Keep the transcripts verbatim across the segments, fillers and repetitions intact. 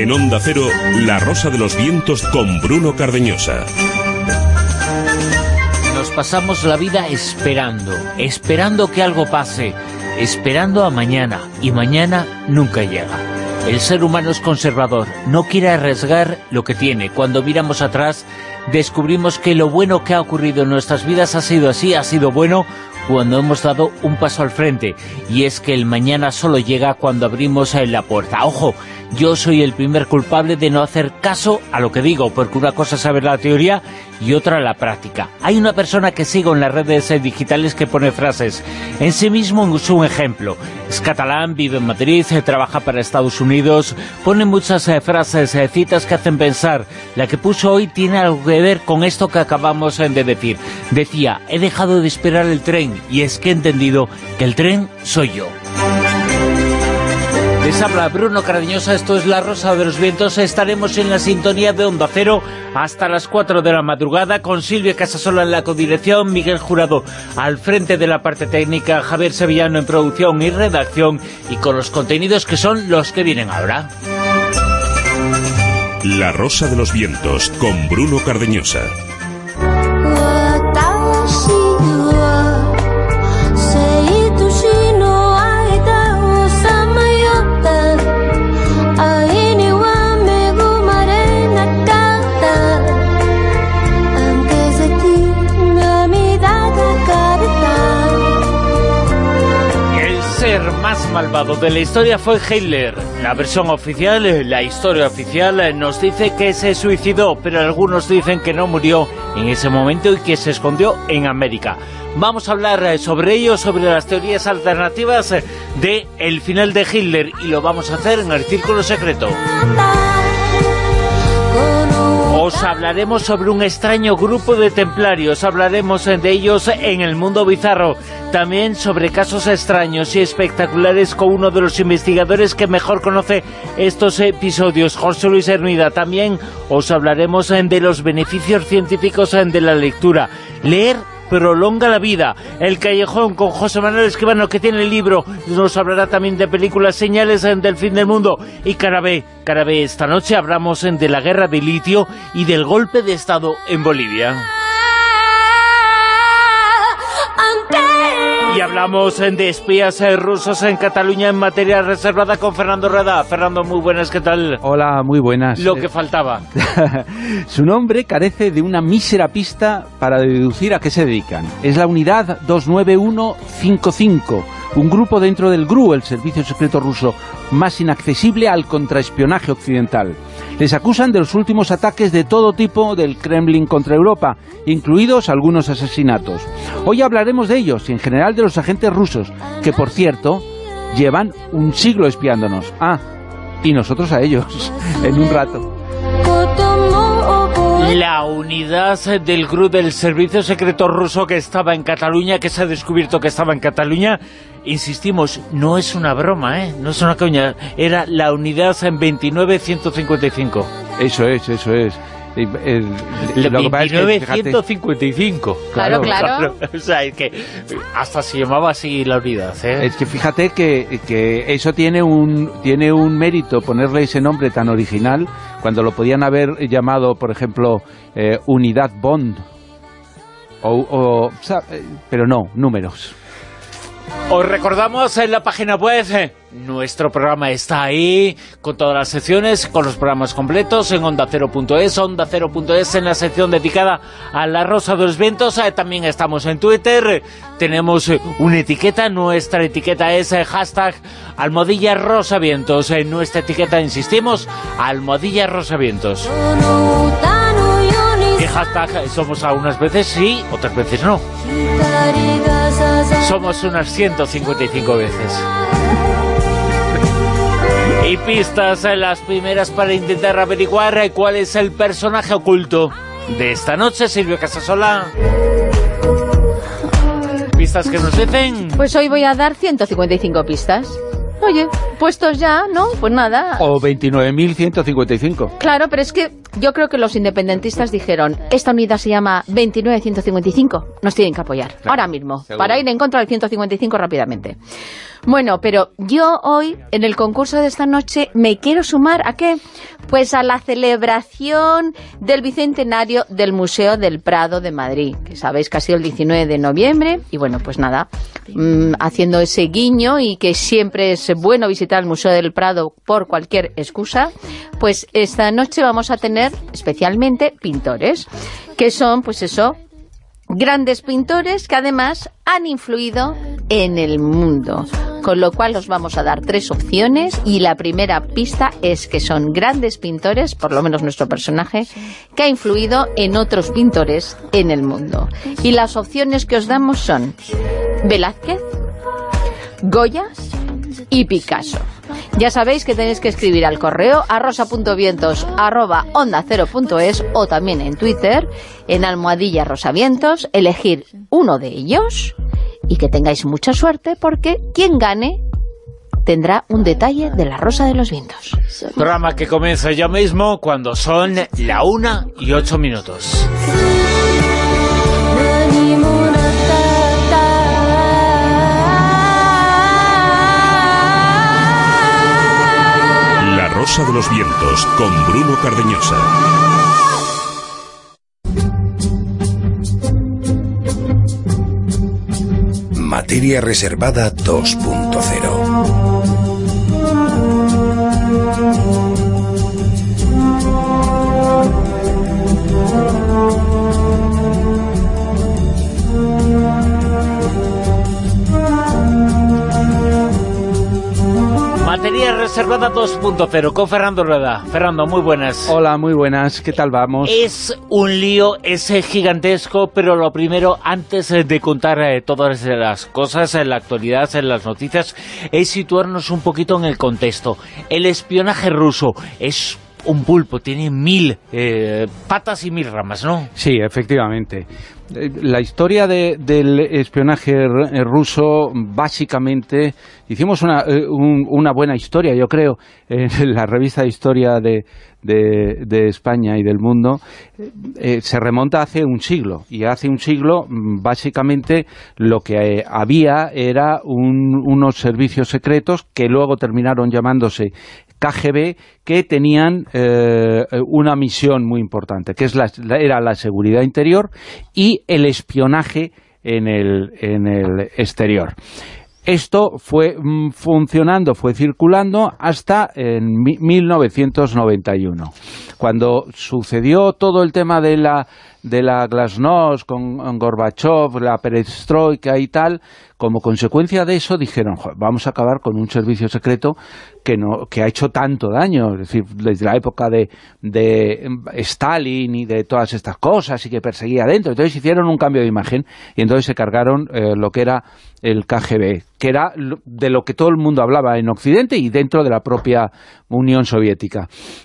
En Onda Cero, La Rosa de los Vientos con Bruno Cardeñosa. Nos pasamos la vida esperando, esperando que algo pase, esperando a mañana, y mañana nunca llega. El ser humano es conservador, no quiere arriesgar lo que tiene. Cuando miramos atrás, descubrimos que lo bueno que ha ocurrido en nuestras vidas ha sido así, ha sido bueno cuando hemos dado un paso al frente. Y es que el mañana solo llega cuando abrimos la puerta. ¡Ojo! Yo soy el primer culpable de no hacer caso a lo que digo, porque una cosa es saber la teoría y otra la práctica. Hay una persona que sigo en las redes digitales que pone frases. En sí mismo es un ejemplo. Es catalán, vive en Madrid, trabaja para Estados Unidos, pone muchas eh, frases, eh, citas que hacen pensar. La que puso hoy tiene algo que ver con esto que acabamos eh, de decir. Decía, he dejado de esperar el tren, y es que he entendido que el tren soy yo. Les habla Bruno Cardeñosa, esto es La Rosa de los Vientos. Estaremos en la sintonía de Onda Cero hasta las cuatro de la madrugada, con Silvia Casasola en la codirección, Miguel Jurado al frente de la parte técnica, Javier Sevillano en producción y redacción, y con los contenidos que son los que vienen ahora. La Rosa de los Vientos con Bruno Cardeñosa. Más malvado de la historia fue Hitler. La versión oficial, la historia oficial, nos dice que se suicidó, pero algunos dicen que no murió en ese momento y que se escondió en América. Vamos a hablar sobre ello, sobre las teorías alternativas de el final de Hitler, y lo vamos a hacer en el Círculo Secreto. Os hablaremos sobre un extraño grupo de templarios, hablaremos de ellos en El Mundo Bizarro, también sobre casos extraños y espectaculares con uno de los investigadores que mejor conoce estos episodios, José Luis Hermida. También os hablaremos de los beneficios científicos de la lectura. Leer prolonga la vida. El Callejón con José Manuel Escribano, que tiene el libro, nos hablará también de películas, Señales del fin del mundo, y Carabé. Carabé, esta noche hablamos de la guerra de litio y del golpe de Estado en Bolivia. Y hablamos de espías rusos en Cataluña en materia reservada con Fernando Rueda. Fernando, muy buenas, ¿qué tal? Hola, muy buenas. Lo que faltaba. Su nombre carece de una mísera pista para deducir a qué se dedican. Es la unidad dos nueve uno cinco cinco, un grupo dentro del G R U, el servicio secreto ruso más inaccesible al contraespionaje occidental. Les acusan de los últimos ataques de todo tipo del Kremlin contra Europa, incluidos algunos asesinatos. Hoy hablaremos de ellos y en general de los agentes rusos, que por cierto llevan un siglo espiándonos. Ah, y nosotros a ellos, en un rato. La unidad del G R U del Servicio Secreto Ruso que estaba en Cataluña, que se ha descubierto que estaba en Cataluña, insistimos, no es una broma, ¿eh? No es una coña, era la unidad en veintinueve ciento cincuenta y cinco. Eso es, eso es. El, el, el veintinueve ciento cincuenta y cinco. Claro, claro. O sea, es que hasta se llamaba así la unidad, ¿eh? Es que fíjate que, que eso tiene un, tiene un mérito, ponerle ese nombre tan original, cuando lo podían haber llamado, por ejemplo, eh, Unidad Bond. O, o, pero no, números. Os recordamos en la página web, nuestro programa está ahí, con todas las secciones, con los programas completos, en onda cero punto es, onda cero punto es, en la sección dedicada a La Rosa de los Vientos. También estamos en Twitter, tenemos una etiqueta, nuestra etiqueta es hashtag almohadilla rosavientos, en nuestra etiqueta, insistimos, almohadilla rosavientos. Y hashtag somos a unas veces sí, otras veces no. Somos unas ciento cincuenta y cinco veces. Y pistas, las primeras para intentar averiguar cuál es el personaje oculto de esta noche, Silvia Casasola. ¿Pistas que nos dicen? Pues hoy voy a dar ciento cincuenta y cinco pistas. Oye, puestos ya, ¿no? Pues nada. O veintinueve mil ciento cincuenta y cinco. Claro, pero es que yo creo que los independentistas dijeron, esta unidad se llama veintinueve mil ciento cincuenta y cinco, nos tienen que apoyar, claro, ahora mismo, seguro, para ir en contra del ciento cincuenta y cinco rápidamente. Bueno, pero yo hoy, en el concurso de esta noche, me quiero sumar ¿a qué? Pues a la celebración del bicentenario del Museo del Prado de Madrid, que sabéis que ha sido el diecinueve de noviembre, y bueno, pues nada, mmm, haciendo ese guiño y que siempre es bueno visitar el Museo del Prado por cualquier excusa, pues esta noche vamos a tener especialmente pintores, que son, pues eso, grandes pintores que además han influido en el mundo. Con lo cual os vamos a dar tres opciones y la primera pista es que son grandes pintores, por lo menos nuestro personaje, que ha influido en otros pintores en el mundo. Y las opciones que os damos son Velázquez, Goya y Picasso. Ya sabéis que tenéis que escribir al correo a rosa.vientos arroba onda cero punto es o también en Twitter, en almohadilla rosavientos, elegir uno de ellos y que tengáis mucha suerte porque quien gane tendrá un detalle de la Rosa de los Vientos. Programa que comienza ya mismo cuando son la una y ocho minutos. La Rosa de los Vientos con Bruno Cardeñosa. Materia reservada dos punto cero. Materia reservada dos punto cero con Fernando Rueda. Fernando, muy buenas. Hola, muy buenas. ¿Qué tal vamos? Es un lío, es gigantesco, pero lo primero, antes de contar eh, todas las cosas en la actualidad, en las noticias, es situarnos un poquito en el contexto. El espionaje ruso es un pulpo, tiene mil eh, patas y mil ramas, ¿no? Sí, efectivamente. La historia de, del espionaje ruso, básicamente, hicimos una, un, una buena historia, yo creo, en la revista de historia de, de, de España y del mundo, eh, se remonta hace un siglo, y hace un siglo, básicamente, lo que había era un, unos servicios secretos que luego terminaron llamándose K G B, que tenían eh, una misión muy importante, que es la, era la seguridad interior y el espionaje en el, en el exterior. Esto fue mm, funcionando, fue circulando hasta en mi, mil novecientos noventa y uno, cuando sucedió todo el tema de la de la Glasnost con Gorbachev, la perestroika y tal. Como consecuencia de eso dijeron, vamos a acabar con un servicio secreto que no que ha hecho tanto daño, es decir, desde la época de, de Stalin y de todas estas cosas y que perseguía adentro. Entonces hicieron un cambio de imagen y entonces se cargaron eh, lo que era el K G B, que era de lo que todo el mundo hablaba en Occidente y dentro de la propia Unión Soviética.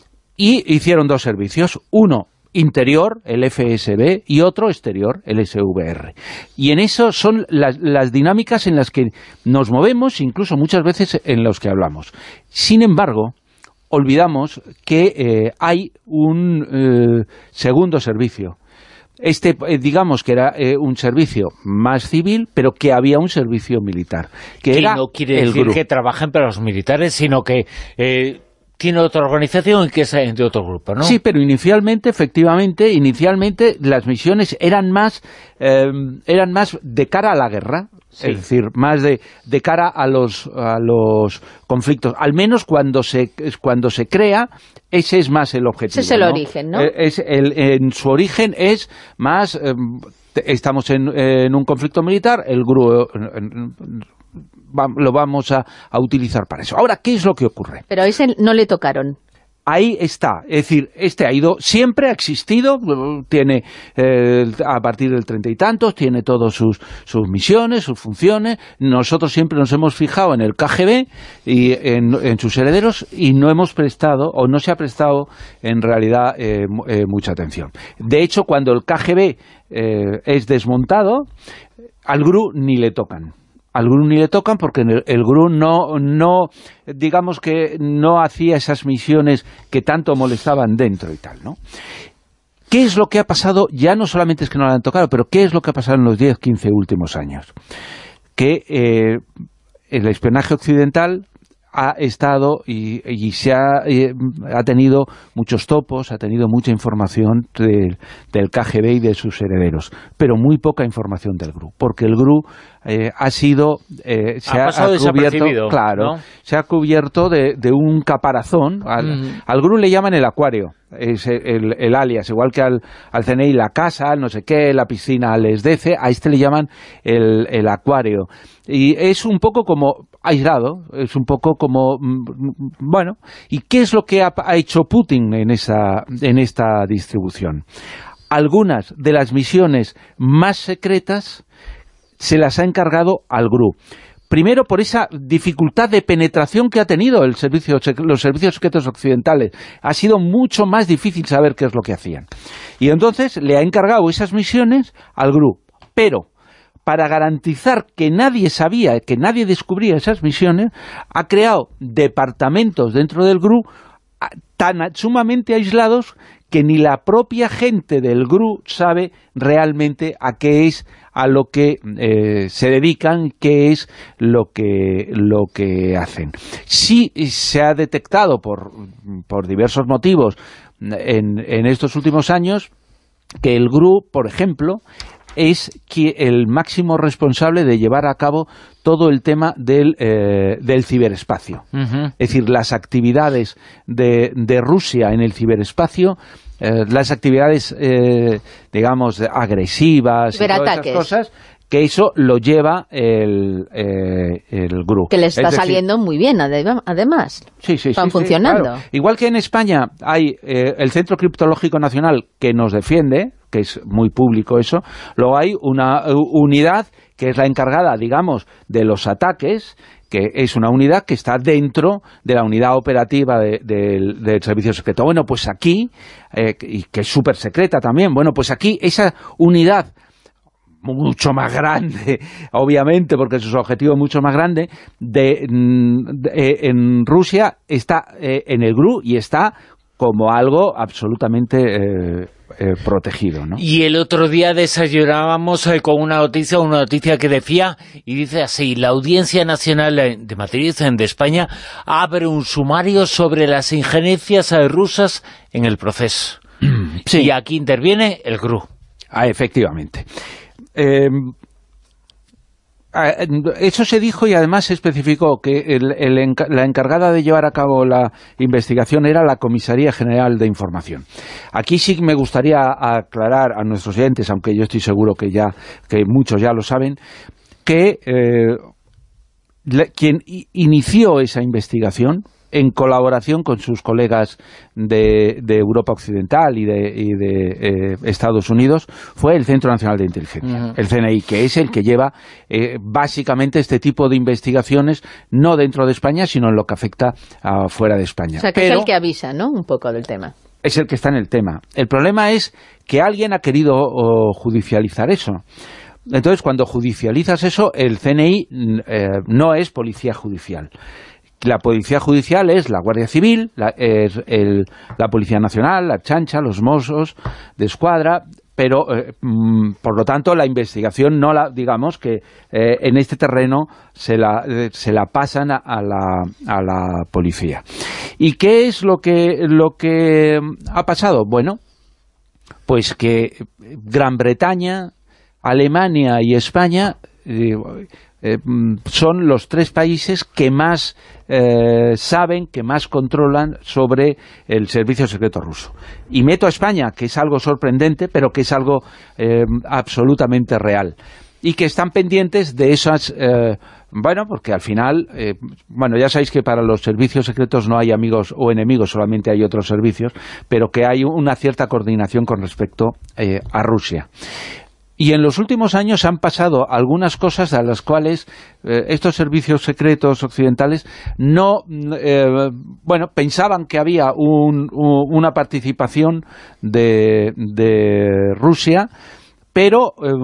Y hicieron dos servicios, uno interior, el F S B, y otro exterior, el S V R. Y en eso son las, las dinámicas en las que nos movemos, incluso muchas veces en las que hablamos. Sin embargo, olvidamos que eh, hay un eh, segundo servicio. Este, eh, digamos que era eh, un servicio más civil, pero que había un servicio militar. Que, que era no quiere el decir grupo. que trabajen para los militares, sino que Eh... tiene otra organización y que es de otro grupo, ¿no? Sí, pero inicialmente, efectivamente, inicialmente las misiones eran más eh, eran más de cara a la guerra, sí. Es decir, más de, de cara a los a los conflictos. Al menos cuando se cuando se crea, ese es más el objetivo. Ese es el ¿no? origen, ¿no? Eh, es el, en su origen es más eh, estamos en, en un conflicto militar, el grupo lo vamos a, a utilizar para eso. Ahora, ¿qué es lo que ocurre? Pero a ese no le tocaron. Ahí está, es decir, este ha ido, siempre ha existido, tiene eh, a partir del treinta y tantos, tiene todas sus, sus misiones, sus funciones. Nosotros siempre nos hemos fijado en el K G B y en, en sus herederos y no hemos prestado, o no se ha prestado en realidad eh, eh, mucha atención. De hecho, cuando el K G B eh, es desmontado, al G R U ni le tocan. Al G R U ni le tocan porque el, el G R U no, no, digamos que no hacía esas misiones que tanto molestaban dentro y tal, ¿no? ¿Qué es lo que ha pasado? Ya no solamente es que no le han tocado, pero ¿qué es lo que ha pasado en los diez, quince últimos años? Que eh, el espionaje occidental ha estado y, y se ha, eh, ha tenido muchos topos, ha tenido mucha información de, del K G B y de sus herederos, pero muy poca información del G R U, porque el G R U eh, ha sido eh, se ha, ha pasado ha cubierto, desapercibido, claro, ¿no? se ha cubierto de, de un caparazón. Al, mm. al G R U le llaman el acuario, es el, el alias, igual que al, al C N I la casa, el no sé qué, la piscina les dece, a este le llaman el, el acuario. Y es un poco como aislado, es un poco como, bueno, ¿y qué es lo que ha, ha hecho Putin en esa, en esta distribución? Algunas de las misiones más secretas se las ha encargado al G R U. Primero, por esa dificultad de penetración que ha tenido el servicio, los servicios secretos occidentales. Ha sido mucho más difícil saber qué es lo que hacían. Y entonces le ha encargado esas misiones al G R U. Pero, para garantizar que nadie sabía, que nadie descubría esas misiones, ha creado departamentos dentro del G R U tan sumamente aislados que ni la propia gente del G R U sabe realmente a qué es a lo que eh, se dedican, qué es lo que, lo que hacen. Sí se ha detectado por, por diversos motivos en, en estos últimos años que el G R U, por ejemplo, es el máximo responsable de llevar a cabo todo el tema del, eh, del ciberespacio. Uh-huh. Es decir, las actividades de, de Rusia en el ciberespacio, eh, las actividades, eh, digamos, agresivas y todas esas cosas, que eso lo lleva el, eh, el G R U. Que le está decir, saliendo muy bien, además. Sí, sí, Están sí, funcionando. Sí, claro. Igual que en España hay eh, el Centro Criptológico Nacional que nos defiende, que es muy público eso, luego hay una unidad que es la encargada, digamos, de los ataques, que es una unidad que está dentro de la unidad operativa de, de, del servicio secreto. Bueno, pues aquí, eh, y que es súper secreta también, bueno, pues aquí esa unidad mucho más grande, obviamente, porque su objetivo es mucho más grande, de, de, en Rusia está eh, en el G R U y está como algo absolutamente eh, eh, protegido, ¿no? Y el otro día desayunábamos eh, con una noticia, una noticia que decía, y dice así: la Audiencia Nacional de Madrid, de España, abre un sumario sobre las injerencias rusas en el proceso. Sí. Y aquí interviene el G R U. Ah, efectivamente. Eh, eso se dijo y además se especificó que el, el, la encargada de llevar a cabo la investigación era la Comisaría General de Información. Aquí sí me gustaría aclarar a nuestros oyentes, aunque yo estoy seguro que ya que muchos ya lo saben, que eh, le, quien inició esa investigación en colaboración con sus colegas de, de Europa Occidental y de, y de eh, Estados Unidos, fue el Centro Nacional de Inteligencia, uh-huh. el C N I, que es el que lleva eh, básicamente este tipo de investigaciones, no dentro de España, sino en lo que afecta a fuera de España. O sea, que Pero, es el que avisa, ¿no?, un poco del tema. Es el que está en el tema. El problema es que alguien ha querido oh, judicializar eso. Entonces, cuando judicializas eso, el C N I eh, no es policía judicial. La Policía Judicial es la Guardia Civil, la, es el, la Policía Nacional, la Chancha, los Mossos de Escuadra, pero, eh, por lo tanto, la investigación no la, digamos, que eh, en este terreno se la, eh, se la pasan a, a, la, a la policía. ¿Y qué es lo que, lo que ha pasado? Bueno, pues que Gran Bretaña, Alemania y España eh, eh, son los tres países que más eh, saben, que más controlan sobre el servicio secreto ruso. Y meto a España, que es algo sorprendente, pero que es algo eh, absolutamente real. Y que están pendientes de esas... Eh, bueno, porque al final... Eh, bueno, ya sabéis que para los servicios secretos no hay amigos o enemigos, solamente hay otros servicios, pero que hay una cierta coordinación con respecto eh, a Rusia. Y en los últimos años han pasado algunas cosas a las cuales eh, estos servicios secretos occidentales no, eh, bueno, pensaban que había un, un, una participación de, de Rusia, pero, eh,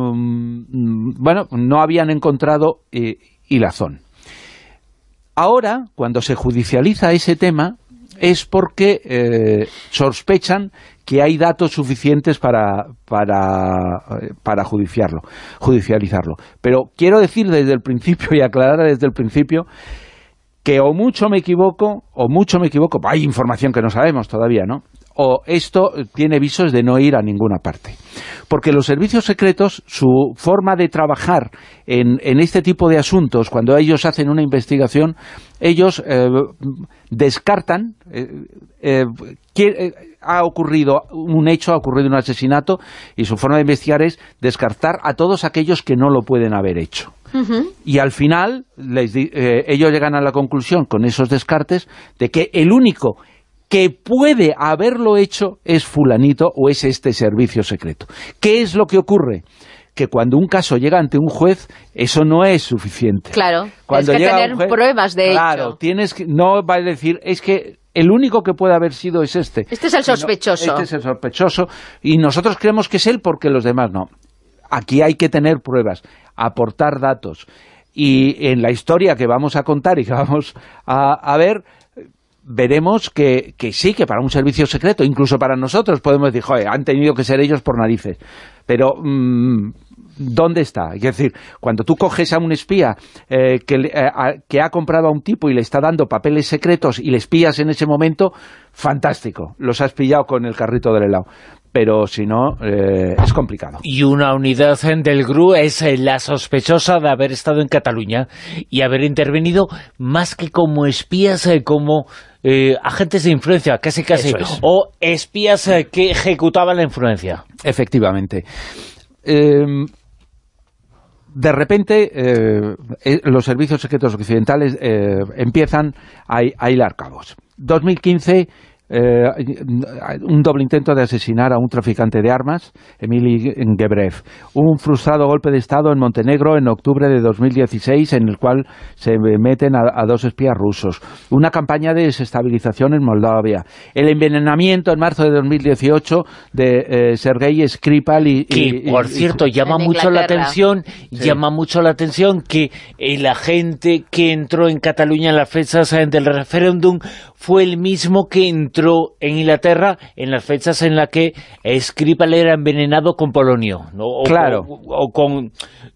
bueno, no habían encontrado eh, hilazón. Ahora, cuando se judicializa ese tema, es porque eh, sospechan que hay datos suficientes para, para, para judiciarlo, judicializarlo. Pero quiero decir desde el principio y aclarar desde el principio que o mucho me equivoco, o mucho me equivoco, hay información que no sabemos todavía, ¿no? O esto tiene visos de no ir a ninguna parte. Porque los servicios secretos, su forma de trabajar en, en este tipo de asuntos, cuando ellos hacen una investigación, ellos eh, descartan, eh, eh, que, eh, ha ocurrido un hecho, ha ocurrido un asesinato, y su forma de investigar es descartar a todos aquellos que no lo pueden haber hecho. Uh-huh. Y al final, les di, eh, ellos llegan a la conclusión, con esos descartes, de que el único que puede haberlo hecho es fulanito o es este servicio secreto. ¿Qué es lo que ocurre? Que cuando un caso llega ante un juez, eso no es suficiente. Claro, cuando tienes que tener juez, pruebas de claro, hecho. Tienes que, no va a decir, es que el único que puede haber sido es este. Este es el sospechoso. No, este es el sospechoso, y nosotros creemos que es él porque los demás no. Aquí hay que tener pruebas, aportar datos. Y en la historia que vamos a contar y que vamos a, a ver, veremos que, que sí, que para un servicio secreto, incluso para nosotros, podemos decir, joder, han tenido que ser ellos por narices. Pero, mmm, ¿dónde está? Es decir, cuando tú coges a un espía eh, que, eh, a, que ha comprado a un tipo y le está dando papeles secretos y le espías en ese momento, fantástico, los has pillado con el carrito del helado. Pero si no, eh, es complicado. Y una unidad del G R U es la sospechosa de haber estado en Cataluña y haber intervenido más que como espías, eh, como eh, agentes de influencia, casi casi, es. o espías eh, que ejecutaban la influencia. Efectivamente. Eh, de repente, eh, los servicios secretos occidentales eh, empiezan a, a hilar cabos. dos mil quince... Eh, un doble intento de asesinar a un traficante de armas, Emili Gebrev, un frustrado golpe de Estado en Montenegro en octubre de dos mil dieciséis, en el cual se meten a, a dos espías rusos, una campaña de desestabilización en Moldavia, el envenenamiento en marzo de dos mil dieciocho de eh, Sergei Skripal y... Que, y, por y, cierto, y, llama mucho la atención, sí. llama mucho la atención que el agente que entró en Cataluña en las fechas del referéndum fue el mismo que entró en Inglaterra en las fechas en las que Skripal era envenenado con polonio, ¿no? O claro. Con, o con...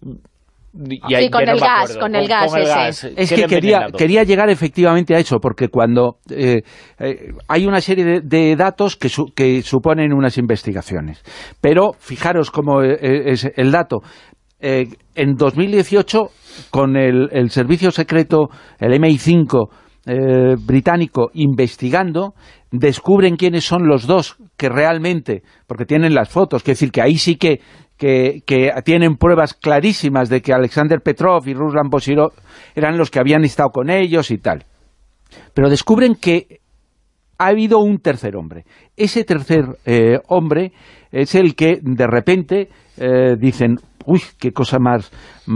Ya, sí, con, ya el no gas, con el gas, con el gas, ese. Es que quería, quería llegar efectivamente a eso, porque cuando eh, eh, hay una serie de, de datos que, su, que suponen unas investigaciones. Pero fijaros cómo es el dato. Eh, en dos mil dieciocho, con el, el servicio secreto, el M I cinco, Eh, británico, investigando, descubren quiénes son los dos que realmente, porque tienen las fotos, que decir que ahí sí que, que, que tienen pruebas clarísimas de que Alexander Petrov y Ruslan Bosirov eran los que habían estado con ellos y tal. Pero descubren que ha habido un tercer hombre. Ese tercer eh, hombre es el que de repente eh, dicen, uy, qué cosa más,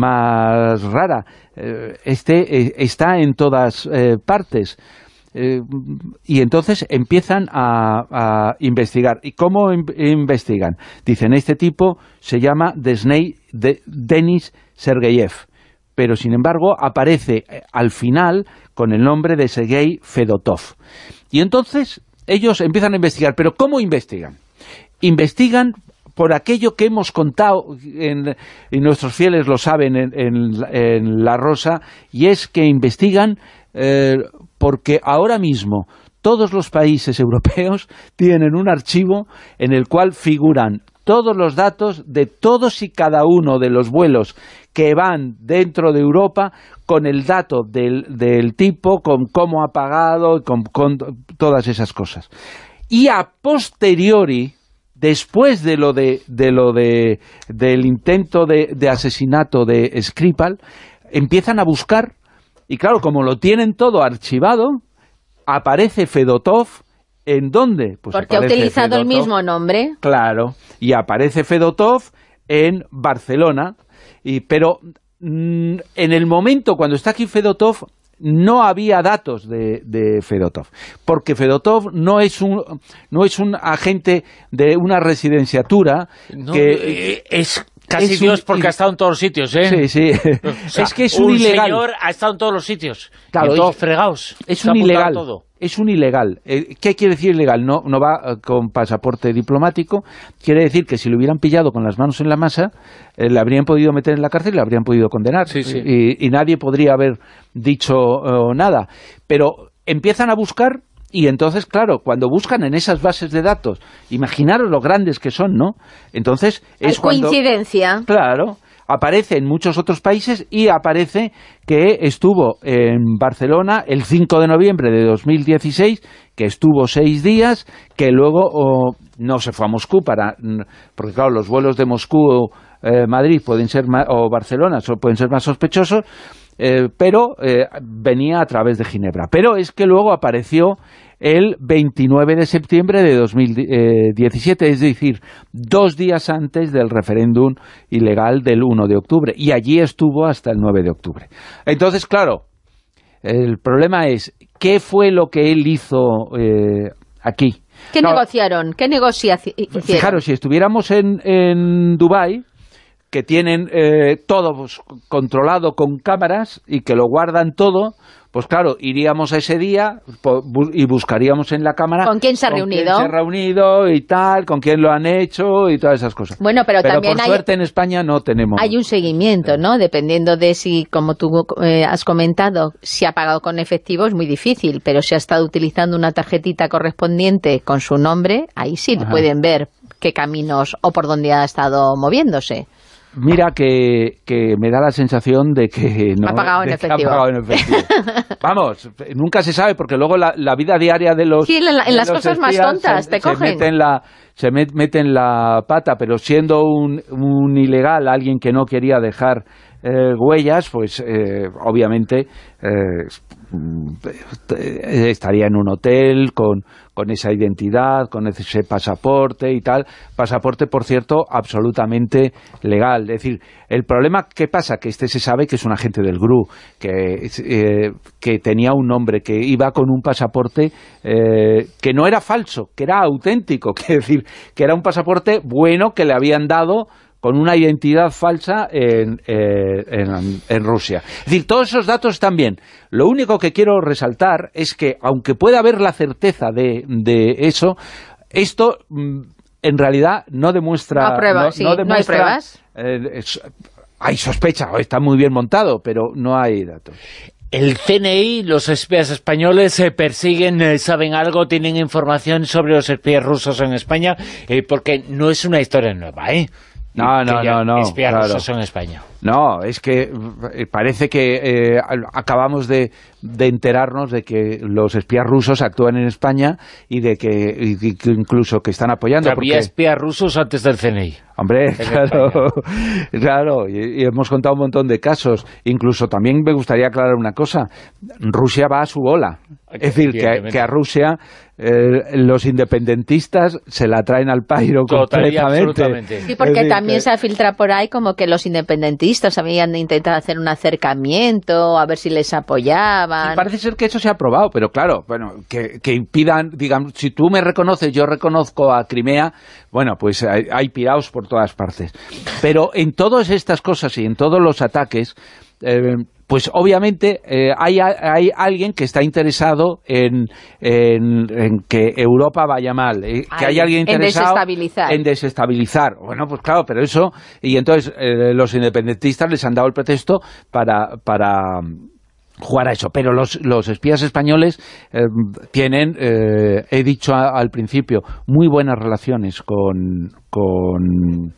más rara, este eh, está en todas eh, partes. Eh, y entonces empiezan a, a investigar. ¿Y cómo in investigan? Dicen, este tipo se llama Desney de Denis Sergeyev, pero sin embargo aparece al final con el nombre de Sergei Fedotov. Y entonces ellos empiezan a investigar. ¿Pero cómo investigan? Investigan por aquello que hemos contado, en, y nuestros fieles lo saben en, en, en La Rosa, y es que investigan eh, porque ahora mismo todos los países europeos tienen un archivo en el cual figuran todos los datos de todos y cada uno de los vuelos que van dentro de Europa, con el dato del, del tipo, con cómo ha pagado, con, con todas esas cosas. Y a posteriori, después de lo de, de lo de del intento de, de asesinato de Skripal, empiezan a buscar, y claro, como lo tienen todo archivado, aparece Fedotov. ¿En dónde? Pues porque ha utilizado Fedotov, el mismo nombre. Claro, y aparece Fedotov en Barcelona, y, pero mmm, en el momento cuando está aquí Fedotov, no había datos de, de Fedotov, porque Fedotov no es un no es un agente de una residenciatura, no, que es Casi es Dios, un, porque ha estado en todos los sitios, ¿eh? Sí, sí. O sea, es que es un, un ilegal. señor ha estado en todos los sitios. Claro, y todos es, fregados. Es un ilegal. Todo. Es un ilegal. Eh, ¿Qué quiere decir ilegal? No, no va eh, con pasaporte diplomático. Quiere decir que si lo hubieran pillado con las manos en la masa, eh, le habrían podido meter en la cárcel y le habrían podido condenar. Sí, sí. Y, y nadie podría haber dicho eh, nada. Pero empiezan a buscar. Y entonces, claro, cuando buscan en esas bases de datos, imaginaros lo grandes que son, ¿no? Entonces es Hay cuando, coincidencia. Claro, aparece en muchos otros países y aparece que estuvo en Barcelona el cinco de noviembre de dos mil dieciséis, que estuvo seis días, que luego oh, no se fue a Moscú, para porque claro, los vuelos de Moscú, eh, Madrid pueden ser más, o Barcelona pueden ser más sospechosos, eh, pero eh, venía a través de Ginebra. Pero es que luego apareció el veintinueve de septiembre de dos mil diecisiete, es decir, dos días antes del referéndum ilegal del uno de octubre, y allí estuvo hasta el nueve de octubre. Entonces, claro, el problema es, ¿qué fue lo que él hizo eh, aquí? ¿Qué no, negociaron? ¿Qué negociación hicieron? Fijaros, si estuviéramos en, en Dubái, que tienen eh, todo pues, controlado con cámaras y que lo guardan todo, pues claro, iríamos a ese día y buscaríamos en la cámara ¿con quién se ha con reunido? Quién se ha reunido y tal, con quién lo han hecho y todas esas cosas. Bueno, pero, pero también por hay, suerte en España no tenemos. Hay un seguimiento, ¿no? Dependiendo de si, como tú eh, has comentado, si ha pagado con efectivo es muy difícil, pero si ha estado utilizando una tarjetita correspondiente con su nombre, ahí sí Ajá. pueden ver qué caminos o por dónde ha estado moviéndose. Mira que, que me da la sensación de que no ha pagado en efectivo. Ha pagado en efectivo. Vamos, nunca se sabe, porque luego la, la vida diaria de los... Sí, en, la, en las cosas más tontas se, te cogen. Se meten la, se met, meten la pata, pero siendo un, un ilegal, alguien que no quería dejar eh, huellas, pues eh, obviamente eh, estaría en un hotel con, con esa identidad, con ese pasaporte y tal. Pasaporte, por cierto, absolutamente legal. Es decir, el problema, ¿qué pasa? Que este se sabe que es un agente del G R U, que, eh, que tenía un nombre, que iba con un pasaporte eh, que no era falso, que era auténtico, que es decir, que era un pasaporte bueno que le habían dado con una identidad falsa en, eh, en, en Rusia. Es decir, todos esos datos están bien. Lo único que quiero resaltar es que, aunque pueda haber la certeza de, de eso, esto en realidad no demuestra... No, prueba, no, sí, no, demuestra, ¿no hay pruebas? Eh, es, hay sospecha, está muy bien montado, pero no hay datos. El C N I, los espías españoles se eh, persiguen, eh, saben algo, tienen información sobre los espías rusos en España, eh, porque no es una historia nueva, ¿eh? No, no, no, no. Espías claro. rusos en España. No, es que parece que eh, acabamos de, de enterarnos de que los espías rusos actúan en España y de que, y que incluso que están apoyando. Que había porque... espías rusos antes del C N I. Hombre, claro, claro, y, y hemos contado un montón de casos. Incluso también me gustaría aclarar una cosa. Rusia va a su bola. Es decir, que, que a Rusia eh, los independentistas se la traen al pairo completamente. Sí, porque decir, también que... se filtra por ahí como que los independentistas habían intentado hacer un acercamiento, a ver si les apoyaban. Y parece ser que eso se ha aprobado, pero claro, bueno, que, que impidan, digamos, si tú me reconoces, yo reconozco a Crimea, bueno, pues hay, hay piraos por todas partes. Pero en todas estas cosas y en todos los ataques, eh, pues obviamente eh, hay, hay alguien que está interesado en, en, en que Europa vaya mal, eh, que hay alguien interesado en desestabilizar. en desestabilizar. Bueno, pues claro, pero eso, y entonces eh, los independentistas les han dado el pretexto para... para jugar a eso, pero los, los espías españoles eh, tienen, eh, he dicho a, al principio, muy buenas relaciones con con,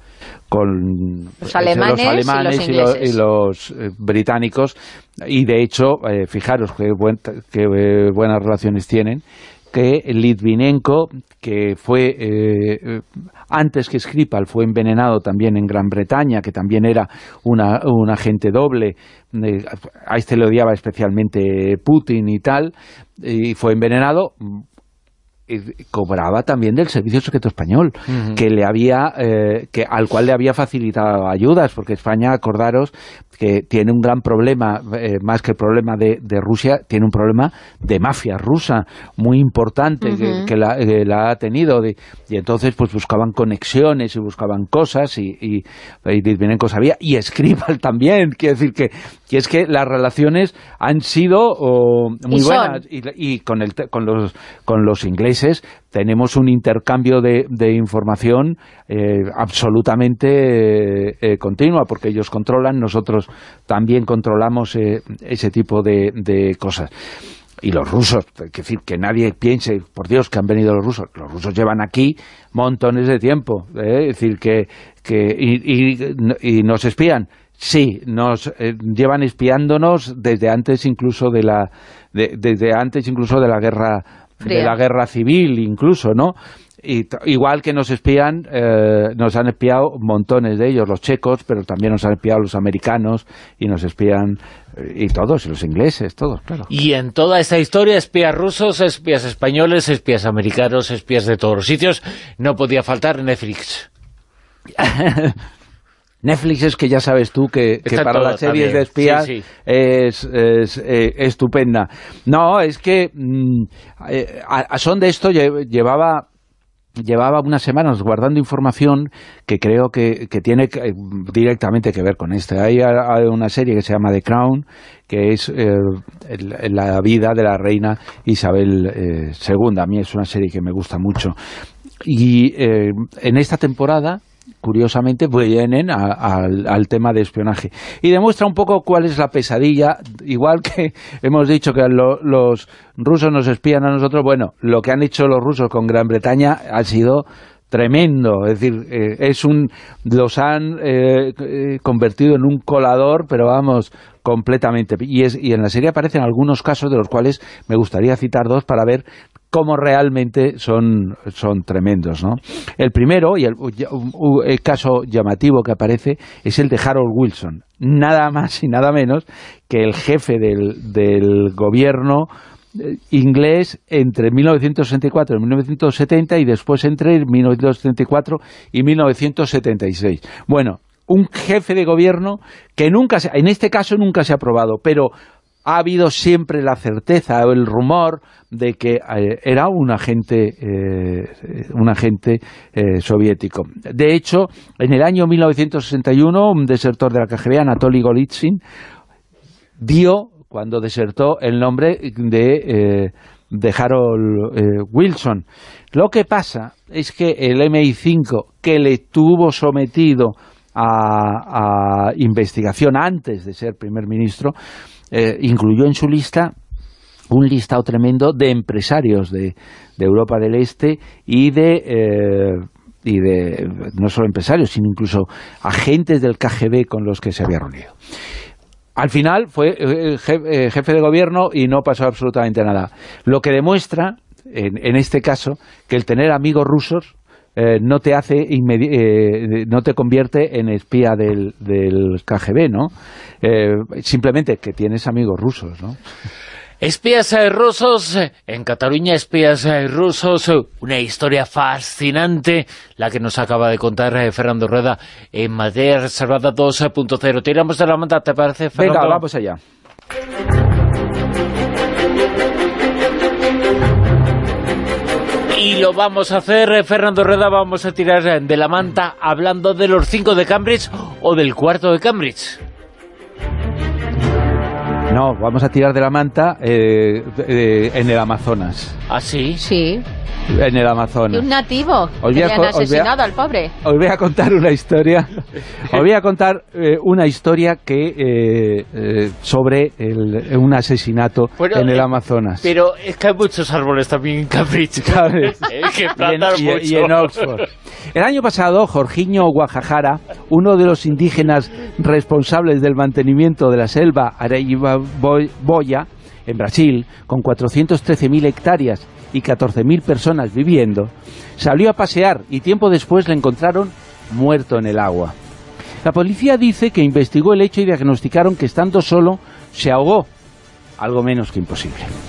con los alemanes, los alemanes y los, y los, y los eh, británicos, y de hecho, eh, fijaros qué buen, qué eh, buenas relaciones tienen, que Litvinenko, que fue, eh, antes que Skripal, fue envenenado también en Gran Bretaña, que también era una, un agente doble, eh, a este le odiaba especialmente Putin y tal, y fue envenenado. cobraba también del Servicio Secreto Español, uh-huh. que le había eh, que al cual le había facilitado ayudas, porque España, acordaros, que tiene un gran problema, eh, más que el problema de, de Rusia, tiene un problema de mafia rusa muy importante, uh-huh. que, que, la, que la ha tenido, de, y entonces pues buscaban conexiones y buscaban cosas, y, y, y Litvinenko sabía, y Skripal también, quiere decir que, que es que las relaciones han sido oh, muy y buenas, y, y con, el, con, los, con los ingleses tenemos un intercambio de, de información eh, absolutamente eh, eh, continua, porque ellos controlan, nosotros también controlamos eh, ese tipo de, de cosas. Y los rusos, es decir, que nadie piense, por Dios, que han venido los rusos. Los rusos llevan aquí montones de tiempo, ¿eh? Es decir, que, que y, y, y nos espían. Sí, nos eh, llevan espiándonos desde antes incluso de la de, desde antes incluso de la guerra Fría. de la guerra civil, incluso, ¿no? Y igual que nos espían, eh, nos han espiado montones de ellos, los checos, pero también nos han espiado los americanos, y nos espían, eh, y todos, y los ingleses, todos, claro. Y en toda esta historia, espías rusos, espías españoles, espías americanos, espías de todos los sitios, no podía faltar Netflix. Netflix es que ya sabes tú que, que para las series también de espías sí, sí. es, es eh, estupenda. No, es que mmm, eh, a, a son de esto llevaba... Llevaba unas semanas guardando información que creo que, que tiene que, directamente que ver con esto. Hay, hay una serie que se llama The Crown, que es eh, el, la vida de la reina Isabel eh, segunda. A mí es una serie que me gusta mucho. Y eh, en esta temporada, curiosamente, vienen a, a, al tema de espionaje. Y demuestra un poco cuál es la pesadilla, igual que hemos dicho que lo, los rusos nos espían a nosotros. Bueno, lo que han hecho los rusos con Gran Bretaña ha sido tremendo, es decir, eh, es un los han eh, eh, convertido en un colador, pero vamos, completamente. Y, es, y en la serie aparecen algunos casos de los cuales me gustaría citar dos para ver cómo realmente son, son tremendos, ¿no? El primero, y el, el caso llamativo que aparece, es el de Harold Wilson, nada más y nada menos que el jefe del, del gobierno inglés entre mil novecientos sesenta y cuatro y mil novecientos setenta, y después entre mil novecientos setenta y cuatro y mil novecientos setenta y seis. Bueno, un jefe de gobierno que nunca, se, en este caso nunca se ha probado, pero ha habido siempre la certeza o el rumor de que eh, era un agente, eh, un agente eh, soviético. De hecho, en el año mil novecientos sesenta y uno, un desertor de la K G B, Anatoly Golitsyn, dio, cuando desertó, el nombre de, eh, de Harold eh, Wilson. Lo que pasa es que el M I cinco, que le tuvo sometido a, a investigación antes de ser primer ministro, eh, incluyó en su lista un listado tremendo de empresarios de, de Europa del Este y de... Eh, y de no solo empresarios, sino incluso agentes del K G B con los que se había reunido. Al final fue jefe de gobierno y no pasó absolutamente nada. Lo que demuestra, en, en este caso, que el tener amigos rusos eh, no te hace eh, no te convierte en espía del, del K G B, ¿no? Eh, simplemente que tienes amigos rusos, ¿no? Espías eh, rusos, en Cataluña, espías eh, rusos, una historia fascinante, la que nos acaba de contar eh, Fernando Rueda en Materia Reservada dos punto cero. Tiramos de la manta, ¿te parece, Fernando? Venga, vamos allá. Y lo vamos a hacer, eh, Fernando Rueda, vamos a tirar de la manta hablando de los cinco de Cambridge o del cuarto de Cambridge. No, vamos a tirar de la manta eh, eh, en el Amazonas. ¿Ah, sí? Sí. En el Amazonas. Y un nativo os que le han os asesinado a, al pobre. Os voy a contar una historia. Os voy a contar eh, una historia que eh, eh, sobre el, un asesinato bueno, en el Amazonas. Eh, pero es que hay muchos árboles también en Cambridge, ¿sabes? Es que plantar y, en, mucho. y en Oxford. El año pasado, Jorginho Guajajara, uno de los indígenas responsables del mantenimiento de la selva Araíba-Boia, en Brasil, con cuatrocientas trece mil hectáreas y catorce mil personas viviendo, salió a pasear y tiempo después le encontraron muerto en el agua. La policía dice que investigó el hecho y diagnosticaron que estando solo se ahogó, algo menos que imposible.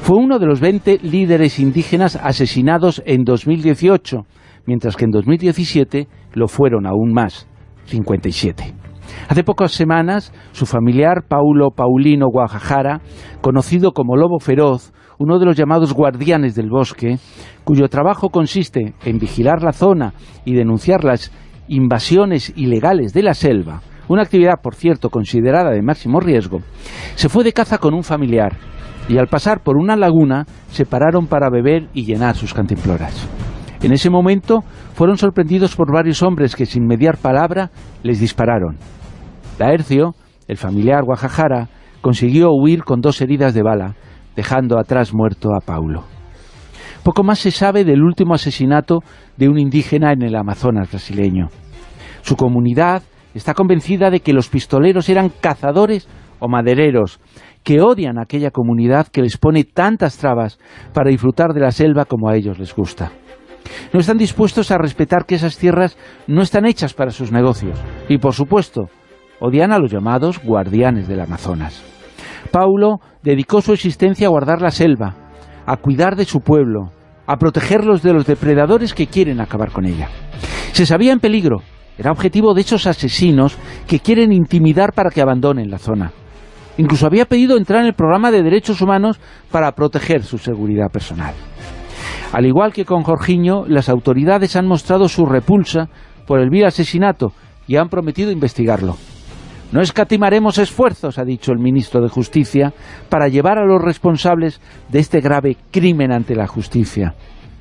Fue uno de los veinte líderes indígenas asesinados en dos mil dieciocho, mientras que en dos mil diecisiete lo fueron aún más, cincuenta y siete. Hace pocas semanas, su familiar Paulo Paulino Guajajara, conocido como Lobo Feroz, uno de los llamados guardianes del bosque, cuyo trabajo consiste en vigilar la zona y denunciar las invasiones ilegales de la selva, una actividad, por cierto, considerada de máximo riesgo, se fue de caza con un familiar y al pasar por una laguna se pararon para beber y llenar sus cantimploras. En ese momento fueron sorprendidos por varios hombres que sin mediar palabra les dispararon. Laercio, el familiar Guajajara, consiguió huir con dos heridas de bala, dejando atrás muerto a Paulo. Poco más se sabe del último asesinato de un indígena en el Amazonas brasileño. Su comunidad está convencida de que los pistoleros eran cazadores o madereros, que odian a aquella comunidad que les pone tantas trabas para disfrutar de la selva como a ellos les gusta. No están dispuestos a respetar que esas tierras no están hechas para sus negocios y, por supuesto, odian a los llamados guardianes del Amazonas. Paulo dedicó su existencia a guardar la selva, a cuidar de su pueblo, a protegerlos de los depredadores que quieren acabar con ella. Se sabía en peligro, era objetivo de esos asesinos que quieren intimidar para que abandonen la zona. Incluso había pedido entrar en el programa de derechos humanos para proteger su seguridad personal. Al igual que con Jorginho, las autoridades han mostrado su repulsa por el vil asesinato y han prometido investigarlo. No escatimaremos esfuerzos, ha dicho el ministro de Justicia, para llevar a los responsables de este grave crimen ante la justicia.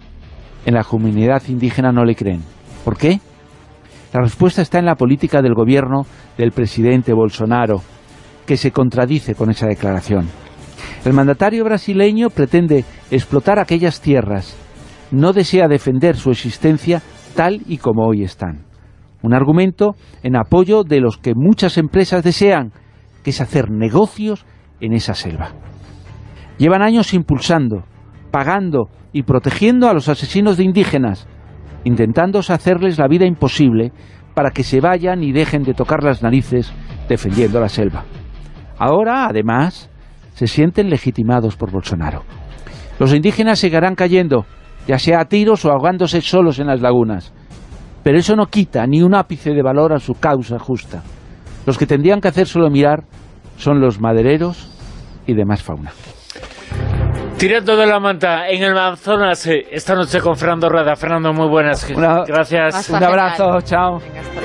En la comunidad indígena no le creen. ¿Por qué? La respuesta está en la política del gobierno del presidente Bolsonaro, que se contradice con esa declaración. El mandatario brasileño pretende explotar aquellas tierras, no desea defender su existencia tal y como hoy están. Un argumento en apoyo de los que muchas empresas desean, que es hacer negocios en esa selva. Llevan años impulsando, pagando y protegiendo a los asesinos de indígenas, intentando hacerles la vida imposible para que se vayan y dejen de tocar las narices defendiendo la selva. Ahora, además, se sienten legitimados por Bolsonaro. Los indígenas seguirán cayendo, ya sea a tiros o ahogándose solos en las lagunas. Pero eso no quita ni un ápice de valor a su causa justa. Los que tendrían que hacérselo mirar son los madereros y demás fauna. Tirando de la manta en el Amazonas esta noche con Fernando Rueda. Fernando, muy buenas. Una, gracias. Hasta un abrazo, genial. Chao. Venga, hasta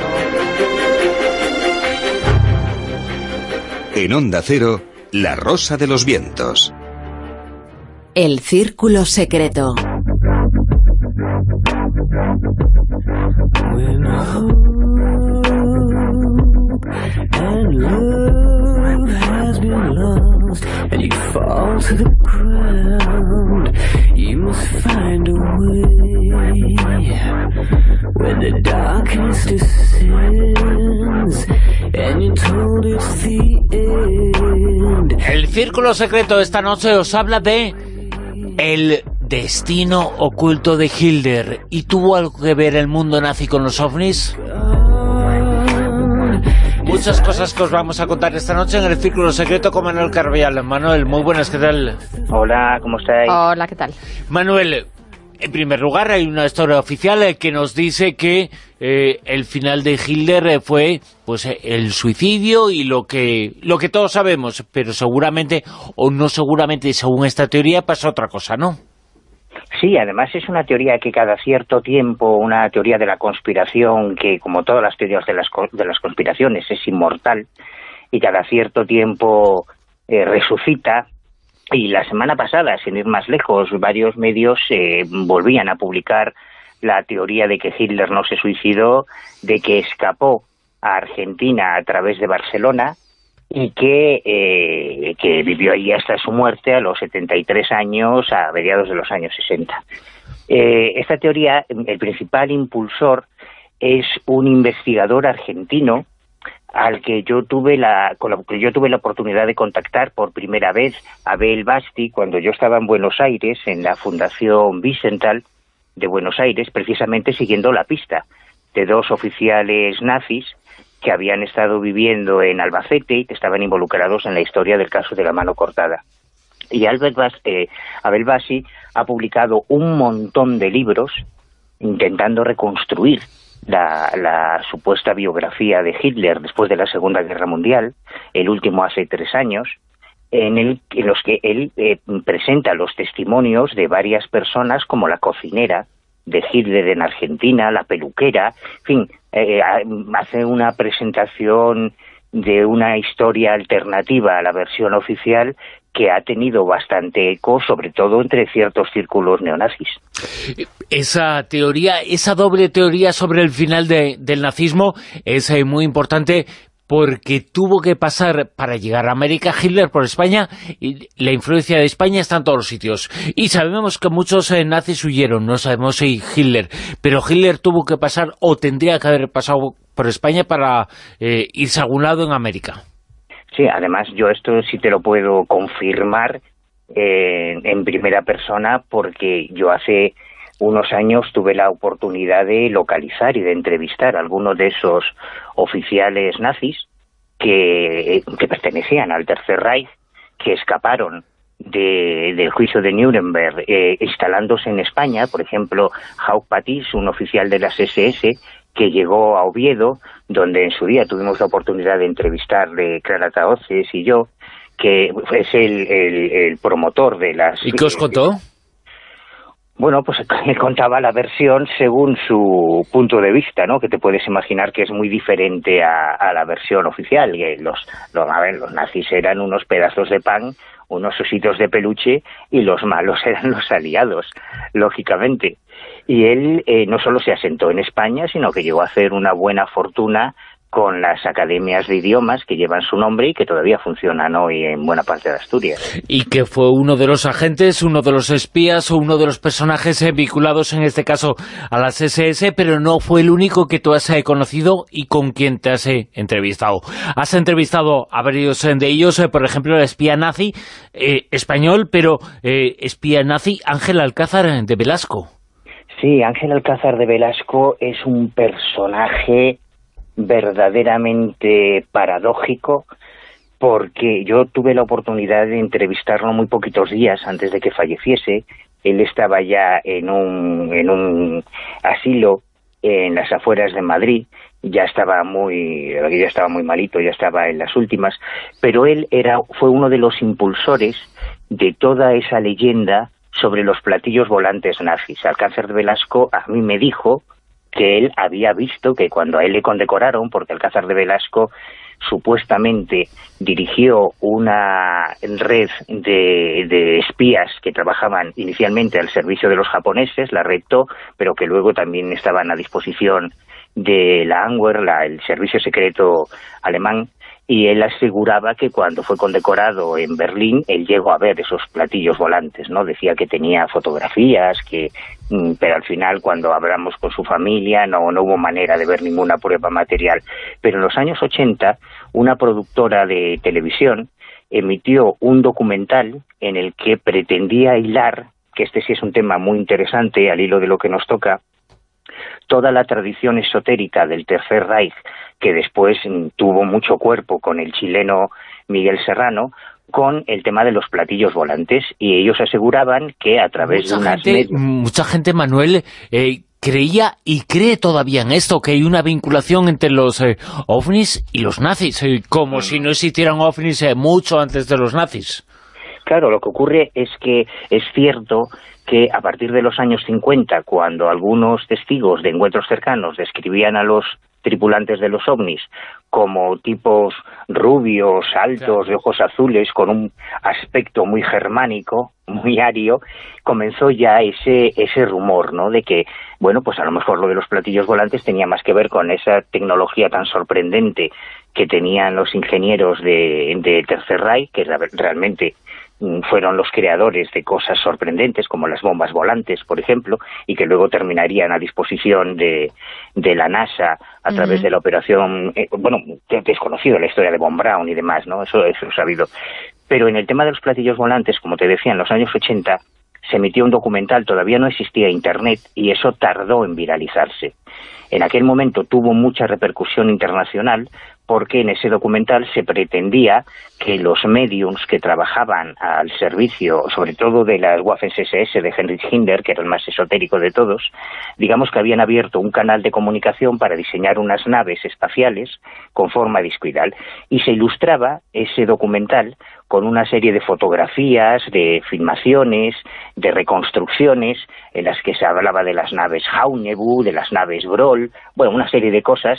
luego. En Onda Cero, La Rosa de los Vientos. El Círculo Secreto. When hope and love has been lost and you fall to the ground, you must find a way. When the darkness descends and you're told it's the end. El Círculo Secreto esta noche os habla de el destino oculto de Hitler. ¿Y tuvo algo que ver el mundo nazi con los ovnis? Muchas cosas que os vamos a contar esta noche en el Círculo Secreto con Manuel Carvallal. Manuel, muy buenas, ¿qué tal? Hola, ¿cómo estáis? Hola, ¿qué tal? Manuel, en primer lugar hay una historia oficial que nos dice que eh, el final de Hitler fue pues el suicidio y lo que lo que todos sabemos, pero seguramente, o no seguramente, según esta teoría, pasa otra cosa, ¿no? Sí, además es una teoría que cada cierto tiempo, una teoría de la conspiración que, como todas las teorías de las, de las conspiraciones, es inmortal, y cada cierto tiempo eh, resucita. Y la semana pasada, sin ir más lejos, varios medios eh, volvían a publicar la teoría de que Hitler no se suicidó, de que escapó a Argentina a través de Barcelona, y que, eh, que vivió allí hasta su muerte a los setenta y tres años, a mediados de los años sesenta. Eh, esta teoría, el principal impulsor es un investigador argentino al que yo tuve la con el que yo tuve la oportunidad de contactar por primera vez, Abel Basti, cuando yo estaba en Buenos Aires, en la Fundación Wiesenthal de Buenos Aires, precisamente siguiendo la pista de dos oficiales nazis que habían estado viviendo en Albacete y que estaban involucrados en la historia del caso de la mano cortada. Y Albert Bas, eh, Abel Bassi ha publicado un montón de libros intentando reconstruir la, la supuesta biografía de Hitler después de la Segunda Guerra Mundial, el último hace tres años, en, el, en los que él eh, presenta los testimonios de varias personas, como la cocinera de Hitler en Argentina, la peluquera, en fin, eh, hace una presentación de una historia alternativa a la versión oficial que ha tenido bastante eco, sobre todo entre ciertos círculos neonazis. Esa teoría, esa doble teoría sobre el final de, del nazismo es eh, muy importante, porque tuvo que pasar para llegar a América Hitler por España, y la influencia de España está en todos los sitios. Y sabemos que muchos eh, nazis huyeron, no sabemos si Hitler, pero Hitler tuvo que pasar, o tendría que haber pasado por España para eh, irse a algún lado en América. Sí, además yo esto sí te lo puedo confirmar eh, en primera persona, porque yo hace unos años tuve la oportunidad de localizar y de entrevistar a algunos de esos oficiales nazis que, que pertenecían al Tercer Reich, que escaparon de, del juicio de Nuremberg eh, instalándose en España. Por ejemplo, Hauck Patís, un oficial de las ese ese, que llegó a Oviedo, donde en su día tuvimos la oportunidad de entrevistarle Clara Tahoces y yo, que es el, el, el promotor de las... ¿Y qué os contó? Bueno, pues él contaba la versión según su punto de vista, ¿no? Que te puedes imaginar que es muy diferente a, a la versión oficial. Que los, los, a ver, los nazis eran unos pedazos de pan, unos ositos de peluche, y los malos eran los aliados, lógicamente. Y él eh, no solo se asentó en España, sino que llegó a hacer una buena fortuna con las academias de idiomas que llevan su nombre y que todavía funcionan hoy en buena parte de Asturias. Y que fue uno de los agentes, uno de los espías o uno de los personajes eh, vinculados en este caso a las ese ese, pero no fue el único que tú has eh, conocido y con quien te has eh, entrevistado. Has entrevistado a varios eh, de ellos, eh, por ejemplo, el espía nazi eh, español, pero eh, espía nazi Ángel Alcázar de Velasco. Sí, Ángel Alcázar de Velasco es un personaje verdaderamente paradójico, porque yo tuve la oportunidad de entrevistarlo muy poquitos días antes de que falleciese. Él estaba ya en un, en un asilo en las afueras de Madrid, ya estaba muy ya estaba muy malito, ya estaba en las últimas, pero él era fue uno de los impulsores de toda esa leyenda sobre los platillos volantes nazis. Alcázar de Velasco a mí me dijo que él había visto que cuando a él le condecoraron, porque Alcázar de Velasco supuestamente dirigió una red de, de espías que trabajaban inicialmente al servicio de los japoneses, la Red T O, pero que luego también estaban a disposición de la Anwer, la, el servicio secreto alemán, y él aseguraba que cuando fue condecorado en Berlín, él llegó a ver esos platillos volantes, ¿no? Decía que tenía fotografías, que pero al final, cuando hablamos con su familia, no, no hubo manera de ver ninguna prueba material. Pero en los años ochenta, una productora de televisión emitió un documental en el que pretendía hilar, que este sí es un tema muy interesante al hilo de lo que nos toca, toda la tradición esotérica del Tercer Reich, que después tuvo mucho cuerpo con el chileno Miguel Serrano, con el tema de los platillos volantes, y ellos aseguraban que a través mucha de unas gente, medios... Mucha gente, Manuel, eh, creía y cree todavía en esto, que hay una vinculación entre los eh, ovnis y los nazis, eh, como mm. si no existieran ovnis eh, mucho antes de los nazis. Claro, lo que ocurre es que es cierto que a partir de los años cincuenta, cuando algunos testigos de encuentros cercanos describían a los tripulantes de los ovnis como tipos rubios, altos, de ojos azules, con un aspecto muy germánico, muy ario, comenzó ya ese ese rumor, ¿no?, de que, bueno, pues a lo mejor lo de los platillos volantes tenía más que ver con esa tecnología tan sorprendente que tenían los ingenieros de, de Tercer Reich, que realmente fueron los creadores de cosas sorprendentes como las bombas volantes, por ejemplo, y que luego terminarían a disposición de, de la NASA a uh-huh. través de la operación, eh, bueno, desconocido la historia de Von Braun y demás, ¿no? Eso es sabido. Pero en el tema de los platillos volantes, como te decía, en los años ochenta se emitió un documental, todavía no existía Internet, y eso tardó en viralizarse. En aquel momento tuvo mucha repercusión internacional porque en ese documental se pretendía que los mediums que trabajaban al servicio, sobre todo de la Waffen-S S de Heinrich Himmler, que era el más esotérico de todos, digamos que habían abierto un canal de comunicación para diseñar unas naves espaciales con forma discoidal, y se ilustraba ese documental con una serie de fotografías, de filmaciones, de reconstrucciones, en las que se hablaba de las naves Haunebu, de las naves Broll, bueno, una serie de cosas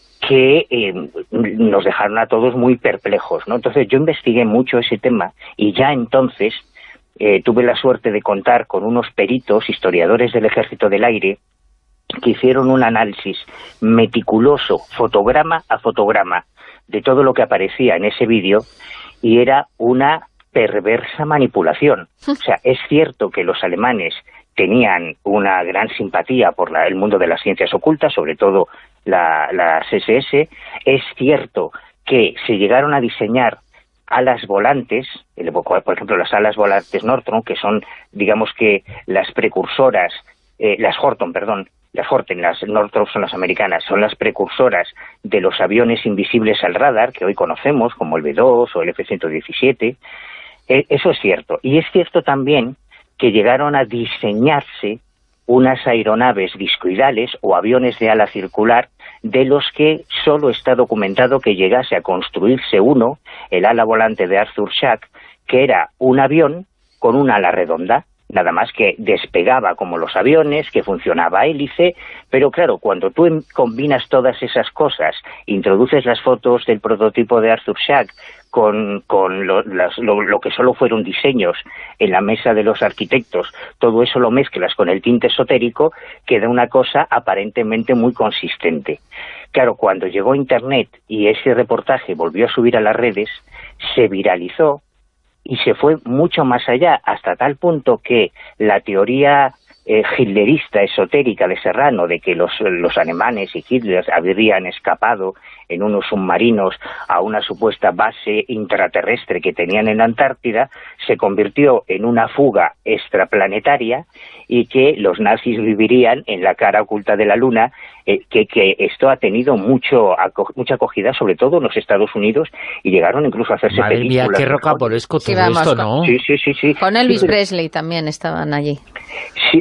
que eh, nos dejaron a todos muy perplejos, ¿no? Entonces yo investigué mucho ese tema, y ya entonces eh, tuve la suerte de contar con unos peritos, historiadores del Ejército del Aire, que hicieron un análisis meticuloso, fotograma a fotograma, de todo lo que aparecía en ese vídeo, y era una perversa manipulación. O sea, es cierto que los alemanes tenían una gran simpatía por la, el mundo de las ciencias ocultas, sobre todo la, las S S. Es cierto que se llegaron a diseñar alas volantes, por ejemplo las alas volantes Nordtron, que son, digamos que las precursoras, eh, las Horton, perdón, las Horten, las Nordtron son las americanas, son las precursoras de los aviones invisibles al radar que hoy conocemos, como el B dos o el F ciento diecisiete. Eh, eso es cierto. Y es cierto también que llegaron a diseñarse unas aeronaves discoidales o aviones de ala circular, de los que solo está documentado que llegase a construirse uno, el ala volante de Arthur Schack, que era un avión con una ala redonda, nada más, que despegaba como los aviones, que funcionaba a hélice, pero claro, cuando tú combinas todas esas cosas, introduces las fotos del prototipo de Arthur Schack con, con lo, las, lo, lo que solo fueron diseños en la mesa de los arquitectos, todo eso lo mezclas con el tinte esotérico, queda una cosa aparentemente muy consistente. Claro, cuando llegó Internet y ese reportaje volvió a subir a las redes, se viralizó, y se fue mucho más allá, hasta tal punto que la teoría eh, hitlerista esotérica de Serrano, de que los, los alemanes y Hitler habrían escapado en unos submarinos a una supuesta base intraterrestre que tenían en la Antártida, se convirtió en una fuga extraplanetaria, y que los nazis vivirían en la cara oculta de la Luna, eh, que, que esto ha tenido mucho mucha acogida, sobre todo en los Estados Unidos, y llegaron incluso a hacerse Madre películas. Madre mía, qué rocambolesco todo sí, vamos, esto, con, ¿no? Sí, sí, sí, sí. Con Elvis sí, pero, Presley también estaban allí. Sí,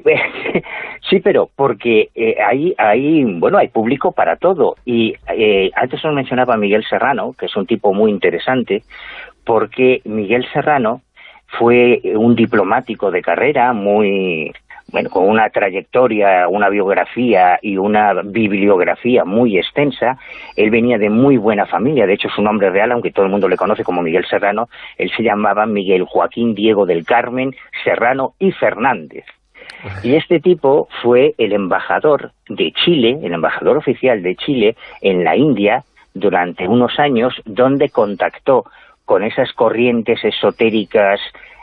sí, pero porque eh, hay, hay, bueno, hay público para todo. Y eh, antes os mencionaba a Miguel Serrano, que es un tipo muy interesante, porque Miguel Serrano fue un diplomático de carrera muy... bueno, con una trayectoria, una biografía y una bibliografía muy extensa. Él venía de muy buena familia, de hecho su nombre real, aunque todo el mundo le conoce como Miguel Serrano, él se llamaba Miguel Joaquín Diego del Carmen Serrano y Fernández. Y este tipo fue el embajador de Chile, el embajador oficial de Chile en la India durante unos años, donde contactó con esas corrientes esotéricas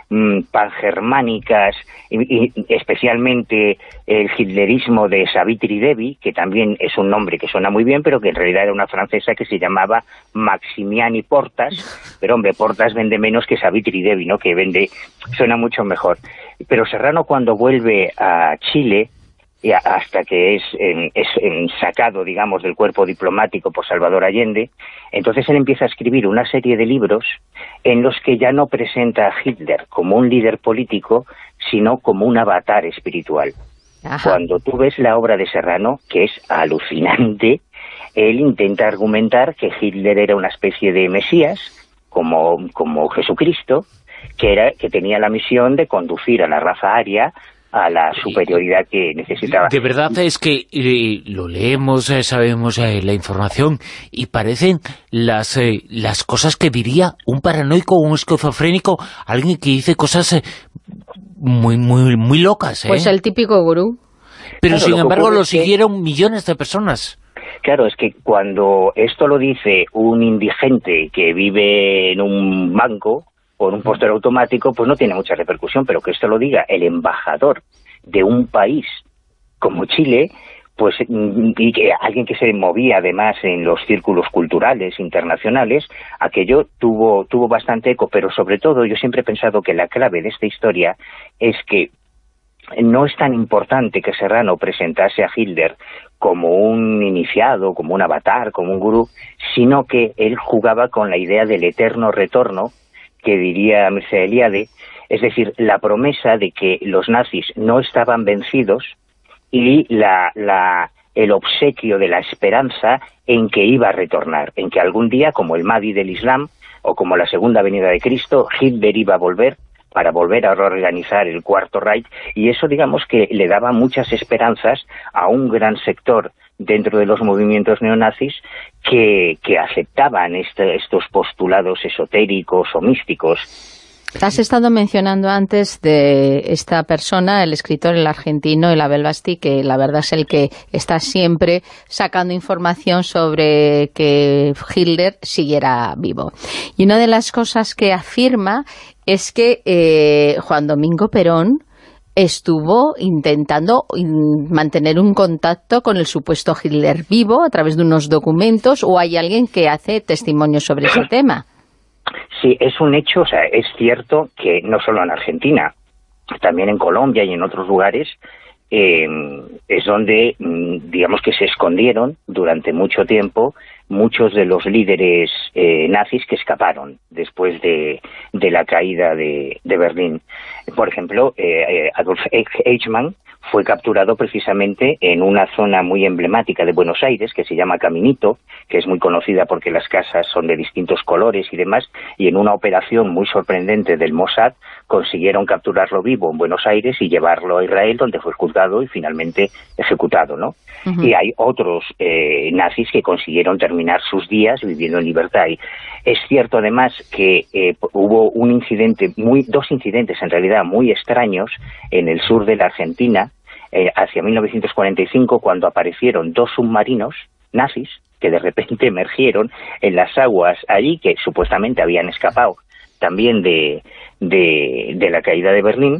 pangermánicas, y, y especialmente el hitlerismo de Savitri Devi, que también es un nombre que suena muy bien, pero que en realidad era una francesa que se llamaba Maximiani Portas, pero hombre, Portas vende menos que Savitri Devi, ¿no?, que vende, suena mucho mejor. Pero Serrano, cuando vuelve a Chile, hasta que es, en, es en sacado, digamos, del cuerpo diplomático por Salvador Allende, entonces él empieza a escribir una serie de libros en los que ya no presenta a Hitler como un líder político, sino como un avatar espiritual. Ajá. Cuando tú ves la obra de Serrano, que es alucinante, él intenta argumentar que Hitler era una especie de Mesías, como, como Jesucristo, que, era, que tenía la misión de conducir a la raza aria a la superioridad que necesitaba. De verdad es que eh, lo leemos, eh, sabemos eh, la información, y parecen las eh, las cosas que diría un paranoico o un esquizofrénico, alguien que dice cosas eh, muy muy muy locas. ¿eh? Pues el típico gurú. Pero claro, sin lo embargo lo siguieron que... millones de personas. Claro, es que cuando esto lo dice un indigente que vive en un banco con un póster automático, pues no tiene mucha repercusión, pero que esto lo diga el embajador de un país como Chile, pues y que alguien que se movía además en los círculos culturales internacionales, aquello tuvo, tuvo bastante eco, pero sobre todo yo siempre he pensado que la clave de esta historia es que no es tan importante que Serrano presentase a Hitler como un iniciado, como un avatar, como un gurú, sino que él jugaba con la idea del eterno retorno, que diría Mircea Eliade, es decir, la promesa de que los nazis no estaban vencidos y la, la, el obsequio de la esperanza en que iba a retornar, en que algún día, como el Mahdi del Islam, o como la segunda venida de Cristo, Hitler iba a volver para volver a reorganizar el Cuarto Reich, y eso, digamos, que le daba muchas esperanzas a un gran sector dentro de los movimientos neonazis que, que aceptaban este, estos postulados esotéricos o místicos. Has estado mencionando antes de esta persona, el escritor, el argentino, el Abel Basti, que la verdad es el que está siempre sacando información sobre que Hitler siguiera vivo. Y una de las cosas que afirma es que eh, Juan Domingo Perón estuvo intentando mantener un contacto con el supuesto Hitler vivo a través de unos documentos, o hay alguien que hace testimonio sobre ese tema. Sí, es un hecho, o sea, es cierto que no solo en Argentina, también en Colombia y en otros lugares, eh, es donde, digamos, que se escondieron durante mucho tiempo muchos de los líderes eh, nazis que escaparon después de, de la caída de, de Berlín. Por ejemplo, eh, Adolf Eichmann fue capturado precisamente en una zona muy emblemática de Buenos Aires, que se llama Caminito, que es muy conocida porque las casas son de distintos colores y demás, y en una operación muy sorprendente del Mossad consiguieron capturarlo vivo en Buenos Aires y llevarlo a Israel, donde fue juzgado y finalmente ejecutado, ¿no? Uh-huh. Y hay otros eh, nazis que consiguieron terminar sus días viviendo en libertad. Y es cierto además que eh, hubo un incidente, muy dos incidentes en realidad muy extraños en el sur de la Argentina, eh, hacia mil novecientos cuarenta y cinco, cuando aparecieron dos submarinos nazis que de repente emergieron en las aguas allí, que supuestamente habían escapado también de, de, de la caída de Berlín,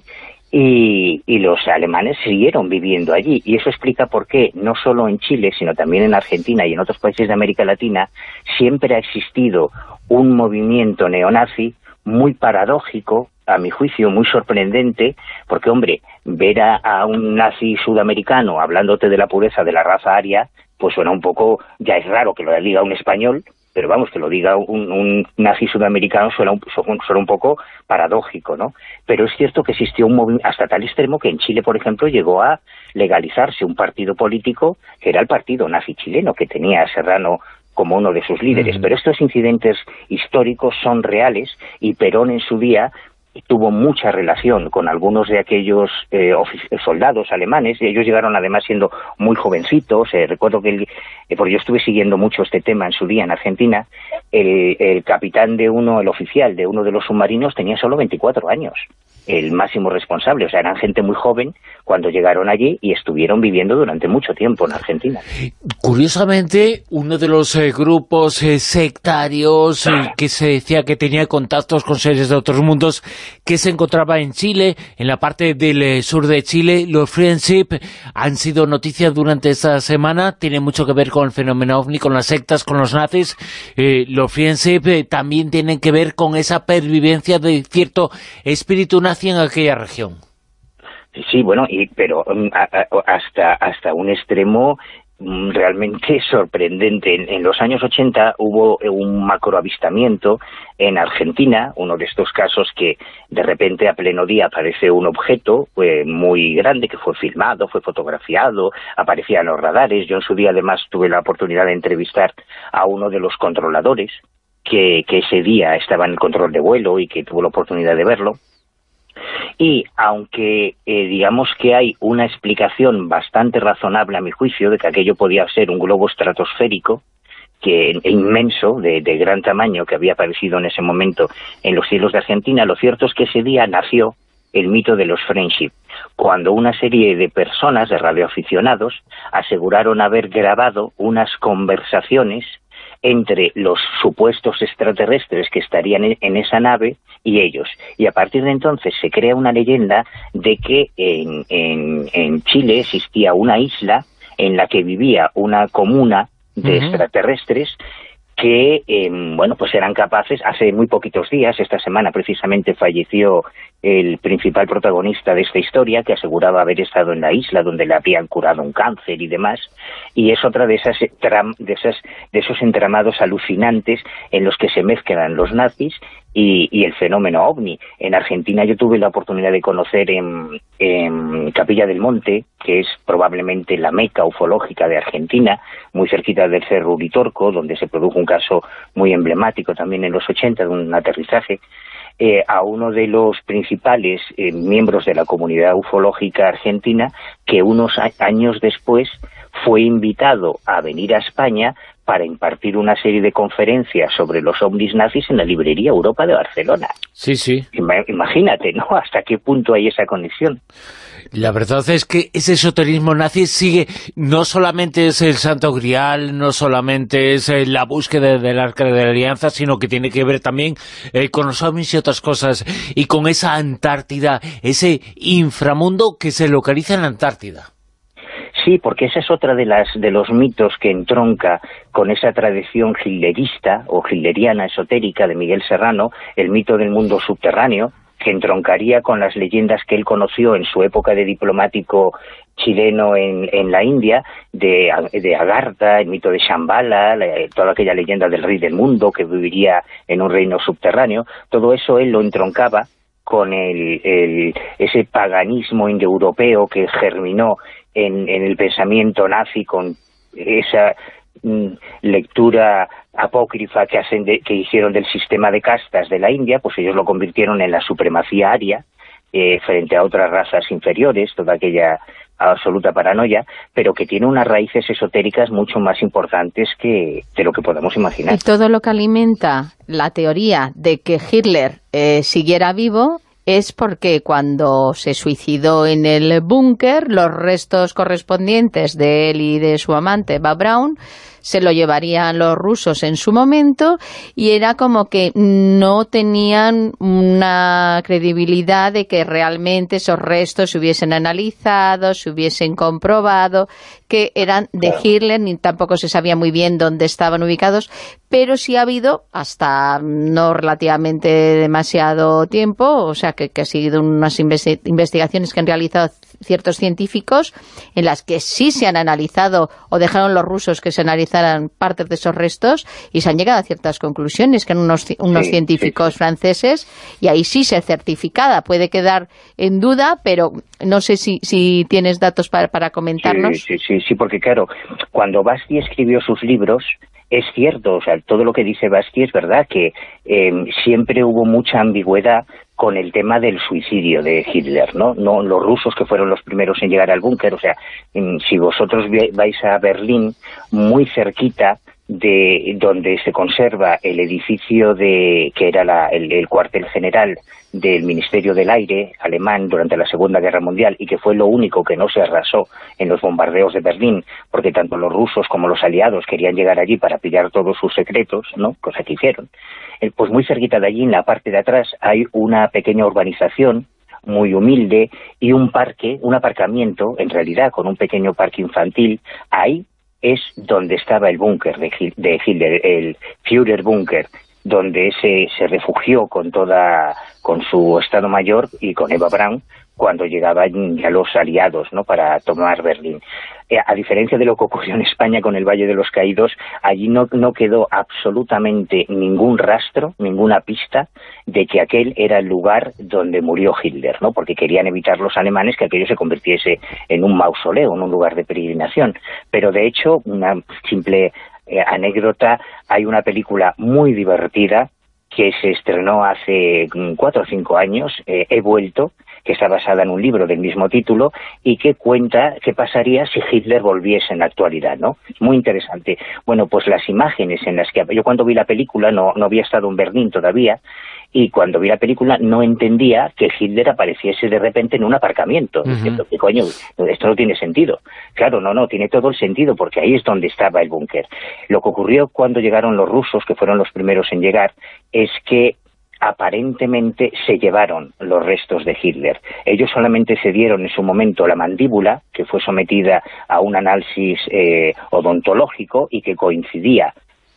y, y los alemanes siguieron viviendo allí, y eso explica por qué, no solo en Chile, sino también en Argentina y en otros países de América Latina, siempre ha existido un movimiento neonazi muy paradójico, a mi juicio muy sorprendente, porque, hombre, ver a, a un nazi sudamericano hablándote de la pureza de la raza aria, pues suena un poco, ya es raro que lo diga un español, pero vamos, que lo diga un, un nazi sudamericano suena un, suena un poco paradójico, ¿no? Pero es cierto que existió un movimiento hasta tal extremo que en Chile, por ejemplo, llegó a legalizarse un partido político que era el partido nazi chileno, que tenía a Serrano como uno de sus líderes. Uh-huh. Pero estos incidentes históricos son reales, y Perón en su día tuvo mucha relación con algunos de aquellos eh, soldados alemanes, y ellos llegaron además siendo muy jovencitos. Eh, recuerdo que, el, eh, porque yo estuve siguiendo mucho este tema en su día en Argentina, el, el capitán de uno, el oficial de uno de los submarinos tenía solo veinticuatro años, el máximo responsable, o sea, eran gente muy joven cuando llegaron allí y estuvieron viviendo durante mucho tiempo en Argentina. Curiosamente, uno de los eh, grupos eh, sectarios eh, que se decía que tenía contactos con seres de otros mundos, que se encontraba en Chile, en la parte del eh, sur de Chile, los Friendship, han sido noticias durante esta semana, tiene mucho que ver con el fenómeno ovni, con las sectas, con los nazis. Eh, los Friendship eh, también tienen que ver con esa pervivencia de cierto espíritu nazi en aquella región. Sí, bueno, y pero um, a, a, hasta hasta un extremo um, realmente sorprendente. En, en los años ochenta hubo un macroavistamiento en Argentina, uno de estos casos que de repente a pleno día aparece un objeto eh, muy grande que fue filmado, fue fotografiado, aparecía en los radares. Yo en su día además tuve la oportunidad de entrevistar a uno de los controladores que, que ese día estaba en el control de vuelo y que tuvo la oportunidad de verlo. Y aunque eh, digamos que hay una explicación bastante razonable a mi juicio de que aquello podía ser un globo estratosférico que inmenso, de, de gran tamaño, que había aparecido en ese momento en los cielos de Argentina, lo cierto es que ese día nació el mito de los Friendship, cuando una serie de personas, de radioaficionados, aseguraron haber grabado unas conversaciones entre los supuestos extraterrestres que estarían en esa nave y ellos. Y a partir de entonces se crea una leyenda de que en, en, en Chile existía una isla en la que vivía una comuna de uh-huh. extraterrestres que, eh, bueno, pues eran capaces, hace muy poquitos días, esta semana precisamente falleció el principal protagonista de esta historia, que aseguraba haber estado en la isla donde le habían curado un cáncer y demás, y es otra de esas de esas de esos entramados alucinantes en los que se mezclan los nazis y, y el fenómeno OVNI. En Argentina yo tuve la oportunidad de conocer en, en Capilla del Monte, que es probablemente la meca ufológica de Argentina, muy cerquita del Cerro Uritorco, donde se produjo un caso muy emblemático también en los ochenta de un aterrizaje, eh, a uno de los principales eh, miembros de la comunidad ufológica argentina, que unos a años después fue invitado a venir a España para impartir una serie de conferencias sobre los ovnis nazis en la librería Europa de Barcelona. Sí, sí. Imagínate, ¿no?, hasta qué punto hay esa conexión. La verdad es que ese esoterismo nazi sigue, no solamente es el Santo Grial, no solamente es la búsqueda del Arca de la Alianza, sino que tiene que ver también eh, con los ovnis y otras cosas, y con esa Antártida, ese inframundo que se localiza en la Antártida. Sí, porque esa es otra de las de los mitos que entronca con esa tradición hitlerista o hitleriana esotérica de Miguel Serrano, el mito del mundo subterráneo, que entroncaría con las leyendas que él conoció en su época de diplomático chileno en, en la India, de, de Agartha, el mito de Shambhala, la, toda aquella leyenda del rey del mundo que viviría en un reino subterráneo. Todo eso él lo entroncaba con el, el, ese paganismo indoeuropeo que germinó en, en el pensamiento nazi, con esa mm, lectura apócrifa que hacen de, que hicieron del sistema de castas de la India. Pues ellos lo convirtieron en la supremacía aria eh, frente a otras razas inferiores, toda aquella absoluta paranoia, pero que tiene unas raíces esotéricas mucho más importantes que de lo que podamos imaginar. Y todo lo que alimenta la teoría de que Hitler eh, siguiera vivo es porque cuando se suicidó en el búnker, los restos correspondientes de él y de su amante, Eva Braun, se lo llevarían los rusos en su momento, y era como que no tenían una credibilidad de que realmente esos restos se hubiesen analizado, se hubiesen comprobado que eran de Hitler, ni tampoco se sabía muy bien dónde estaban ubicados, pero sí ha habido, hasta no relativamente demasiado tiempo, o sea que, que ha sido unas investigaciones que han realizado ciertos científicos, en las que sí se han analizado, o dejaron los rusos que se analizaran partes de esos restos, y se han llegado a ciertas conclusiones, que eran unos, unos sí, científicos sí, sí. franceses, y ahí sí se certificada. Puede quedar en duda, pero no sé si, si tienes datos para, para comentarnos. Sí, sí, sí, sí, porque claro, cuando Basti escribió sus libros, es cierto, o sea, todo lo que dice Basti es verdad, que eh, siempre hubo mucha ambigüedad con el tema del suicidio de Hitler, ¿no? No los rusos, que fueron los primeros en llegar al búnker. O sea, si vosotros vais a Berlín, muy cerquita de donde se conserva el edificio de que era la, el, el cuartel general del Ministerio del Aire alemán durante la Segunda Guerra Mundial, y que fue lo único que no se arrasó en los bombardeos de Berlín, porque tanto los rusos como los aliados querían llegar allí para pillar todos sus secretos, ¿no?, cosa que hicieron. Pues muy cerquita de allí, en la parte de atrás, hay una pequeña urbanización muy humilde y un parque, un aparcamiento, en realidad, con un pequeño parque infantil. Ahí es donde estaba el búnker de Hitler, el Führerbunker, donde se, se refugió con toda con su Estado Mayor y con Eva Braun cuando llegaban ya los aliados, ¿no?, para tomar Berlín. Eh, a diferencia de lo que ocurrió en España con el Valle de los Caídos, allí no, no quedó absolutamente ningún rastro, ninguna pista de que aquel era el lugar donde murió Hitler, ¿no?, porque querían evitar los alemanes que aquello se convirtiese en un mausoleo, en un lugar de peregrinación. Pero de hecho, una simple eh, anécdota, hay una película muy divertida que se estrenó hace cuatro o cinco años, eh, He vuelto, que está basada en un libro del mismo título, y que cuenta qué pasaría si Hitler volviese en la actualidad, ¿no? Muy interesante. Bueno, pues las imágenes en las que... Yo cuando vi la película, no, no había estado en Berlín todavía, y cuando vi la película no entendía que Hitler apareciese de repente en un aparcamiento. Uh-huh. Diciendo, ¿qué coño? Esto no tiene sentido. Claro, no, no, tiene todo el sentido, porque ahí es donde estaba el búnker. Lo que ocurrió cuando llegaron los rusos, que fueron los primeros en llegar, es que aparentemente se llevaron los restos de Hitler. Ellos solamente cedieron en su momento la mandíbula, que fue sometida a un análisis eh, odontológico y que coincidía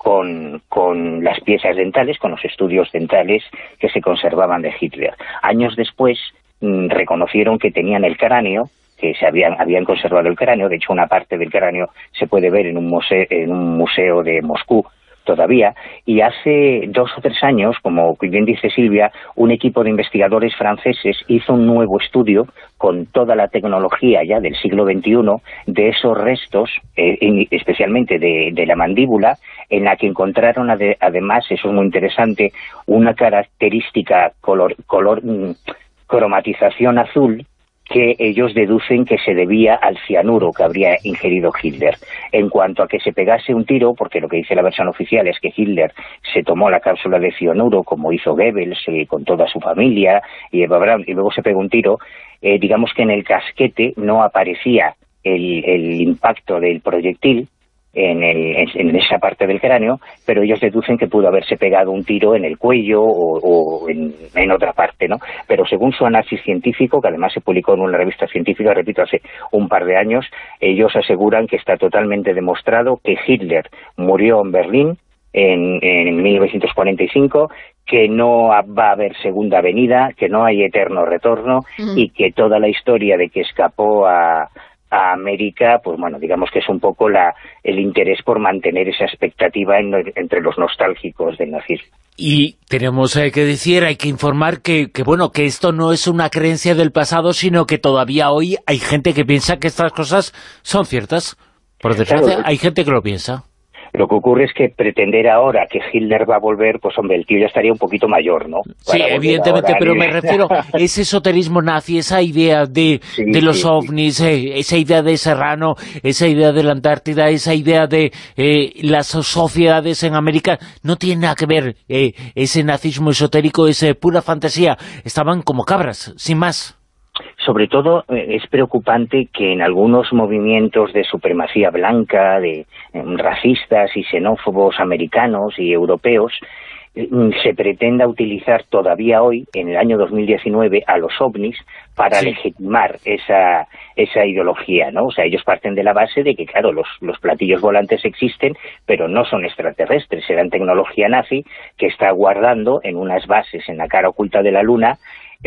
con, con las piezas dentales, con los estudios dentales que se conservaban de Hitler. Años después mmm, reconocieron que tenían el cráneo, que se habían, habían conservado el cráneo. De hecho, una parte del cráneo se puede ver en un museo, en un museo de Moscú todavía, y hace dos o tres años, como bien dice Silvia, un equipo de investigadores franceses hizo un nuevo estudio con toda la tecnología ya del siglo veintiuno de esos restos, eh, en, especialmente de, de la mandíbula, en la que encontraron ade, además, eso es muy interesante, una característica color, color mm, cromatización azul, que ellos deducen que se debía al cianuro que habría ingerido Hitler. En cuanto a que se pegase un tiro, porque lo que dice la versión oficial es que Hitler se tomó la cápsula de cianuro, como hizo Goebbels eh, con toda su familia, y Eva Braun, y luego se pegó un tiro, eh, digamos que en el casquete no aparecía el, el impacto del proyectil, En, el, en esa parte del cráneo, pero ellos deducen que pudo haberse pegado un tiro en el cuello o, o en, en otra parte, ¿no? Pero según su análisis científico, que además se publicó en una revista científica, repito, hace un par de años, ellos aseguran que está totalmente demostrado que Hitler murió en Berlín en, en mil novecientos cuarenta y cinco, que no va a haber segunda venida, que no hay eterno retorno, mm. y que toda la historia de que escapó a... a América, pues bueno, digamos que es un poco la el interés por mantener esa expectativa en, entre los nostálgicos del nazismo. Y tenemos eh, que decir, hay que informar que, que, bueno, que esto no es una creencia del pasado, sino que todavía hoy hay gente que piensa que estas cosas son ciertas. Por desgracia, claro, hay gente que lo piensa. Lo que ocurre es que pretender ahora que Hitler va a volver, pues hombre, el tío ya estaría un poquito mayor, ¿no? Sí, evidentemente, ahora, pero me refiero a ese esoterismo nazi, esa idea de, sí, de los sí, ovnis, eh, esa idea de Serrano, esa idea de la Antártida, esa idea de eh, las sociedades en América, no tiene nada que ver eh, ese nazismo esotérico, esa pura fantasía. Estaban como cabras, sin más. Sobre todo eh, es preocupante que en algunos movimientos de supremacía blanca, de eh, racistas y xenófobos americanos y europeos, eh, se pretenda utilizar todavía hoy, en el año dos mil diecinueve, a los ovnis para sí. legitimar esa, esa ideología, ¿no? O sea, ellos parten de la base de que, claro, los, los platillos volantes existen, pero no son extraterrestres, serán tecnología nazi que está guardando en unas bases en la cara oculta de la Luna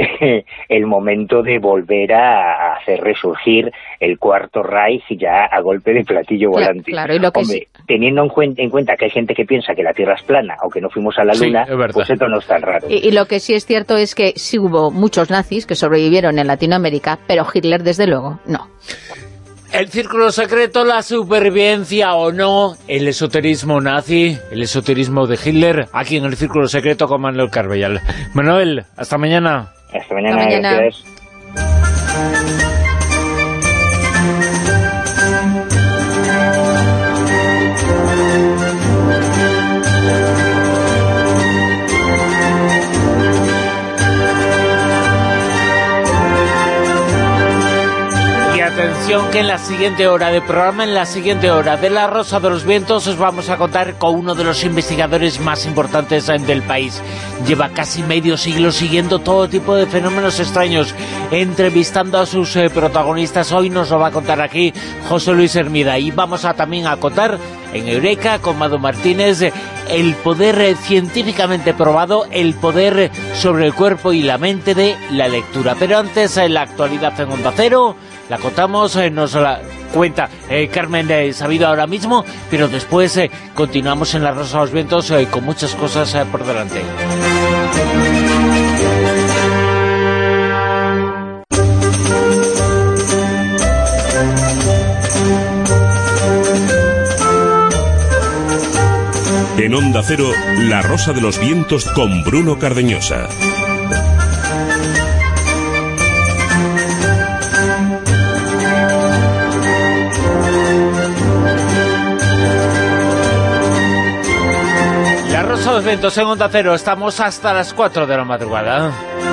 el momento de volver a hacer resurgir el Cuarto Reich ya a golpe de platillo volante. Claro, y lo que Hombre, sí. teniendo en cuenta, en cuenta que hay gente que piensa que la Tierra es plana o que no fuimos a la Luna, sí, pues esto no es tan raro. Y, y lo que sí es cierto es que sí hubo muchos nazis que sobrevivieron en Latinoamérica, pero Hitler, desde luego, no. El círculo secreto, la supervivencia o no, el esoterismo nazi, el esoterismo de Hitler, aquí en el círculo secreto con Manuel Carbellal. Manuel, hasta mañana. Hasta mañana, hasta mañana. Gracias. Atención que en la siguiente hora de programa, en la siguiente hora de La Rosa de los Vientos, os vamos a contar con uno de los investigadores más importantes del país. Lleva casi medio siglo siguiendo todo tipo de fenómenos extraños, entrevistando a sus eh, protagonistas. Hoy nos lo va a contar aquí José Luis Hermida. Y vamos a también a contar en Eureka con Mado Martínez eh, el poder eh, científicamente probado, el poder eh, sobre el cuerpo y la mente de la lectura. Pero antes, en la actualidad en Onda Cero, la contamos, eh, nos la cuenta eh, Carmen eh, Sabido ahora mismo, pero después eh, continuamos en La Rosa de los Vientos eh, con muchas cosas eh, por delante. En Onda Cero, La Rosa de los Vientos con Bruno Cardeñosa. Los Vientos en Onda Cero, estamos hasta las cuatro de la madrugada.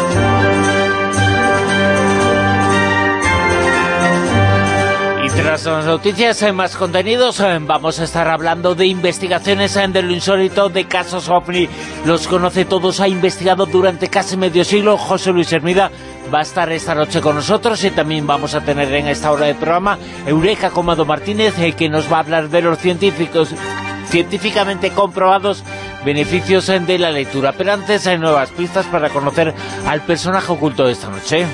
Y tras las noticias, más contenidos, vamos a estar hablando de investigaciones de lo insólito, de casos ovni. Los conoce todos, ha investigado durante casi medio siglo. José Luis Hermida va a estar esta noche con nosotros y también vamos a tener en esta hora de programa Eureka con Mado Martínez, que nos va a hablar de los científicos científicamente comprobados beneficios de la lectura. Pero antes hay nuevas pistas para conocer al personaje oculto de esta noche.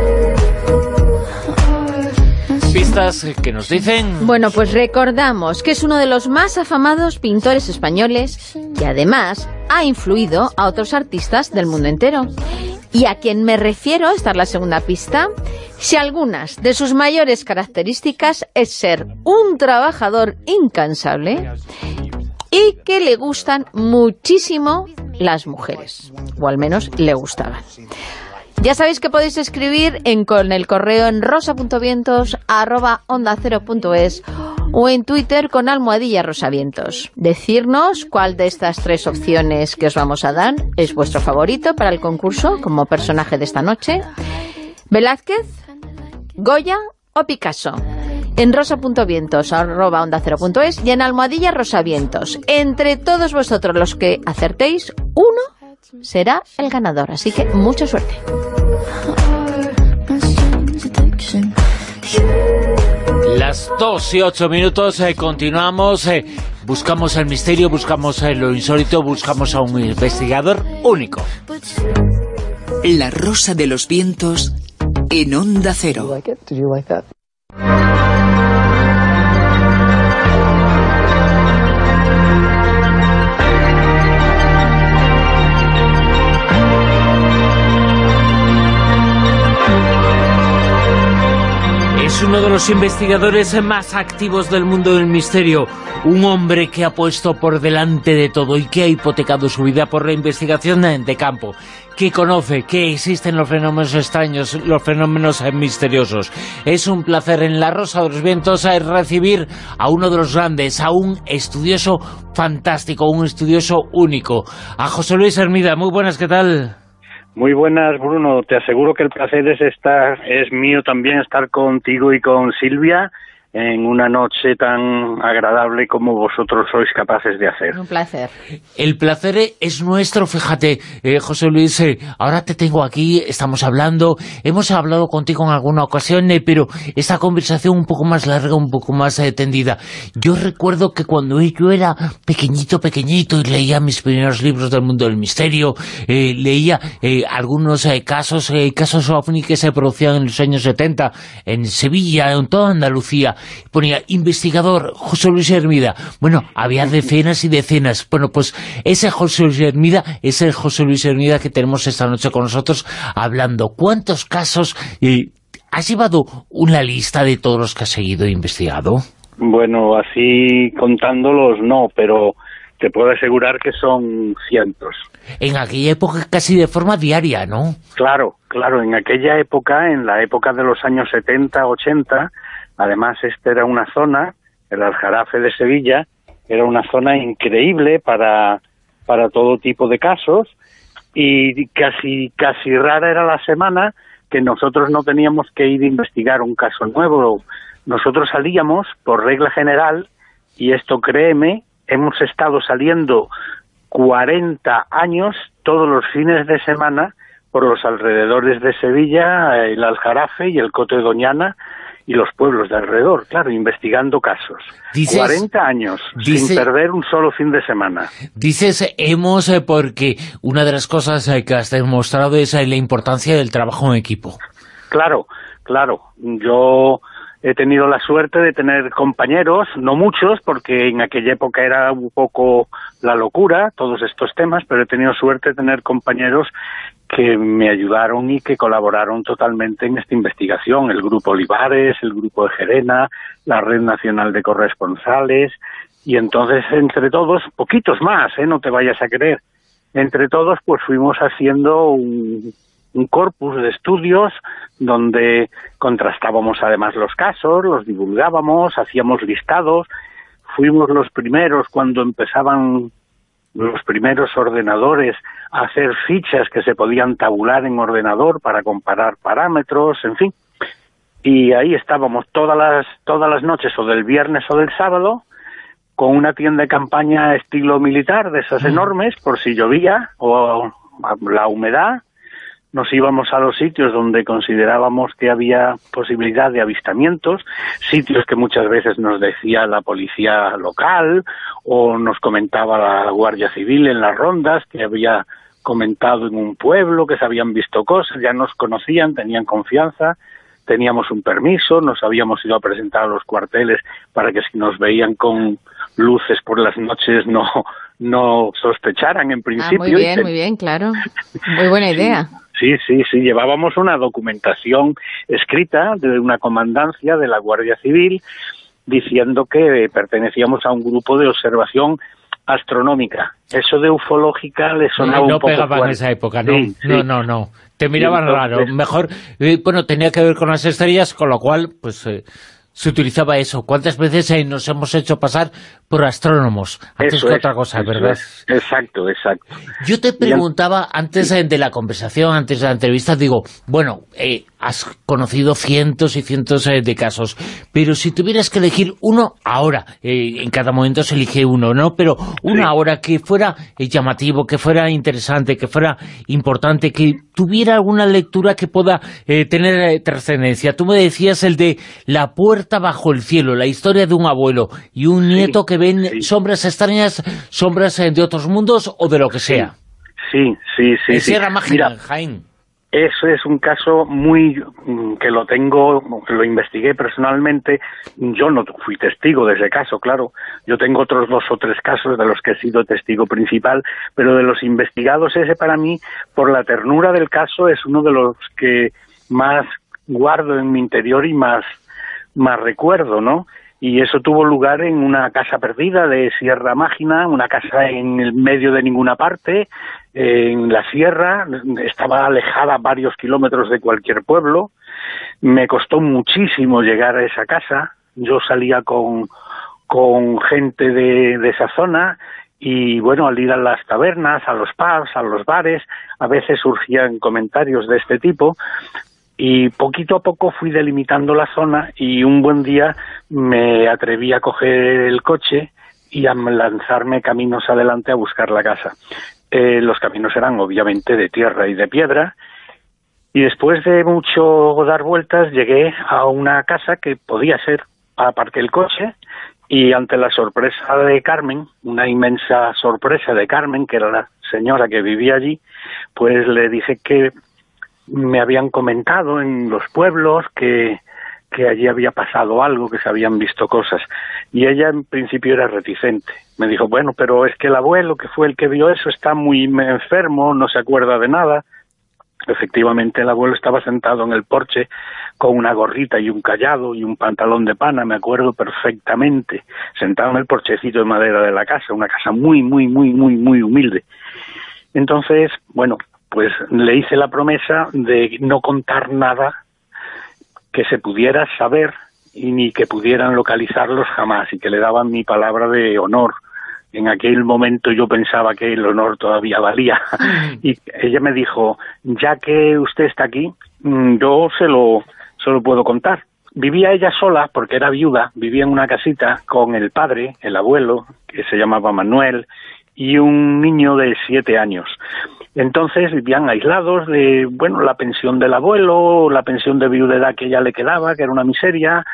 Pistas que nos dicen... Bueno, pues recordamos que es uno de los más afamados pintores españoles y además ha influido a otros artistas del mundo entero. Y a quien me refiero, esta es la segunda pista, si algunas de sus mayores características es ser un trabajador incansable y que le gustan muchísimo las mujeres, o al menos le gustaban. Ya sabéis que podéis escribir en, con el correo en rosa.vientos arroba onda cero punto es o en Twitter con almohadilla rosavientos. Decirnos cuál de estas tres opciones que os vamos a dar es vuestro favorito para el concurso como personaje de esta noche. Velázquez, Goya o Picasso. En rosa.vientos arroba onda cero punto es y en almohadilla rosavientos. Entre todos vosotros los que acertéis, uno será el ganador, así que mucha suerte. Las dos y ocho minutos, eh, continuamos, eh, buscamos el misterio, buscamos eh, lo insólito, buscamos a un investigador único. La Rosa de los Vientos en Onda Cero. Es uno de los investigadores más activos del mundo del misterio, un hombre que ha puesto por delante de todo y que ha hipotecado su vida por la investigación de campo, que conoce que existen los fenómenos extraños, los fenómenos misteriosos. Es un placer en La Rosa de los Vientos recibir a uno de los grandes, a un estudioso fantástico, un estudioso único, a José Luis Hermida. Muy buenas, ¿qué tal? Muy buenas, Bruno. Te aseguro que el placer es estar, es mío también estar contigo y con Silvia en una noche tan agradable como vosotros sois capaces de hacer. Un placer. El placer es nuestro, fíjate, eh, José Luis, eh, ahora te tengo aquí, estamos hablando, hemos hablado contigo en alguna ocasión, eh, pero esta conversación un poco más larga, un poco más eh, tendida. Yo recuerdo que cuando yo era pequeñito, pequeñito, y leía mis primeros libros del mundo del misterio, eh, leía eh, algunos eh, casos, eh, casos ovni que se producían en los años setenta, en Sevilla, en toda Andalucía. Ponía investigador José Luis Hermida. Bueno, había decenas y decenas. Bueno, pues ese José Luis Hermida es el José Luis Hermida que tenemos esta noche con nosotros hablando. ¿Cuántos casos? Eh, ¿Has llevado una lista de todos los que has seguido e investigado? Bueno, así contándolos no, pero te puedo asegurar que son cientos. En aquella época casi de forma diaria, ¿no? Claro, claro, en aquella época, en la época de los años setenta, ochenta, además esta era una zona, el Aljarafe de Sevilla, era una zona increíble para, para todo tipo de casos, y casi, casi rara era la semana que nosotros no teníamos que ir a investigar un caso nuevo. Nosotros salíamos, por regla general, y esto créeme, hemos estado saliendo cuarenta años todos los fines de semana por los alrededores de Sevilla, el Aljarafe y el Coto de Doñana y los pueblos de alrededor, claro, investigando casos. Dices, cuarenta años, dice, sin perder un solo fin de semana. Dices hemos eh, porque una de las cosas eh, que has demostrado es eh, la importancia del trabajo en equipo. Claro, claro. Yo he tenido la suerte de tener compañeros, no muchos, porque en aquella época era un poco la locura, todos estos temas, pero he tenido suerte de tener compañeros que me ayudaron y que colaboraron totalmente en esta investigación. El Grupo Olivares, el Grupo de Gerena, la Red Nacional de Corresponsales, y entonces entre todos, poquitos más, ¿eh? No te vayas a creer, entre todos pues fuimos haciendo un, un corpus de estudios donde contrastábamos además los casos, los divulgábamos, hacíamos listados, fuimos los primeros cuando empezaban los primeros ordenadores a hacer fichas que se podían tabular en ordenador para comparar parámetros, en fin. Y ahí estábamos todas las todas las noches, o del viernes o del sábado, con una tienda de campaña estilo militar, de esas enormes, por si llovía o la humedad. Nos íbamos a los sitios donde considerábamos que había posibilidad de avistamientos, sitios que muchas veces nos decía la policía local o nos comentaba la Guardia Civil en las rondas, que había comentado en un pueblo, que se habían visto cosas, ya nos conocían, tenían confianza, teníamos un permiso, nos habíamos ido a presentar a los cuarteles para que si nos veían con luces por las noches no, no sospecharan en principio. Ah, muy bien, muy bien, claro. Muy buena idea. Sí, sí, sí, llevábamos una documentación escrita de una comandancia de la Guardia Civil diciendo que pertenecíamos a un grupo de observación astronómica. Eso de ufológica le sonaba no, no un poco pegaba fuerte. en esa época, ¿no? Sí, sí. No, no, no. Te miraban entonces, raro. Mejor, eh, bueno, tenía que ver con las estrellas, con lo cual, pues... Eh, se utilizaba eso. ¿Cuántas veces eh, nos hemos hecho pasar por astrónomos? Antes eso que es, otra cosa, eso ¿verdad? Es. Exacto, exacto. Yo te preguntaba, antes eh, de la conversación, antes de la entrevista, digo, bueno, eh, has conocido cientos y cientos eh, de casos, pero si tuvieras que elegir uno ahora, eh, en cada momento se elige uno, ¿no? Pero uno Sí. ahora que fuera eh, llamativo, que fuera interesante, que fuera importante, que tuviera alguna lectura que pueda eh, tener eh, trascendencia. Tú me decías el de La puerta bajo el cielo, la historia de un abuelo y un Sí, nieto que ven sí. sombras extrañas, sombras eh, de otros mundos o de lo que sea. Sí, sí, sí. En sí. Sierra Mágina, Mira, Jaén. eso es un caso muy mm, que lo tengo, que lo investigué personalmente. Yo no fui testigo de ese caso, claro. Yo tengo otros dos o tres casos de los que he sido testigo principal, pero de los investigados ese para mí, por la ternura del caso, es uno de los que más guardo en mi interior y más, más recuerdo, ¿no? Y eso tuvo lugar en una casa perdida de Sierra Mágina, una casa en el medio de ninguna parte, en la sierra, estaba alejada varios kilómetros de cualquier pueblo. Me costó muchísimo llegar a esa casa. Yo salía con, con gente de, de esa zona y, bueno, al ir a las tabernas, a los pubs, a los bares, a veces surgían comentarios de este tipo. Y poquito a poco fui delimitando la zona y un buen día me atreví a coger el coche y a lanzarme caminos adelante a buscar la casa. Eh, los caminos eran obviamente de tierra y de piedra y después de mucho dar vueltas llegué a una casa que podía ser, aparqué el coche y ante la sorpresa de Carmen, una inmensa sorpresa de Carmen, que era la señora que vivía allí, pues le dije que me habían comentado en los pueblos que, que allí había pasado algo, que se habían visto cosas. Y ella en principio era reticente. Me dijo, bueno, pero es que el abuelo, que fue el que vio eso, está muy enfermo, no se acuerda de nada. Efectivamente, el abuelo estaba sentado en el porche con una gorrita y un cayado y un pantalón de pana, me acuerdo perfectamente, sentado en el porchecito de madera de la casa, una casa muy, muy, muy, muy, muy humilde. Entonces, bueno, pues le hice la promesa de no contar nada que se pudiera saber y ni que pudieran localizarlos jamás, y que le daban mi palabra de honor. En aquel momento yo pensaba que el honor todavía valía. Y ella me dijo, ya que usted está aquí, yo se lo, se lo puedo contar. Vivía ella sola, porque era viuda, vivía en una casita con el padre, el abuelo, que se llamaba Manuel, y un niño de siete años. Entonces vivían aislados de, bueno, la pensión del abuelo, la pensión de viudedad que ella le quedaba, que era una miseria,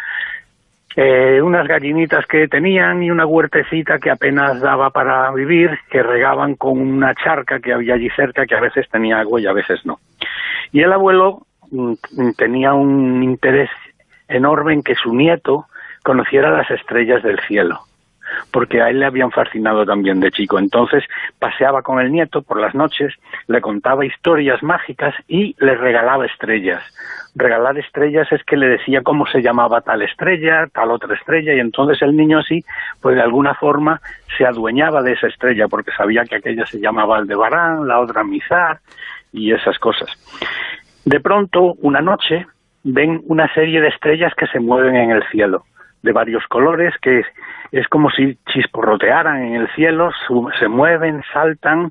eh, unas gallinitas que tenían y una huertecita que apenas daba para vivir, que regaban con una charca que había allí cerca, que a veces tenía agua y a veces no. Y el abuelo mm, tenía un interés enorme en que su nieto conociera las estrellas del cielo, porque a él le habían fascinado también de chico. Entonces paseaba con el nieto por las noches, le contaba historias mágicas y le regalaba estrellas. Regalar estrellas es que le decía cómo se llamaba tal estrella, tal otra estrella, y entonces el niño así, pues de alguna forma se adueñaba de esa estrella, porque sabía que aquella se llamaba Aldebarán, la otra Mizar, y esas cosas. De pronto, una noche, ven una serie de estrellas que se mueven en el cielo, de varios colores, que es como si chisporrotearan en el cielo, se mueven, saltan,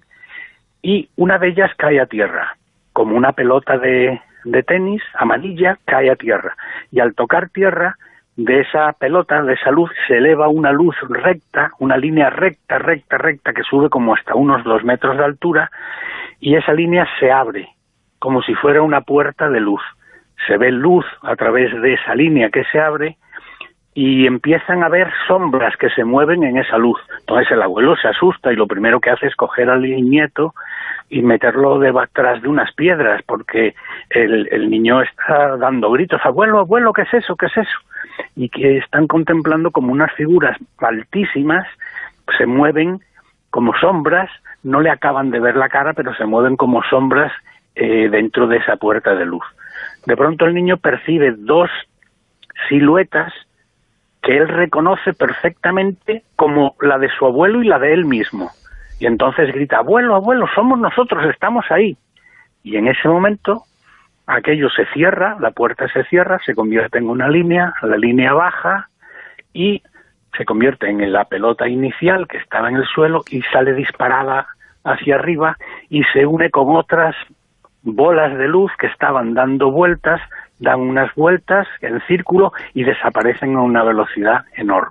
y una de ellas cae a tierra, como una pelota de, de tenis amarilla, cae a tierra. Y al tocar tierra, de esa pelota, de esa luz, se eleva una luz recta, una línea recta, recta, recta, que sube como hasta unos dos metros de altura, y esa línea se abre, como si fuera una puerta de luz. Se ve luz a través de esa línea que se abre, y empiezan a ver sombras que se mueven en esa luz. Entonces el abuelo se asusta y lo primero que hace es coger al nieto y meterlo detrás de unas piedras, porque el, el niño está dando gritos, abuelo, abuelo, ¿qué es eso? ¿Qué es eso? Y que están contemplando como unas figuras altísimas, se mueven como sombras, no le acaban de ver la cara, pero se mueven como sombras eh, dentro de esa puerta de luz. De pronto el niño percibe dos siluetas que él reconoce perfectamente como la de su abuelo y la de él mismo. Y entonces grita, abuelo, abuelo, somos nosotros, estamos ahí. Y en ese momento aquello se cierra, la puerta se cierra, se convierte en una línea, la línea baja y se convierte en la pelota inicial que estaba en el suelo y sale disparada hacia arriba y se une con otras bolas de luz que estaban dando vueltas, dan unas vueltas en círculo y desaparecen a una velocidad enorme.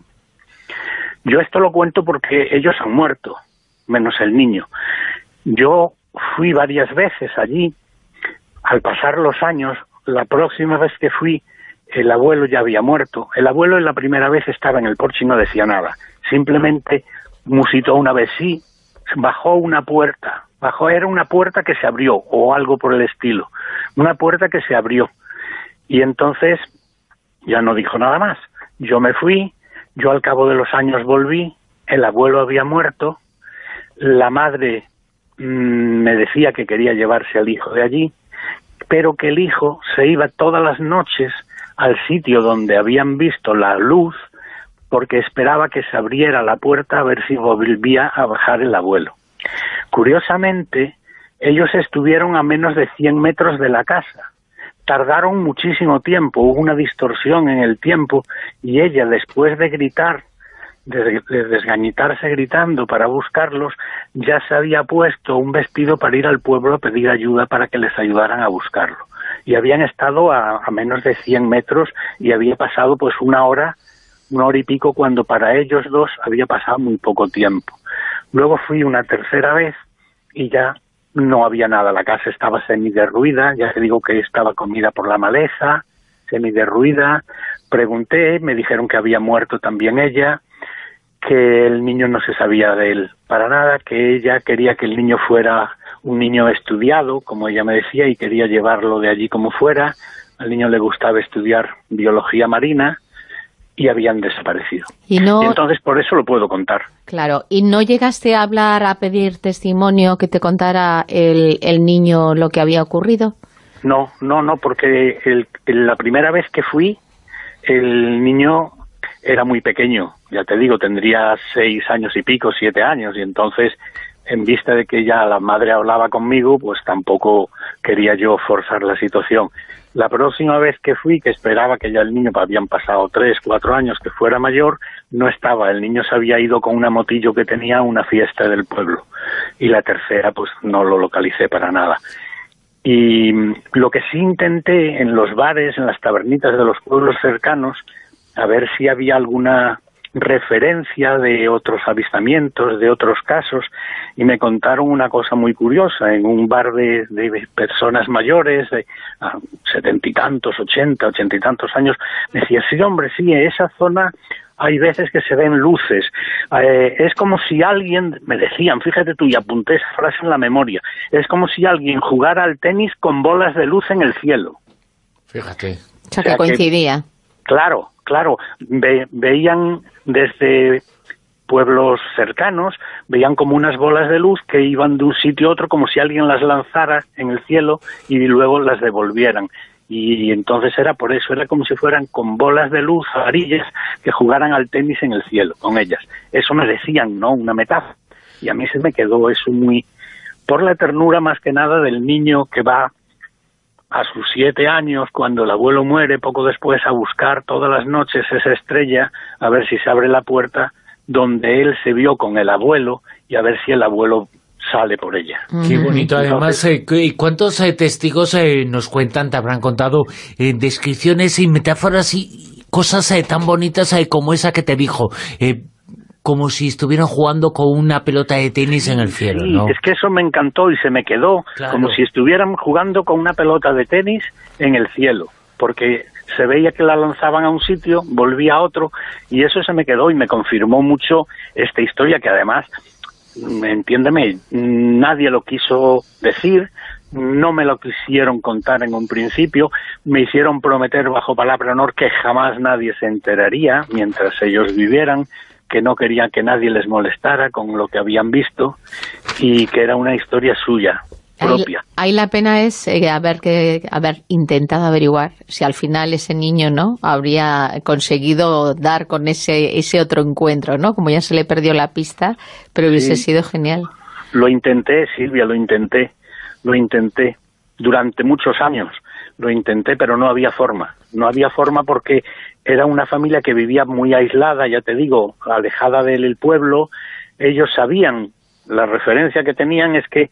Yo esto lo cuento porque ellos han muerto, menos el niño. Yo fui varias veces allí. Al pasar los años, la próxima vez que fui, el abuelo ya había muerto. El abuelo en la primera vez estaba en el porche y no decía nada. Simplemente musitó una vez, sí, bajó una puerta. Bajó, era una puerta que se abrió, o algo por el estilo. Una puerta que se abrió. Y entonces ya no dijo nada más. Yo me fui, yo al cabo de los años volví, el abuelo había muerto, la madre mmm, me decía que quería llevarse al hijo de allí, pero que el hijo se iba todas las noches al sitio donde habían visto la luz porque esperaba que se abriera la puerta a ver si volvía a bajar el abuelo. Curiosamente, ellos estuvieron a menos de cien metros de la casa. Tardaron muchísimo tiempo, hubo una distorsión en el tiempo y ella, después de gritar, de, de desgañitarse gritando para buscarlos, ya se había puesto un vestido para ir al pueblo a pedir ayuda para que les ayudaran a buscarlo. Y habían estado a, a menos de cien metros y había pasado pues una hora, una hora y pico, cuando para ellos dos había pasado muy poco tiempo. Luego fui una tercera vez y ya no había nada, la casa estaba semiderruida, ya te digo que estaba comida por la maleza, semiderruida. Pregunté, me dijeron que había muerto también ella, que el niño no se sabía de él para nada, que ella quería que el niño fuera un niño estudiado, como ella me decía, y quería llevarlo de allí como fuera. Al niño le gustaba estudiar biología marina y habían desaparecido. Y, no... y entonces por eso lo puedo contar. Claro, ¿y no llegaste a hablar, a pedir testimonio, que te contara el, el niño lo que había ocurrido? No, no, no, porque el, el, la primera vez que fui, el niño era muy pequeño, ya te digo, tendría seis años y pico, siete años, y entonces, en vista de que ya la madre hablaba conmigo, pues tampoco quería yo forzar la situación. La próxima vez que fui, que esperaba que ya el niño, habían pasado tres, cuatro años, que fuera mayor, no estaba. El niño se había ido con una motillo que tenía a una fiesta del pueblo. Y la tercera, pues no lo localicé para nada. Y lo que sí intenté en los bares, en las tabernitas de los pueblos cercanos, a ver si había alguna referencia de otros avistamientos, de otros casos, y me contaron una cosa muy curiosa. En un bar de, de personas mayores, de setenta y tantos, ochenta, ochenta y tantos años, me decía, sí, hombre, sí, en esa zona hay veces que se ven luces. Eh, es como si alguien, me decían, fíjate tú, y apunté esa frase en la memoria, es como si alguien jugara al tenis con bolas de luz en el cielo. Fíjate. O sea, que coincidía. Que, claro, claro, ve, veían desde pueblos cercanos, veían como unas bolas de luz que iban de un sitio a otro, como si alguien las lanzara en el cielo y luego las devolvieran. Y entonces era por eso, era como si fueran con bolas de luz, varillas, que jugaran al tenis en el cielo, con ellas. Eso me decían, ¿no? Una metáfora. Y a mí se me quedó eso muy... por la ternura más que nada del niño que va a sus siete años, cuando el abuelo muere, poco después, a buscar todas las noches esa estrella, a ver si se abre la puerta donde él se vio con el abuelo, y a ver si el abuelo sale por ella. Qué bonito. Además, Entonces, eh, ¿cuántos eh, testigos eh, nos cuentan, te habrán contado eh, descripciones y metáforas y cosas eh, tan bonitas eh, como esa que te dijo? Eh, como si estuvieran jugando con una pelota de tenis en el cielo, sí, ¿no? Es que eso me encantó y se me quedó, claro, como si estuvieran jugando con una pelota de tenis en el cielo, porque se veía que la lanzaban a un sitio, volvía a otro, y eso se me quedó y me confirmó mucho esta historia, que además, entiéndeme, nadie lo quiso decir, no me lo quisieron contar en un principio, me hicieron prometer bajo palabra de honor que jamás nadie se enteraría mientras ellos vivieran, que no querían que nadie les molestara con lo que habían visto y que era una historia suya, propia. Ahí, ahí la pena es eh, haber, que, haber intentado averiguar si al final ese niño, ¿no?, habría conseguido dar con ese, ese otro encuentro, ¿no? Como ya se le perdió la pista, pero hubiese Sí. sido genial. Lo intenté, Silvia, lo intenté, lo intenté durante muchos años, lo intenté, pero no había forma, no había forma porque era una familia que vivía muy aislada, ya te digo, alejada del pueblo. Ellos sabían, la referencia que tenían es que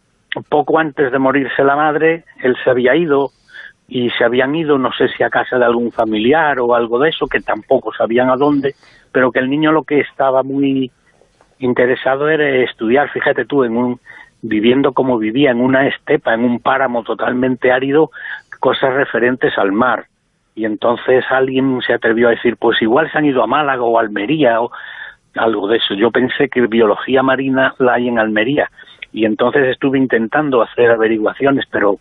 poco antes de morirse la madre, él se había ido, y se habían ido, no sé si a casa de algún familiar o algo de eso, que tampoco sabían a dónde, pero que el niño lo que estaba muy interesado era estudiar, fíjate tú, en un viviendo como vivía, en una estepa, en un páramo totalmente árido, cosas referentes al mar. Y entonces alguien se atrevió a decir, pues igual se han ido a Málaga o Almería o algo de eso. Yo pensé que biología marina la hay en Almería, y entonces estuve intentando hacer averiguaciones, pero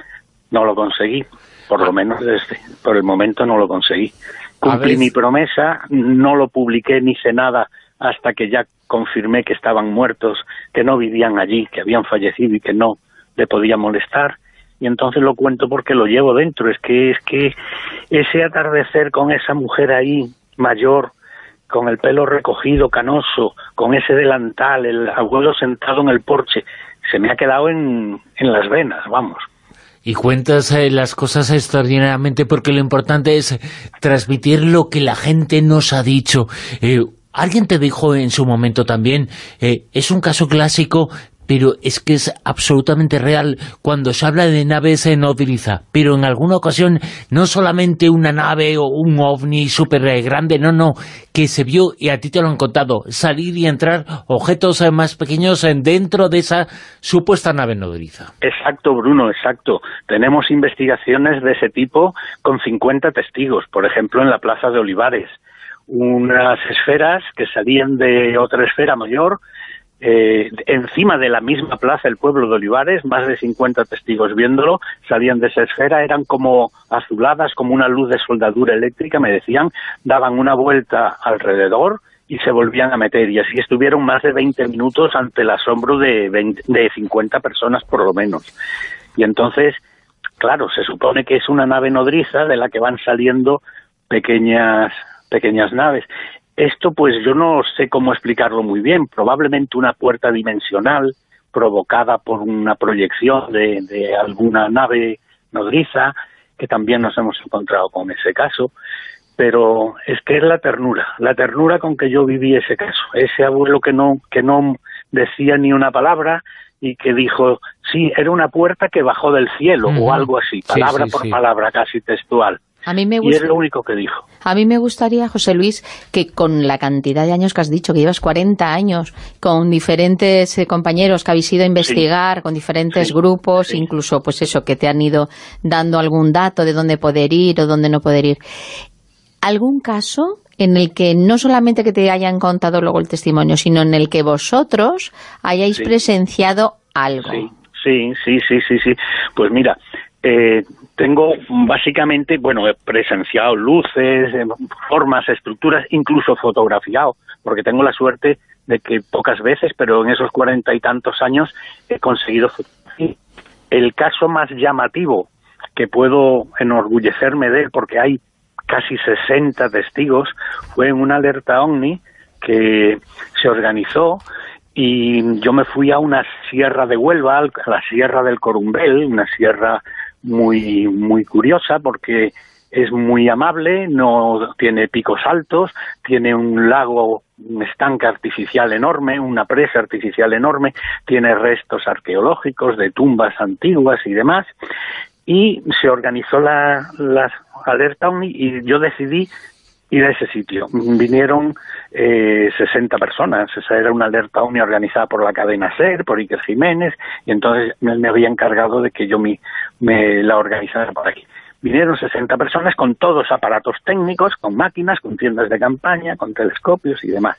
no lo conseguí, por lo menos desde, por el momento no lo conseguí. Cumplí mi promesa, no lo publiqué ni sé nada hasta que ya confirmé que estaban muertos, que no vivían allí, que habían fallecido y que no le podía molestar, y entonces lo cuento porque lo llevo dentro. Es que es que ese atardecer con esa mujer ahí, mayor, con el pelo recogido, canoso, con ese delantal, el abuelo sentado en el porche, se me ha quedado en, en las venas, vamos. Y cuentas eh, las cosas extraordinariamente, porque lo importante es transmitir lo que la gente nos ha dicho. Eh, alguien te dijo en su momento también, eh, es un caso clásico, pero es que es absolutamente real. Cuando se habla de naves eh, nodriza, pero en alguna ocasión no solamente una nave o un ovni súper grande, no, no, que se vio, y a ti te lo han contado, salir y entrar objetos eh, más pequeños eh, dentro de esa supuesta nave nodriza. Exacto, Bruno, exacto. Tenemos investigaciones de ese tipo con cincuenta testigos, por ejemplo, en la Plaza de Olivares. Unas esferas que salían de otra esfera mayor, Eh, encima de la misma plaza, el pueblo de Olivares, más de cincuenta testigos viéndolo, salían de esa esfera, eran como azuladas, como una luz de soldadura eléctrica, me decían, daban una vuelta alrededor y se volvían a meter, y así estuvieron más de veinte minutos ante el asombro de, veinte, de cincuenta personas por lo menos. Y entonces, claro, se supone que es una nave nodriza de la que van saliendo pequeñas, pequeñas naves. Esto pues yo no sé cómo explicarlo muy bien, probablemente una puerta dimensional provocada por una proyección de, de alguna nave nodriza, que también nos hemos encontrado con ese caso, pero es que es la ternura, la ternura con que yo viví ese caso, ese abuelo que no, que no decía ni una palabra y que dijo, sí, era una puerta que bajó del cielo, uh-huh. o algo así, palabra sí, sí, por sí. palabra, casi textual. A mí me gusta... Y es lo único que dijo. A mí me gustaría, José Luis, que con la cantidad de años que has dicho, que llevas cuarenta años, con diferentes eh, compañeros que habéis ido a investigar, sí. con diferentes sí. grupos, sí. incluso pues eso, que te han ido dando algún dato de dónde poder ir o dónde no poder ir. ¿Algún caso en el que no solamente que te hayan contado luego el testimonio, sino en el que vosotros hayáis sí. presenciado algo? Sí, sí, sí, sí, sí, sí. Pues mira... Eh, tengo básicamente, bueno, he presenciado luces, formas, estructuras, incluso fotografiado, porque tengo la suerte de que pocas veces, pero en esos cuarenta y tantos años he conseguido fotografiar. El caso más llamativo que puedo enorgullecerme de él, porque hay casi sesenta testigos, fue en una alerta OVNI que se organizó, y yo me fui a una sierra de Huelva, a la Sierra del Corumbel, una sierra muy muy curiosa porque es muy amable, no tiene picos altos, tiene un lago, un estanque artificial enorme, una presa artificial enorme, tiene restos arqueológicos de tumbas antiguas y demás, y se organizó la, la alerta OVNI y yo decidí ir a ese sitio. Vinieron eh, sesenta personas, esa era una alerta OVNI organizada por la cadena SER, por Iker Jiménez, y entonces me, me había encargado de que yo me, me la organizara por aquí. Vinieron sesenta personas con todos aparatos técnicos, con máquinas, con tiendas de campaña, con telescopios y demás.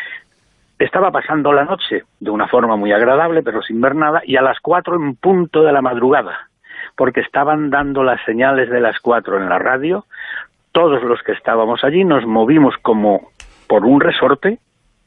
Estaba pasando la noche de una forma muy agradable, pero sin ver nada, y a las cuatro en punto de la madrugada, porque estaban dando las señales de las cuatro en la radio, todos los que estábamos allí nos movimos como por un resorte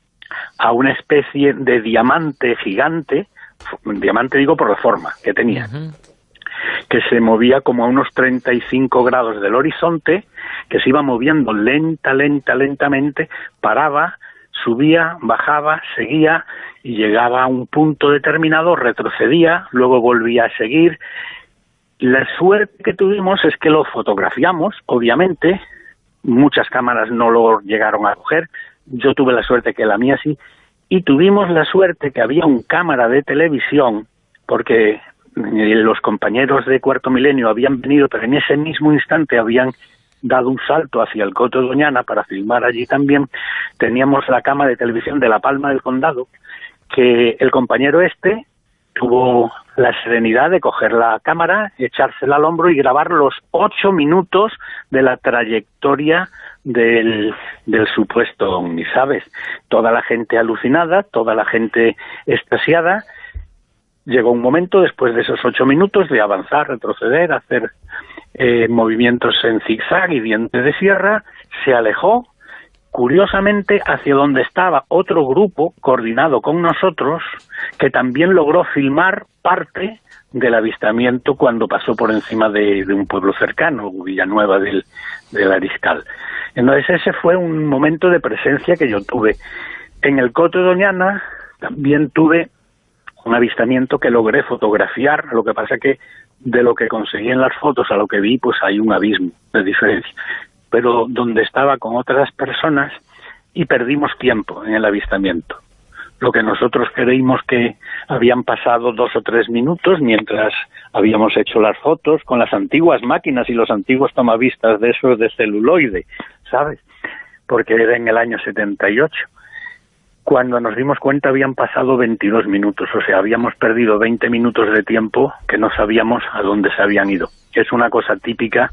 a una especie de diamante gigante, diamante digo por la forma que tenía, uh-huh. que se movía como a unos treinta y cinco grados del horizonte, que se iba moviendo lenta, lenta, lentamente, paraba, subía, bajaba, seguía y llegaba a un punto determinado, retrocedía, luego volvía a seguir. La suerte que tuvimos es que lo fotografiamos, obviamente, muchas cámaras no lo llegaron a coger, yo tuve la suerte que la mía sí, y tuvimos la suerte que había un cámara de televisión, porque los compañeros de Cuarto Milenio habían venido, pero en ese mismo instante habían dado un salto hacia el Coto de Doñana para filmar allí también. Teníamos la cámara de televisión de La Palma del Condado, que el compañero este tuvo la serenidad de coger la cámara, echársela al hombro y grabar los ocho minutos de la trayectoria del, del supuesto ovni, ¿sabes? Toda la gente alucinada, toda la gente extasiada. Llegó un momento, después de esos ocho minutos, de avanzar, retroceder, hacer eh, movimientos en zigzag y diente de sierra, se alejó, curiosamente, hacia donde estaba otro grupo coordinado con nosotros, que también logró filmar parte del avistamiento cuando pasó por encima de, de un pueblo cercano, Villanueva del, del Ariscal. Entonces ese fue un momento de presencia que yo tuve. En el Coto de Doñana también tuve un avistamiento que logré fotografiar, lo que pasa que de lo que conseguí en las fotos a lo que vi, pues hay un abismo de diferencia. Pero donde estaba con otras personas y perdimos tiempo en el avistamiento. Lo que nosotros creímos que habían pasado dos o tres minutos mientras habíamos hecho las fotos con las antiguas máquinas y los antiguos tomavistas de esos de celuloide, ¿sabes? Porque era en el año setenta y ocho. Cuando nos dimos cuenta habían pasado veintidós minutos, o sea, habíamos perdido veinte minutos de tiempo que no sabíamos a dónde se habían ido. Es una cosa típica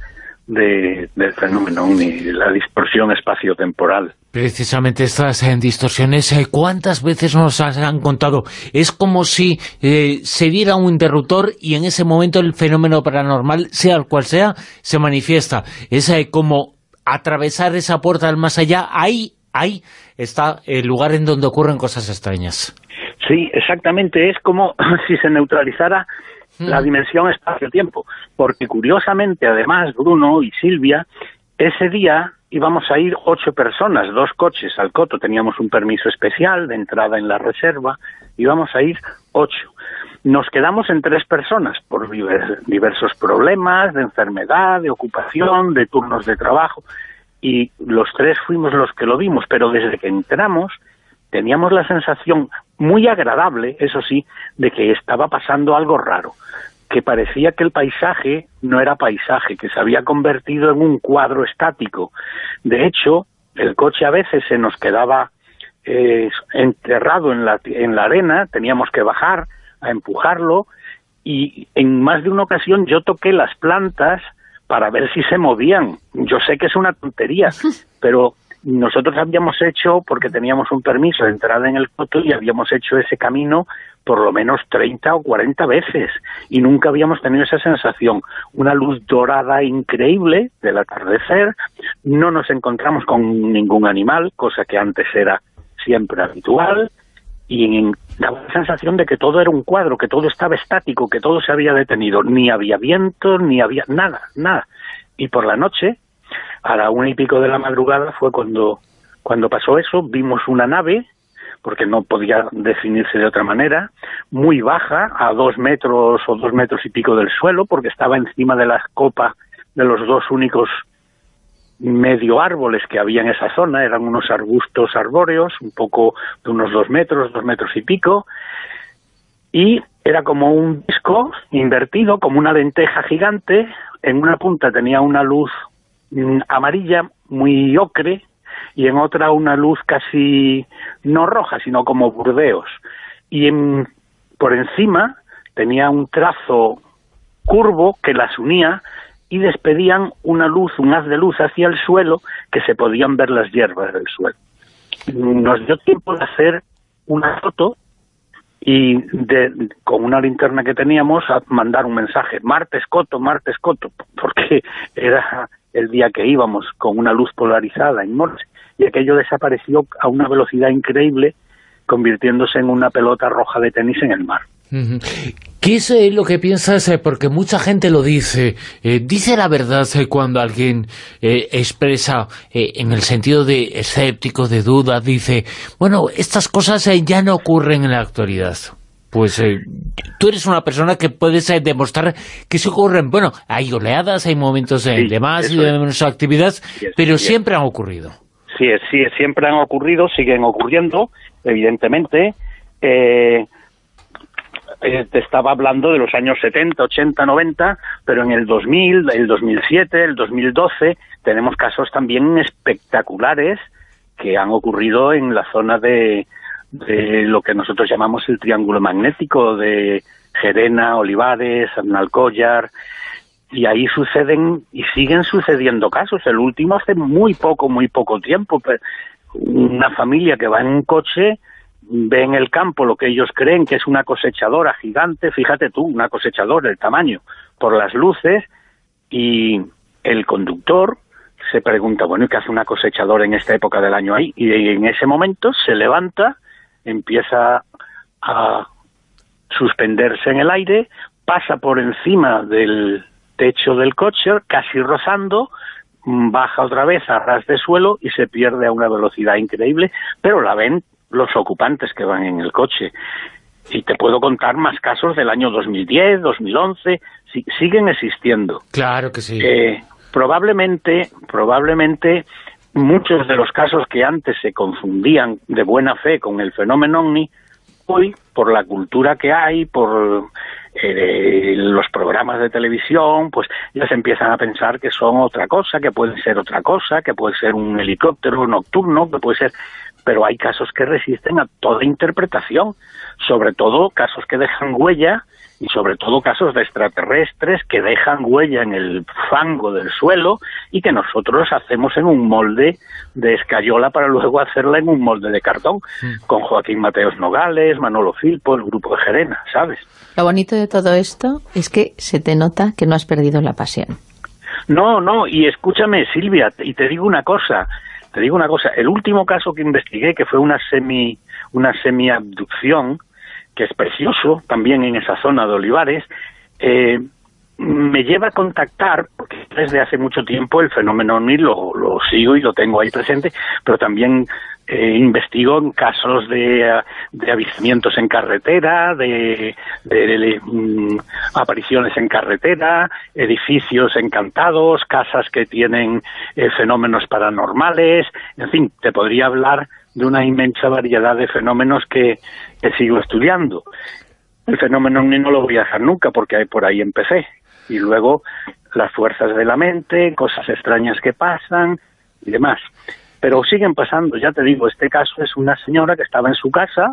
de, del fenómeno, la distorsión espaciotemporal. Precisamente estas eh, distorsiones, eh, ¿cuántas veces nos han contado? Es como si eh, se diera un interruptor y en ese momento el fenómeno paranormal, sea el cual sea, se manifiesta. Es eh, como atravesar esa puerta al más allá. Ahí, ahí está el lugar en donde ocurren cosas extrañas. Sí, exactamente. Es como si se neutralizara la dimensión espacio-tiempo, porque curiosamente, además, Bruno y Silvia, ese día íbamos a ir ocho personas, dos coches al Coto, teníamos un permiso especial de entrada en la reserva, íbamos a ir ocho. Nos quedamos en tres personas por diversos problemas de enfermedad, de ocupación, de turnos de trabajo, y los tres fuimos los que lo vimos, pero desde que entramos teníamos la sensación muy agradable, eso sí, de que estaba pasando algo raro, que parecía que el paisaje no era paisaje, que se había convertido en un cuadro estático. De hecho, el coche a veces se nos quedaba eh, enterrado en la, en la arena, teníamos que bajar a empujarlo, y en más de una ocasión yo toqué las plantas para ver si se movían. Yo sé que es una tontería, pero nosotros habíamos hecho, porque teníamos un permiso de entrada en el Coto, y habíamos hecho ese camino por lo menos treinta o cuarenta veces, y nunca habíamos tenido esa sensación. Una luz dorada increíble del atardecer, no nos encontramos con ningún animal, cosa que antes era siempre habitual, y daba la sensación de que todo era un cuadro, que todo estaba estático, que todo se había detenido, ni había viento, ni había nada, nada. Y por la noche, a la una y pico de la madrugada, fue cuando, cuando pasó eso. Vimos una nave, porque no podía definirse de otra manera, muy baja, a dos metros o dos metros y pico del suelo, porque estaba encima de la copa de los dos únicos medio árboles que había en esa zona, eran unos arbustos arbóreos, un poco de unos dos metros, dos metros y pico, y era como un disco invertido, como una lenteja gigante. En una punta tenía una luz amarilla, muy ocre, y en otra una luz casi no roja, sino como burdeos. Y en, por encima tenía un trazo curvo que las unía y despedían una luz, un haz de luz hacia el suelo, que se podían ver las hierbas del suelo. Nos dio tiempo de hacer una foto y de, con una linterna que teníamos a mandar un mensaje, Marte Escoto, Marte Escoto, porque era el día que íbamos con una luz polarizada en Morse, y aquello desapareció a una velocidad increíble, convirtiéndose en una pelota roja de tenis en el mar. ¿Qué es eh, lo que piensas? Eh, porque mucha gente lo dice, eh, dice la verdad eh, cuando alguien eh, expresa eh, en el sentido de escéptico, de duda, dice, bueno, estas cosas eh, ya no ocurren en la actualidad. Pues eh, tú eres una persona que puedes eh, demostrar que sí ocurren. Bueno, hay oleadas, hay momentos eh, sí, de más y de menos actividad, sí, pero sí, siempre han ocurrido. Sí, sí, siempre han ocurrido, siguen ocurriendo, evidentemente. Eh, eh, te estaba hablando de los años setenta, ochenta, noventa, pero en el dos mil, el dos mil siete, el dos mil doce, tenemos casos también espectaculares que han ocurrido en la zona de, de lo que nosotros llamamos el triángulo magnético de Gerena, Olivares, Aznalcóllar, y ahí suceden y siguen sucediendo casos. El último hace muy poco, muy poco tiempo, una familia que va en un coche, ve en el campo lo que ellos creen que es una cosechadora gigante, fíjate tú, una cosechadora, el tamaño, por las luces, y el conductor se pregunta, bueno, ¿y qué hace una cosechadora en esta época del año ahí? Y en ese momento se levanta, empieza a suspenderse en el aire, pasa por encima del techo del coche, casi rozando, baja otra vez a ras de suelo y se pierde a una velocidad increíble, pero la ven los ocupantes que van en el coche. Y te puedo contar más casos del año dos mil diez, dos mil once, si, siguen existiendo. Claro que sí. Eh, probablemente, probablemente muchos de los casos que antes se confundían de buena fe con el fenómeno ovni, hoy, por la cultura que hay, por eh, los programas de televisión, pues ya se empiezan a pensar que son otra cosa, que pueden ser otra cosa, que puede ser un helicóptero nocturno, que puede ser... Pero hay casos que resisten a toda interpretación, sobre todo casos que dejan huella, y sobre todo casos de extraterrestres que dejan huella en el fango del suelo y que nosotros hacemos en un molde de escayola para luego hacerla en un molde de cartón, mm. con Joaquín Mateos Nogales, Manolo Filpo, el grupo de Gerena, ¿sabes? Lo bonito de todo esto es que se te nota que no has perdido la pasión. No, no, y escúchame, Silvia, y te digo una cosa, te digo una cosa, el último caso que investigué, que fue una semi una semi-abducción, que es precioso, también en esa zona de Olivares, eh, me lleva a contactar, porque desde hace mucho tiempo el fenómeno ovni lo, lo sigo y lo tengo ahí presente, pero también eh, investigo en casos de, de avistamientos en carretera, de, de, de, de um, apariciones en carretera, edificios encantados, casas que tienen eh, fenómenos paranormales, en fin, te podría hablar de una inmensa variedad de fenómenos que, que sigo estudiando. El fenómeno ovni no lo voy a dejar nunca porque por ahí empecé. Y luego las fuerzas de la mente, cosas extrañas que pasan y demás. Pero siguen pasando, ya te digo, este caso es una señora que estaba en su casa.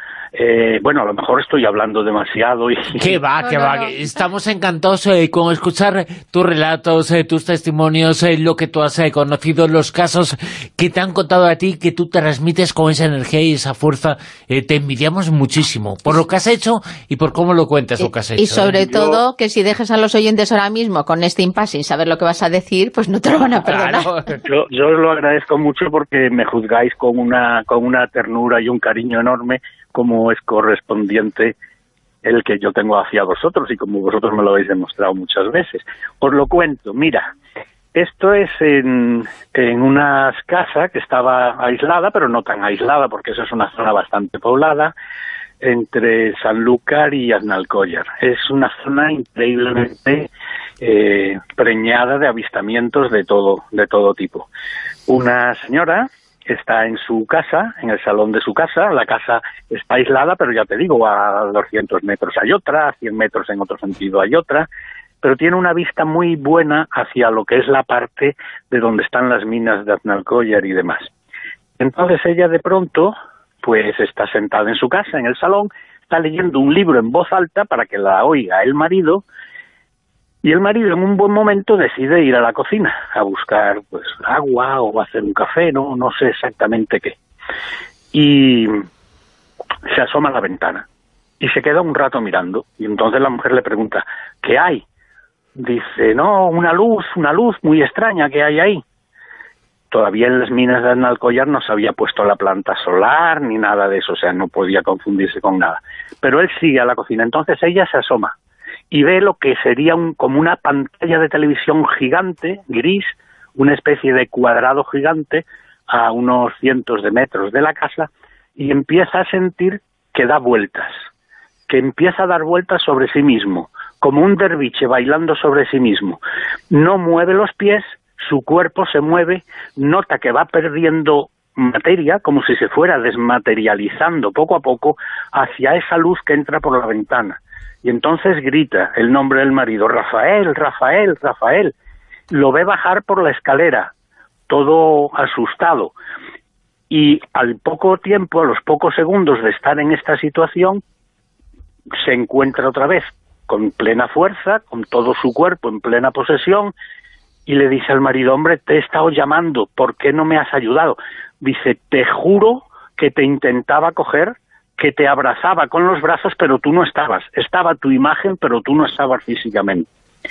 Eh, bueno, a lo mejor estoy hablando demasiado y... ¿Qué va, qué va? Estamos encantados eh, con escuchar tus relatos, eh, tus testimonios, eh, lo que tú has eh, conocido, los casos que te han contado a ti, que tú transmites con esa energía y esa fuerza. Eh, te envidiamos muchísimo por lo que has hecho y por cómo lo cuentas lo que has hecho. Y sobre ¿eh? todo, yo... que si dejas a los oyentes ahora mismo con este impasse sin saber lo que vas a decir, pues no te lo van a perdonar. Claro. Yo, yo os lo agradezco mucho porque me juzgáis con una, con una ternura y un cariño enorme, como es correspondiente el que yo tengo hacia vosotros y como vosotros me lo habéis demostrado muchas veces. Os lo cuento, mira, esto es en, en una casa que estaba aislada, pero no tan aislada porque eso es una zona bastante poblada, entre Sanlúcar y Aznalcóllar. Es una zona increíblemente eh, preñada de avistamientos de todo, de todo tipo. Una señora está en su casa, en el salón de su casa, la casa está aislada, pero ya te digo, a doscientos metros hay otra, a cien metros en otro sentido hay otra, pero tiene una vista muy buena hacia lo que es la parte de donde están las minas de Aznalcóllar y demás. Entonces ella de pronto, pues está sentada en su casa, en el salón, está leyendo un libro en voz alta para que la oiga el marido, Y el marido en un buen momento decide ir a la cocina a buscar pues agua o hacer un café, no, no sé exactamente qué. Y se asoma a la ventana y se queda un rato mirando. Y entonces la mujer le pregunta, ¿qué hay? Dice, no, una luz, una luz muy extraña que hay ahí. Todavía en las minas de Alcollar no se había puesto la planta solar ni nada de eso, o sea, no podía confundirse con nada. Pero él sigue a la cocina, entonces ella se asoma y ve lo que sería un, como una pantalla de televisión gigante, gris, una especie de cuadrado gigante a unos cientos de metros de la casa, y empieza a sentir que da vueltas, que empieza a dar vueltas sobre sí mismo, como un derviche bailando sobre sí mismo. No mueve los pies, su cuerpo se mueve, nota que va perdiendo materia, como si se fuera desmaterializando poco a poco hacia esa luz que entra por la ventana. Y entonces grita el nombre del marido, Rafael, Rafael, Rafael. Lo ve bajar por la escalera, todo asustado. Y al poco tiempo, a los pocos segundos de estar en esta situación, se encuentra otra vez con plena fuerza, con todo su cuerpo en plena posesión, y le dice al marido, hombre, te he estado llamando, ¿por qué no me has ayudado? Dice, te juro que te intentaba coger, que te abrazaba con los brazos, pero tú no estabas. Estaba tu imagen, pero tú no estabas físicamente.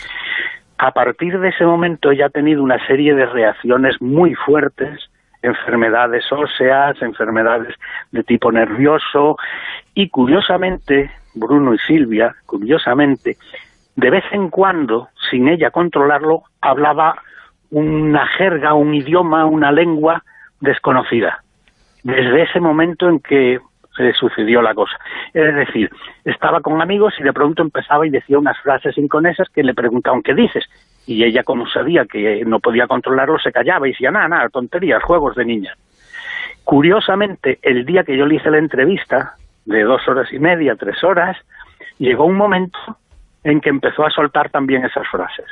A partir de ese momento ella ha tenido una serie de reacciones muy fuertes, enfermedades óseas, enfermedades de tipo nervioso, y curiosamente, Bruno y Silvia, curiosamente, de vez en cuando, sin ella controlarlo, hablaba una jerga, un idioma, una lengua desconocida. Desde ese momento en que se sucedió la cosa. Es decir, estaba con amigos y de pronto empezaba y decía unas frases inconesas que le preguntaban, ¿qué dices? Y ella, como sabía que no podía controlarlo, se callaba y decía, nada, nada, tonterías, juegos de niña. Curiosamente, el día que yo le hice la entrevista, de dos horas y media, tres horas, llegó un momento en que empezó a soltar también esas frases.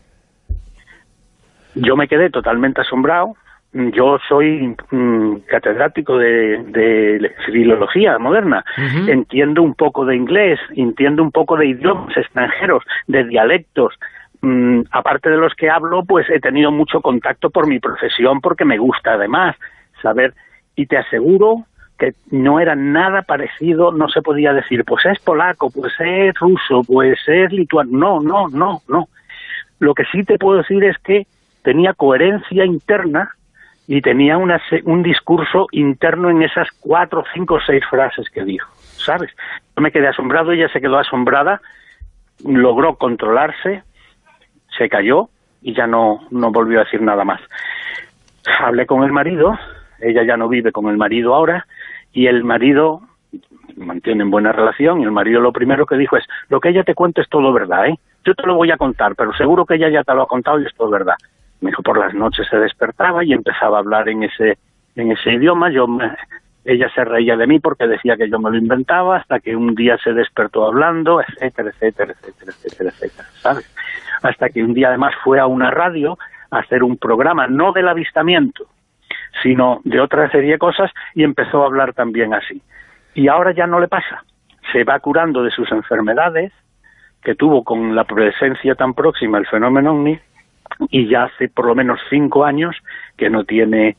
Yo me quedé totalmente asombrado. Yo soy mm, catedrático de, de filología moderna, uh-huh. Entiendo un poco de inglés, entiendo un poco de idiomas extranjeros, de dialectos, mm, aparte de los que hablo, pues he tenido mucho contacto por mi profesión, porque me gusta además saber, y te aseguro que no era nada parecido, no se podía decir, pues es polaco, pues es ruso, pues es lituano, no, no, no, no. Lo que sí te puedo decir es que tenía coherencia interna, y tenía una, un discurso interno en esas cuatro, cinco, seis frases que dijo, ¿sabes? Yo me quedé asombrado, ella se quedó asombrada, logró controlarse, se calló y ya no, no volvió a decir nada más. Hablé con el marido, ella ya no vive con el marido ahora, y el marido mantienen buena relación, y el marido lo primero que dijo es, lo que ella te cuenta es todo verdad, ¿eh? Yo te lo voy a contar, pero seguro que ella ya te lo ha contado y es todo verdad. Me dijo, por las noches se despertaba y empezaba a hablar en ese en ese idioma. Yo me, ella se reía de mí porque decía que yo me lo inventaba, hasta que un día se despertó hablando, etcétera, etcétera, etcétera, etcétera, etcétera, ¿sabes? Hasta que un día además fue a una radio a hacer un programa, no del avistamiento, sino de otra serie de cosas, y empezó a hablar también así. Y ahora ya no le pasa. Se va curando de sus enfermedades, que tuvo con la presencia tan próxima el fenómeno ovni, y ya hace por lo menos cinco años que no tiene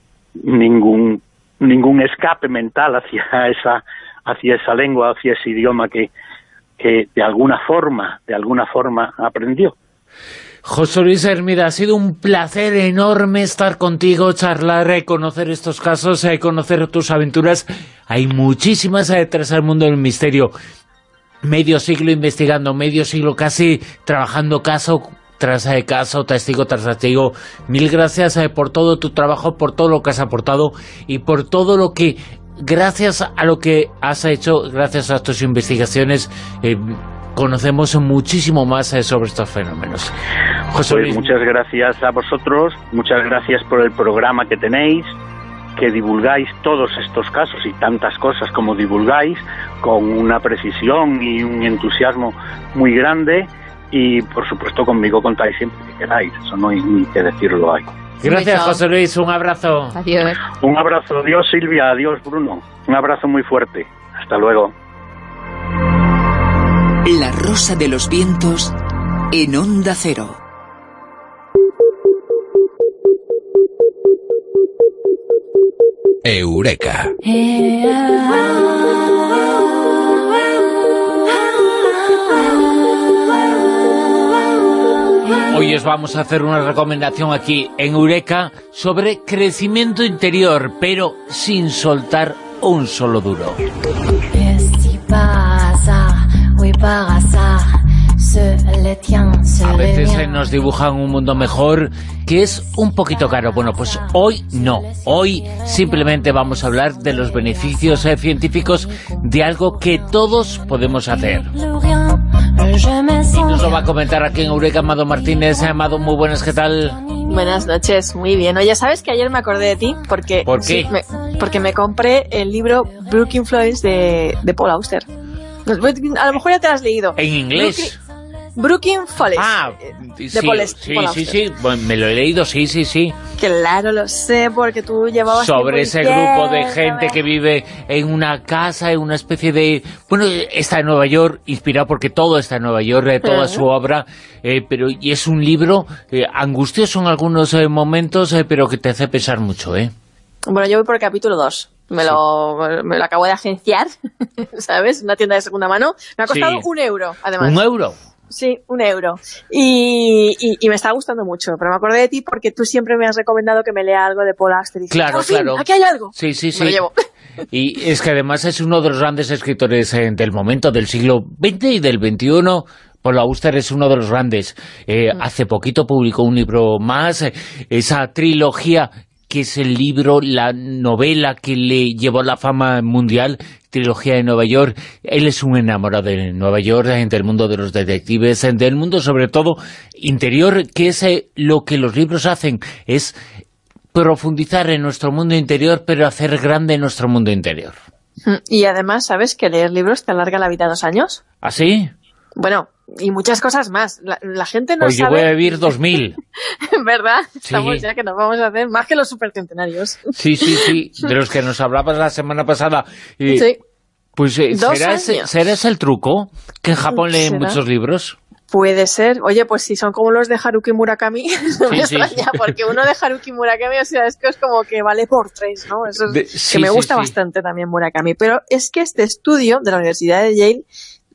ningún ningún escape mental hacia esa hacia esa lengua, hacia ese idioma que, que de alguna forma, de alguna forma aprendió. José Luis Hermida, ha sido un placer enorme estar contigo, charlar, conocer estos casos, conocer tus aventuras. Hay muchísimas detrás del mundo del misterio. Medio siglo investigando, medio siglo casi trabajando caso tras eh, caso, testigo tras testigo. Mil gracias eh, por todo tu trabajo, por todo lo que has aportado y por todo lo que, gracias a lo que has hecho, gracias a tus investigaciones, eh, conocemos muchísimo más eh, sobre estos fenómenos. José pues Luis, muchas gracias a vosotros, muchas gracias por el programa que tenéis, que divulgáis todos estos casos y tantas cosas como divulgáis, con una precisión y un entusiasmo muy grande. Y, por supuesto, conmigo contáis siempre que queráis. Eso no hay ni que decirlo ahí. Gracias, José Luis. Un abrazo. Adiós. Un abrazo. Adiós, Silvia. Adiós, Bruno. Un abrazo muy fuerte. Hasta luego. La Rosa de los Vientos en Onda Cero. Eureka. Hoy os vamos a hacer una recomendación aquí en Eureka sobre crecimiento interior, pero sin soltar un solo duro. A veces eh, nos dibujan un mundo mejor que es un poquito caro. Bueno, pues hoy no. Hoy simplemente vamos a hablar de los beneficios eh, científicos de algo que todos podemos hacer. Y nos lo va a comentar aquí en Eureka Amado Martínez. Amado, muy buenas, ¿qué tal? Buenas noches, muy bien. Oye, ¿sabes que ayer me acordé de ti? Porque, ¿Por qué? Sí, me, porque me compré el libro Brooklyn Flores de, de Paul Auster. A lo mejor ya te lo has leído. ¿En inglés? Brooklyn Flores. Ah, de sí, Paul, sí, Paul sí, sí, bueno, me lo he leído, sí, sí, sí. Claro, lo sé, porque tú llevabas... Sobre ese grupo de gente que vive en una casa, en una especie de... Bueno, está en Nueva York, inspirado porque todo está en Nueva York, eh, toda uh-huh. su obra, eh, pero y es un libro eh, angustioso en algunos eh, momentos, eh, pero que te hace pensar mucho, ¿eh? Bueno, yo voy por el capítulo dos. Me, sí. lo, me lo acabo de agenciar, ¿sabes? Una tienda de segunda mano. Me ha costado sí. un euro, además. ¿Un euro? Sí, un euro. Y, y, y me está gustando mucho, pero me acordé de ti porque tú siempre me has recomendado que me lea algo de Paul Auster. Y dije, claro, fin, claro. aquí hay algo. Sí, sí, sí. Me lo llevo. Y es que además es uno de los grandes escritores eh, del momento, del siglo veinte y del veintiuno. Paul Auster es uno de los grandes. Eh, mm. Hace poquito publicó un libro más, eh, esa trilogía que es el libro, la novela que le llevó a la fama mundial, Trilogía de Nueva York. Él es un enamorado de Nueva York, del mundo de los detectives, del mundo sobre todo interior, que es eh, lo que los libros hacen, es profundizar en nuestro mundo interior, pero hacer grande nuestro mundo interior. Y además, ¿sabes que leer libros te alarga la vida dos años? ¿Ah, sí? Bueno, y muchas cosas más. La, la gente no pues sabe... Pues yo voy a vivir dos mil. ¿Verdad? Sí. Estamos ya que nos vamos a hacer más que los supercentenarios. Sí, sí, sí. De los que nos hablabas la semana pasada. Eh, sí. Pues eh, ¿será, ese, ¿será ese el truco? ¿Que en Japón leen ¿Será? muchos libros? Puede ser. Oye, pues si son como los de Haruki Murakami, no sí, me sí. extraña, porque uno de Haruki Murakami, o sea, es que es como que vale por tres, ¿no? Eso es, de, sí, que me gusta sí, bastante sí. también Murakami. Pero es que este estudio de la Universidad de Yale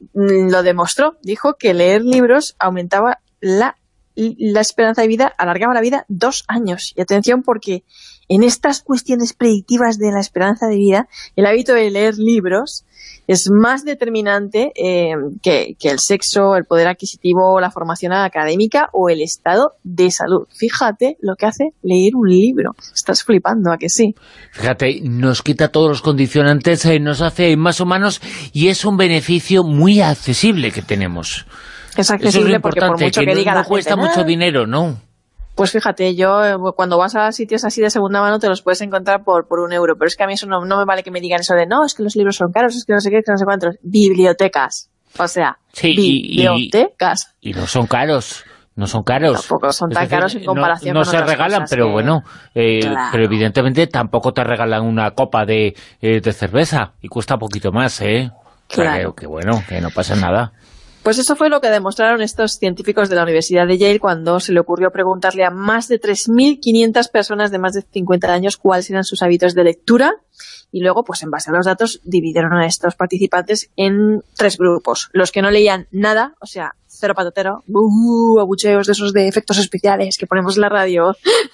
lo demostró. Dijo que leer libros aumentaba la, la esperanza de vida, alargaba la vida dos años. Y atención, porque en estas cuestiones predictivas de la esperanza de vida, el hábito de leer libros es más determinante eh, que, que el sexo, el poder adquisitivo, la formación académica o el estado de salud. Fíjate lo que hace leer un libro. Estás flipando, ¿a que sí? Fíjate, nos quita todos los condicionantes, eh, nos hace más humanos y es un beneficio muy accesible que tenemos. Es accesible. Eso es porque por mucho que, que diga no, la no cuesta gente, mucho dinero, ¿no? Pues fíjate, yo cuando vas a sitios así de segunda mano te los puedes encontrar por, por un euro, pero es que a mí eso no, no me vale que me digan eso de no, es que los libros son caros, es que no sé qué, es que no sé cuántos. Bibliotecas, o sea, sí, bibliotecas. Y, y, y no son caros, no son caros. Tampoco son tan decir, caros en comparación no, no con se regalan, cosas pero que... bueno, eh, claro. pero evidentemente tampoco te regalan una copa de, eh, de cerveza y cuesta poquito más, ¿eh? Claro. Que, que bueno, que no pasa nada. Pues eso fue lo que demostraron estos científicos de la Universidad de Yale cuando se le ocurrió preguntarle a más de tres mil quinientas personas de más de cincuenta años cuáles eran sus hábitos de lectura y luego, pues en base a los datos, dividieron a estos participantes en tres grupos. Los que no leían nada, o sea, cero patatero, uh, abucheos de esos de efectos especiales que ponemos en la radio.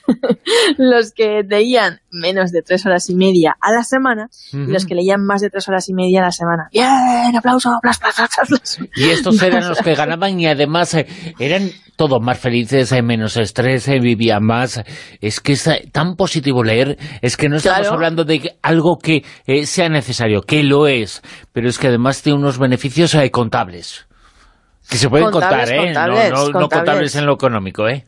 Los que leían menos de tres horas y media a la semana uh-huh. y los que leían más de tres horas y media a la semana. ¡Bien! ¡Aplauso! ¡Plas, plas, plas, plas! Y estos eran los que ganaban y además eh, eran todos más felices, eh, menos estrés, eh, vivían más. Es que es tan positivo leer, es que no estamos claro. hablando de algo que eh, sea necesario, que lo es, pero es que además tiene unos beneficios eh, contables. Que se pueden contables, contar, ¿eh? Contables, no, no, contables. no contables en lo económico, ¿eh?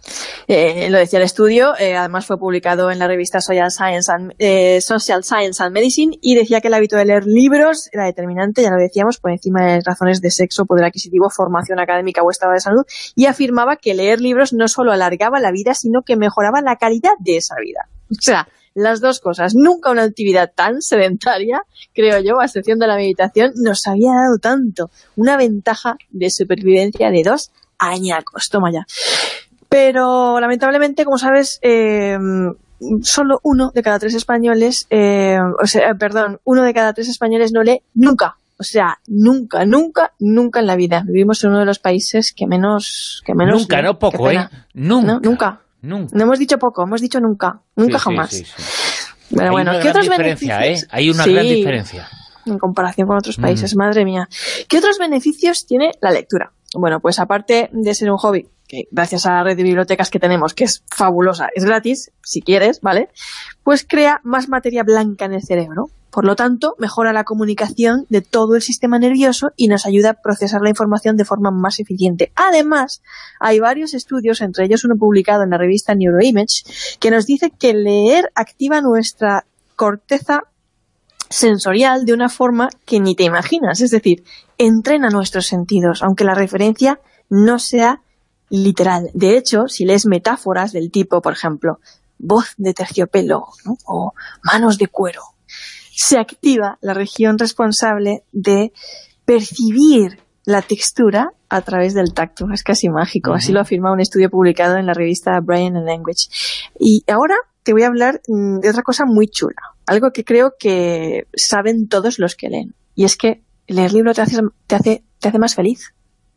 Eh, lo decía el estudio, eh, además fue publicado en la revista Social Science, and, eh, Social Science and Medicine y decía que el hábito de leer libros era determinante, ya lo decíamos, por encima de razones de sexo, poder adquisitivo, formación académica o estado de salud, y afirmaba que leer libros no solo alargaba la vida, sino que mejoraba la calidad de esa vida. O sea, las dos cosas. Nunca una actividad tan sedentaria, creo yo, a excepción de la meditación, nos había dado tanto. Una ventaja de supervivencia de dos añacos, toma ya. Pero lamentablemente, como sabes, eh, solo uno de cada tres españoles, eh, o sea, perdón, uno de cada tres españoles no lee nunca. O sea, nunca, nunca, nunca en la vida. Vivimos en uno de los países que menos... Que menos nunca, no poco, ¿eh? Nunca. ¿No? Nunca. Nunca. No hemos dicho poco, hemos dicho nunca. Nunca sí, jamás. Sí, sí, sí. Bueno, Hay bueno, una ¿qué gran otros diferencia, beneficios? ¿eh? Hay una sí, gran diferencia. En comparación con otros países, mm. madre mía. ¿Qué otros beneficios tiene la lectura? Bueno, pues aparte de ser un hobby, que gracias a la red de bibliotecas que tenemos, que es fabulosa, es gratis, si quieres, ¿vale? Pues crea más materia blanca en el cerebro. Por lo tanto, mejora la comunicación de todo el sistema nervioso y nos ayuda a procesar la información de forma más eficiente. Además, hay varios estudios, entre ellos uno publicado en la revista Neuroimage, que nos dice que leer activa nuestra corteza sensorial de una forma que ni te imaginas. Es decir, entrena nuestros sentidos, aunque la referencia no sea literal. De hecho, si lees metáforas del tipo, por ejemplo, voz de terciopelo, ¿no? O manos de cuero, se activa la región responsable de percibir la textura a través del tacto. Es casi mágico. Uh-huh. Así lo afirma un estudio publicado en la revista Brain and Language. Y ahora te voy a hablar de otra cosa muy chula. Algo que creo que saben todos los que leen. Y es que leer libro te hace, te hace, te hace más feliz.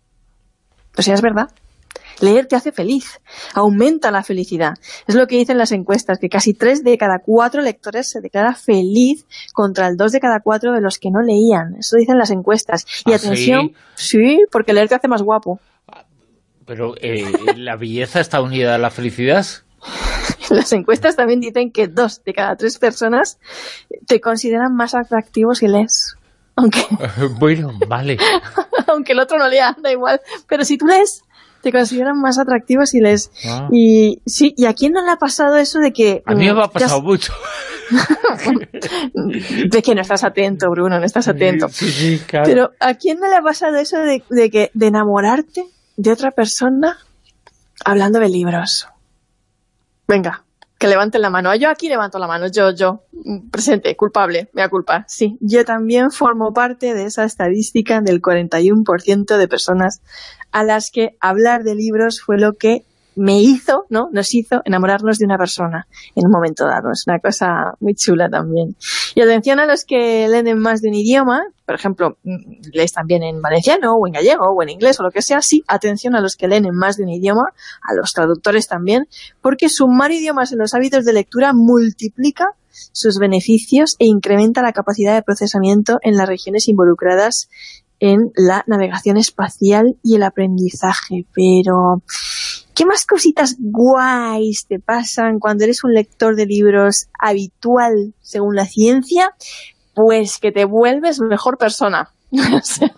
O sea, es verdad. Leer te hace feliz, aumenta la felicidad. Es lo que dicen las encuestas, que casi tres de cada cuatro lectores se declara feliz contra el dos de cada cuatro de los que no leían. Eso dicen las encuestas. Y ¿Ah, atención, sí? sí, porque leer te hace más guapo. Pero eh, ¿la belleza está unida a la felicidad? Las encuestas también dicen que dos de cada tres personas te consideran más atractivo si lees. Aunque... bueno, vale. Aunque el otro no lea, da igual. Pero si tú lees, te consideran más atractivo si lees. Ah. Y sí, ¿y a quién no le ha pasado eso de que... A mí me ha pasado mucho. De que no estás atento, Bruno, no estás atento. Sí, sí, claro. Pero ¿a quién no le ha pasado eso de, de, que, de enamorarte de otra persona hablando de libros? Venga, que levanten la mano. Yo aquí levanto la mano, yo, yo, presente, culpable, mea culpa. Sí, yo también formo parte de esa estadística del cuarenta y uno por ciento de personas a las que hablar de libros fue lo que me hizo, ¿no? Nos hizo enamorarnos de una persona en un momento dado. Es una cosa muy chula también. Y atención a los que leen en más de un idioma, por ejemplo, lees también en valenciano, o en gallego, o en inglés, o lo que sea. Sí, atención a los que leen en más de un idioma, a los traductores también, porque sumar idiomas en los hábitos de lectura multiplica sus beneficios e incrementa la capacidad de procesamiento en las regiones involucradas en la navegación espacial y el aprendizaje. Pero ¿qué más cositas guays te pasan cuando eres un lector de libros habitual según la ciencia? Pues que te vuelves mejor persona. O sea,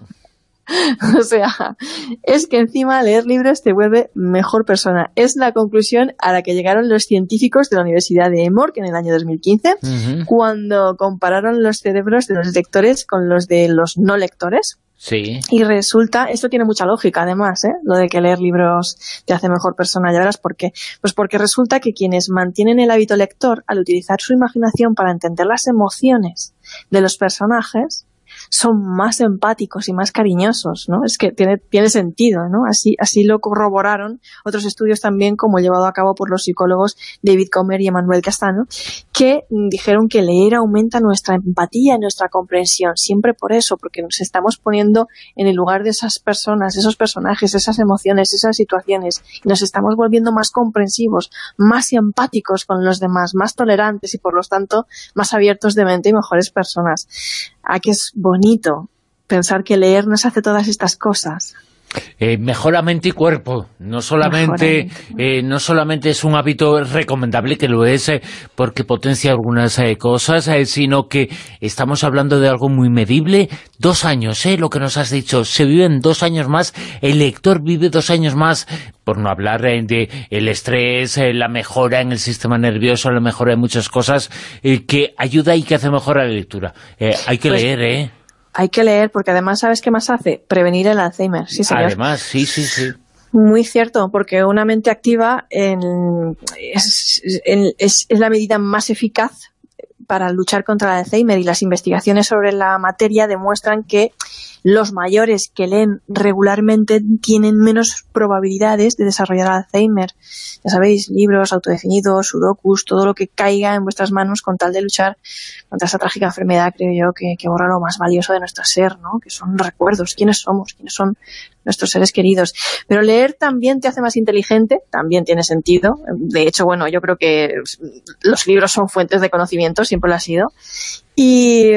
o sea, es que encima leer libros te vuelve mejor persona. Es la conclusión a la que llegaron los científicos de la Universidad de Emory en el año dos mil quince, uh-huh. cuando compararon los cerebros de los lectores con los de los no lectores. Sí. Y resulta, esto tiene mucha lógica además, ¿eh? Lo de que leer libros te hace mejor persona, ya verás por qué. Pues porque resulta que quienes mantienen el hábito lector, al utilizar su imaginación para entender las emociones de los personajes, son más empáticos y más cariñosos, ¿no? Es que tiene, tiene sentido, ¿no? Así, así lo corroboraron otros estudios también, como llevado a cabo por los psicólogos David Comer y Emmanuel Castano, que dijeron que leer aumenta nuestra empatía y nuestra comprensión, siempre por eso, porque nos estamos poniendo en el lugar de esas personas, esos personajes, esas emociones, esas situaciones, y nos estamos volviendo más comprensivos, más empáticos con los demás, más tolerantes y por lo tanto más abiertos de mente y mejores personas. ¿A qué es bonito pensar que leer nos hace todas estas cosas? Eh, mejora mente y cuerpo, no solamente eh, no solamente es un hábito recomendable, que lo es, eh, porque potencia algunas eh, cosas, eh, sino que estamos hablando de algo muy medible. Dos años, eh, lo que nos has dicho, se viven dos años más, el lector vive dos años más, por no hablar eh, de el estrés, eh, la mejora en el sistema nervioso, la mejora de muchas cosas, eh, que ayuda y que hace mejor a la lectura. Eh, hay que pues, leer, ¿eh? Hay que leer, porque además, ¿sabes qué más hace? Prevenir el Alzheimer, sí, señor. Además, sí, sí, sí. Muy cierto, porque una mente activa en, es, en, es, es la medida más eficaz para luchar contra el Alzheimer, y las investigaciones sobre la materia demuestran que los mayores que leen regularmente tienen menos probabilidades de desarrollar Alzheimer. Ya sabéis, libros, autodefinidos, sudokus, todo lo que caiga en vuestras manos con tal de luchar contra esta trágica enfermedad, creo yo, que, que borra lo más valioso de nuestro ser, ¿no? Que son recuerdos, quiénes somos, quiénes son nuestros seres queridos. Pero leer también te hace más inteligente, también tiene sentido. De hecho, bueno, yo creo que los libros son fuentes de conocimiento, siempre lo ha sido. Y...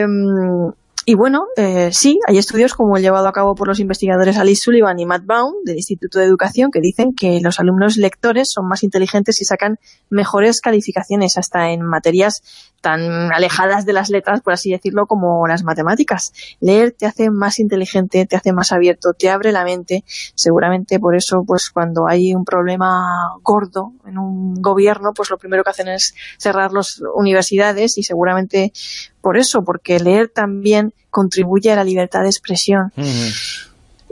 Y bueno, eh, sí, hay estudios como el llevado a cabo por los investigadores Alice Sullivan y Matt Baum del Instituto de Educación que dicen que los alumnos lectores son más inteligentes y sacan mejores calificaciones hasta en materias tan alejadas de las letras, por así decirlo, como las matemáticas. Leer te hace más inteligente, te hace más abierto, te abre la mente. Seguramente por eso, pues cuando hay un problema gordo en un gobierno, pues lo primero que hacen es cerrar las universidades y seguramente por eso, porque leer también contribuye a la libertad de expresión. Mm.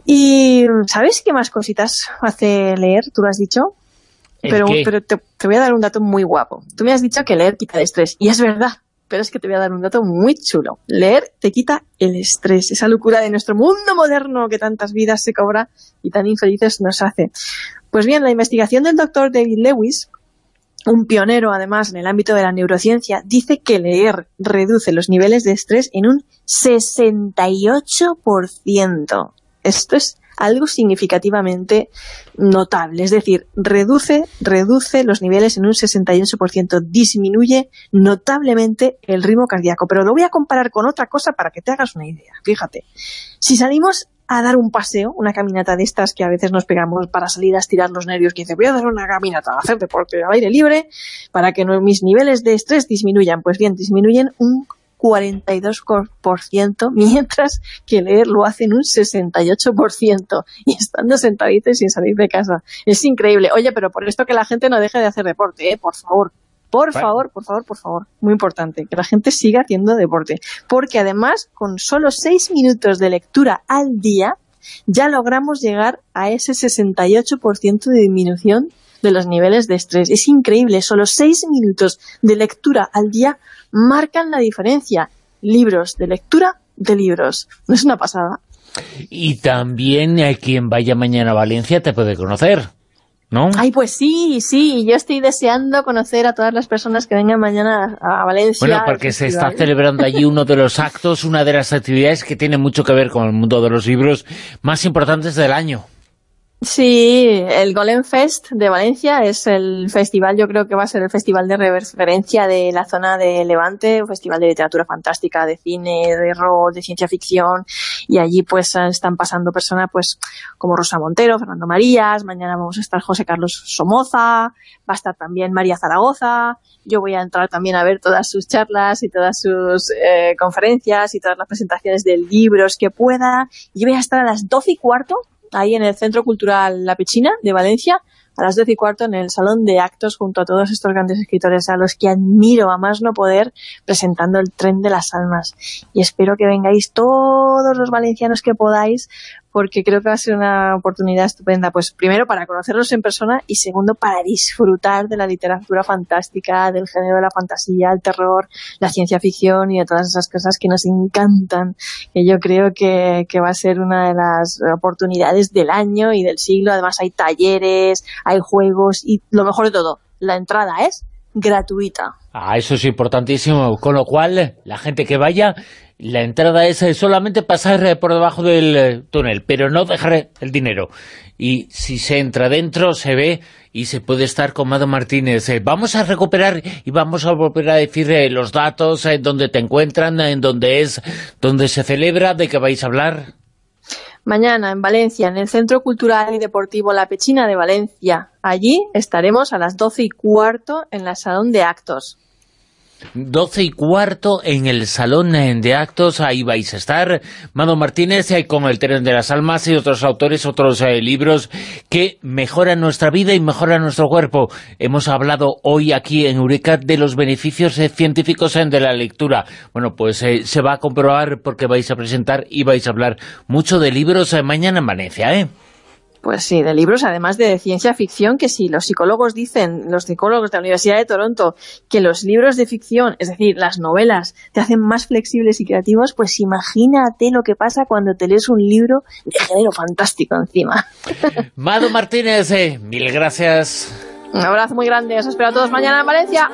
Y ¿sabes qué más cositas hace leer? Tú lo has dicho. Pero, pero te, te voy a dar un dato muy guapo. Tú me has dicho que leer quita el estrés, y es verdad, pero es que te voy a dar un dato muy chulo. Leer te quita el estrés, esa locura de nuestro mundo moderno que tantas vidas se cobra y tan infelices nos hace. Pues bien, la investigación del doctor David Lewis, un pionero además en el ámbito de la neurociencia, dice que leer reduce los niveles de estrés en un sesenta y ocho por ciento. Esto es algo significativamente notable, es decir, reduce, reduce los niveles en un sesenta y ocho por ciento, disminuye notablemente el ritmo cardíaco. Pero lo voy a comparar con otra cosa para que te hagas una idea. Fíjate, si salimos a dar un paseo, una caminata de estas que a veces nos pegamos para salir a estirar los nervios, que dice, voy a dar una caminata, a hacer deporte al aire libre para que no, mis niveles de estrés disminuyan. Pues bien, disminuyen un cuarenta y dos por ciento, mientras que leer lo hace en un sesenta y ocho por ciento, y estando sentaditos sin salir de casa. Es increíble. Oye, pero por esto que la gente no deje de hacer deporte, ¿eh? Por favor. Por favor, por favor, por favor. Muy importante, que la gente siga haciendo deporte. Porque además, con solo seis minutos de lectura al día, ya logramos llegar a ese sesenta y ocho por ciento de disminución de los niveles de estrés. Es increíble, solo seis minutos de lectura al día marcan la diferencia. Libros de lectura de libros. ¿No es una pasada? Y también hay quien vaya mañana a Valencia te puede conocer, ¿no? Ay, pues sí, sí, yo estoy deseando conocer a todas las personas que vengan mañana a Valencia. Bueno, porque se está celebrando allí uno de los actos, una de las actividades que tiene mucho que ver con el mundo de los libros más importantes del año. Sí, el Golem Fest de Valencia es el festival, yo creo que va a ser el festival de referencia de la zona de Levante, un festival de literatura fantástica, de cine, de rol, de ciencia ficción, y allí pues están pasando personas pues como Rosa Montero, Fernando Marías, mañana vamos a estar José Carlos Somoza, va a estar también María Zaragoza, yo voy a entrar también a ver todas sus charlas y todas sus eh, conferencias y todas las presentaciones de libros que pueda, y voy a estar a las doce y cuarto ahí en el Centro Cultural La Pechina de Valencia, a las doce y cuarto en el Salón de Actos, junto a todos estos grandes escritores a los que admiro a más no poder, presentando El Tren de las Almas. Y espero que vengáis todos los valencianos que podáis, porque creo que va a ser una oportunidad estupenda, pues primero para conocerlos en persona y segundo para disfrutar de la literatura fantástica, del género de la fantasía, el terror, la ciencia ficción y de todas esas cosas que nos encantan, que yo creo que, que va a ser una de las oportunidades del año y del siglo. Además hay talleres, hay juegos y lo mejor de todo, la entrada es gratuita. Ah, eso es importantísimo, con lo cual la gente que vaya, la entrada es solamente pasar por debajo del túnel, pero no dejar el dinero. Y si se entra dentro, se ve y se puede estar con Mado Martínez. Eh, vamos a recuperar y vamos a volver a decir eh, los datos, en eh, dónde te encuentran, en dónde es, dónde se celebra, de qué vais a hablar. Mañana en Valencia, en el Centro Cultural y Deportivo La Pechina de Valencia. Allí estaremos a las doce y cuarto en el Salón de Actos. doce y cuarto en el Salón de Actos, ahí vais a estar. Mado Martínez eh, con El Tren de las Almas y otros autores, otros eh, libros que mejoran nuestra vida y mejoran nuestro cuerpo. Hemos hablado hoy aquí en Eureka de los beneficios eh, científicos eh, de la lectura. Bueno, pues eh, se va a comprobar porque vais a presentar y vais a hablar mucho de libros eh, mañana en Valencia, ¿eh? Pues sí, de libros, además de ciencia ficción, que si los psicólogos dicen, los psicólogos de la Universidad de Toronto, que los libros de ficción, es decir, las novelas, te hacen más flexibles y creativos, pues imagínate lo que pasa cuando te lees un libro de género fantástico encima. Mado Martínez, eh, mil gracias. Un abrazo muy grande, os espero a todos mañana en Valencia.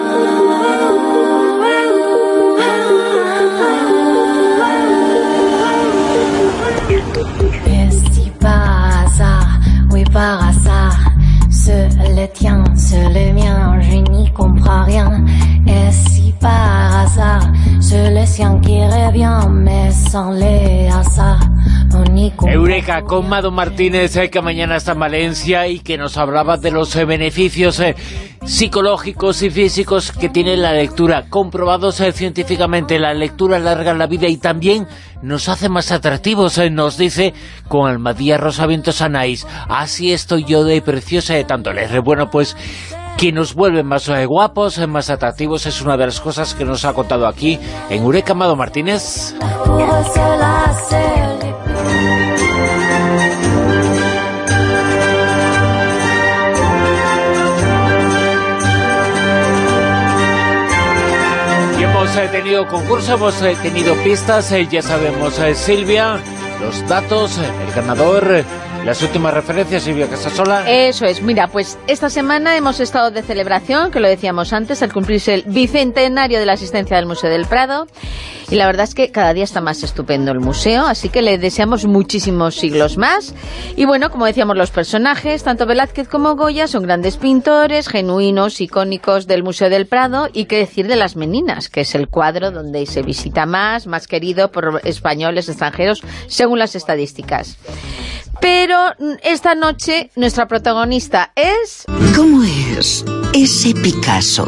Oui, par hasard, c'est le tien, c'est le mien, je n'y comprends rien. Et si par hasard, c'est le sien qui revient, mais sans le hasard, on n'y comprend. Eureka, con Mado Martínez, eh, que mañana está en Valencia y que nos hablaba de los eh, beneficios eh, psicológicos y físicos que tiene la lectura, comprobados eh, científicamente. La lectura alarga la vida y también nos hace más atractivos, eh, nos dice con Almadía Rosavientos Anais. Así estoy yo de preciosa de tanto leer. Bueno, pues que nos vuelven más eh, guapos, eh, más atractivos, es una de las cosas que nos ha contado aquí en Eureka Mado Martínez. Hemos eh, tenido concurso, hemos eh, tenido pistas, eh, ya sabemos, eh, Silvia, los datos, eh, el ganador, eh, las últimas referencias, Silvia Casasola. Eso es, mira, pues esta semana hemos estado de celebración, que lo decíamos antes, al cumplirse el bicentenario de la asistencia del Museo del Prado, y la verdad es que cada día está más estupendo el museo, así que le deseamos muchísimos siglos más. Y bueno, como decíamos, los personajes, tanto Velázquez como Goya, son grandes pintores, genuinos, icónicos del Museo del Prado, y qué decir de Las Meninas, que es el cuadro donde se visita más, más querido por españoles, extranjeros, según las estadísticas. Pero esta noche nuestra protagonista es... ¿Cómo es ese Picasso?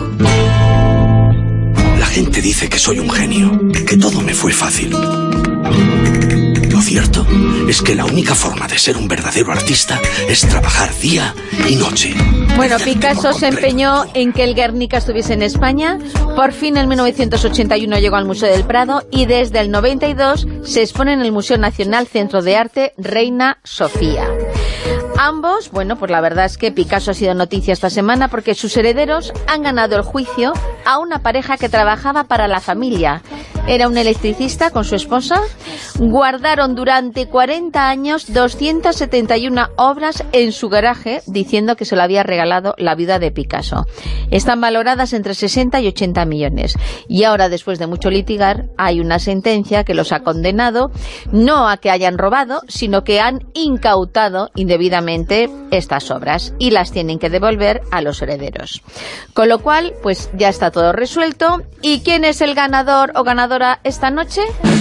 La gente dice que soy un genio, que todo me fue fácil. Lo cierto es que la única forma de ser un verdadero artista es trabajar día y noche. Bueno, Picasso se empeñó en que el Guernica estuviese en España. Por fin en mil novecientos ochenta y uno llegó al Museo del Prado y desde el noventa y dos se expone en el Museo Nacional Centro de Arte Reina Sofía. Ambos, bueno, pues la verdad es que Picasso ha sido noticia esta semana porque sus herederos han ganado el juicio a una pareja que trabajaba para la familia. Era un electricista con su esposa. Guardaron durante cuarenta años doscientas setenta y una obras en su garaje diciendo que se lo había regalado la viuda de Picasso. Están valoradas entre sesenta y ochenta millones. Y ahora, después de mucho litigar, hay una sentencia que los ha condenado no a que hayan robado, sino que han incautado indebidamente estas obras y las tienen que devolver a los herederos. Con lo cual, pues ya está todo resuelto. ¿Y quién es el ganador o ganadora esta noche?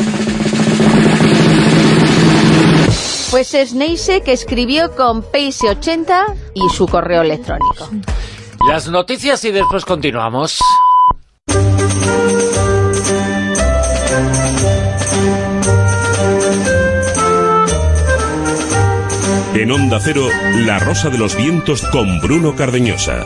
Pues es Neise, que escribió con Pace ochenta y su correo electrónico. Las noticias y después continuamos. En Onda Cero, La Rosa de los Vientos con Bruno Cardeñosa.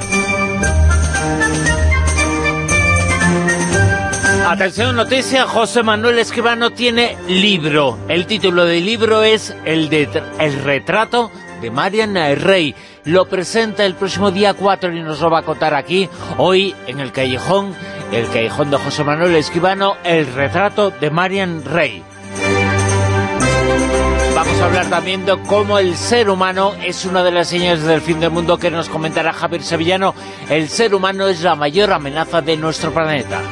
Atención, noticia, José Manuel Escribano tiene libro. El título del libro es El, de, el retrato de Marian Rey. Lo presenta el próximo día cuatro y nos lo va a contar aquí, hoy en el Callejón, el Callejón de José Manuel Escribano, El retrato de Marian Rey. Vamos a hablar también de cómo el ser humano es una de las señales del fin del mundo, que nos comentará Javier Sevillano. El ser humano es la mayor amenaza de nuestro planeta.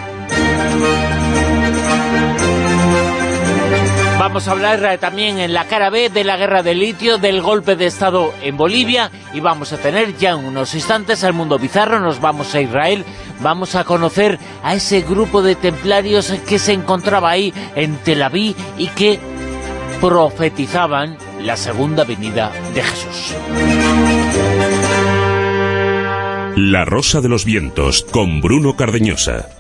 Vamos a hablar también en la cara B de la guerra del litio, del golpe de Estado en Bolivia, y vamos a tener ya en unos instantes El Mundo Bizarro. Nos vamos a Israel, vamos a conocer a ese grupo de templarios que se encontraba ahí en Tel Aviv y que profetizaban la segunda venida de Jesús. La Rosa de los Vientos con Bruno Cardeñosa.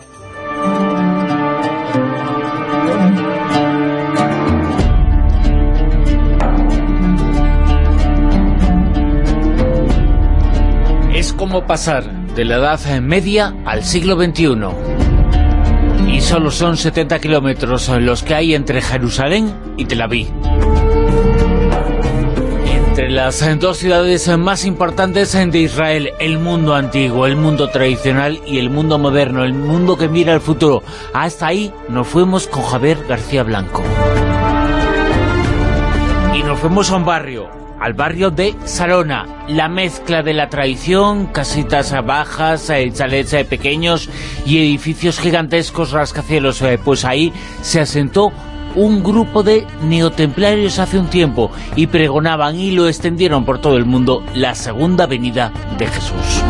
Es como pasar de la Edad Media al siglo veintiuno. Y solo son setenta kilómetros los que hay entre Jerusalén y Tel Aviv. entre las dos ciudades más importantes de Israel, el mundo antiguo, el mundo tradicional y el mundo moderno, el mundo que mira al futuro. Hasta ahí nos fuimos con Javier García Blanco. Y nos fuimos a un barrio, al barrio de Sarona, la mezcla de la tradición, casitas bajas, eh, chalets eh, pequeños y edificios gigantescos, rascacielos. Eh, pues ahí se asentó un grupo de neotemplarios hace un tiempo y pregonaban y lo extendieron por todo el mundo la segunda venida de Jesús.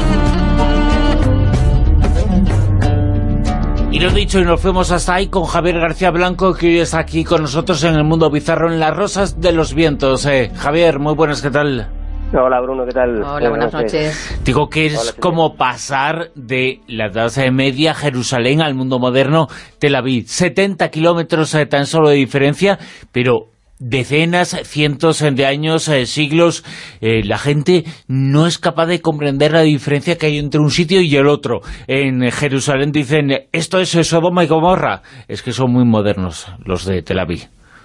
Y lo dicho, y nos fuimos hasta ahí con Javier García Blanco, que hoy está aquí con nosotros en El Mundo Bizarro, en Las Rosas de los Vientos. Eh, Javier, muy buenas, ¿qué tal? Hola, Bruno, ¿qué tal? Hola, buenas noches. Digo que es Hola, como pasar de la Edad Media, Jerusalén, al mundo moderno, Tel Aviv. setenta kilómetros eh, tan solo de diferencia, pero decenas, cientos de años, eh, siglos, eh, la gente no es capaz de comprender la diferencia que hay entre un sitio y el otro. En Jerusalén dicen, esto es Sodoma y Gomorra. Es que son muy modernos los de Tel Aviv.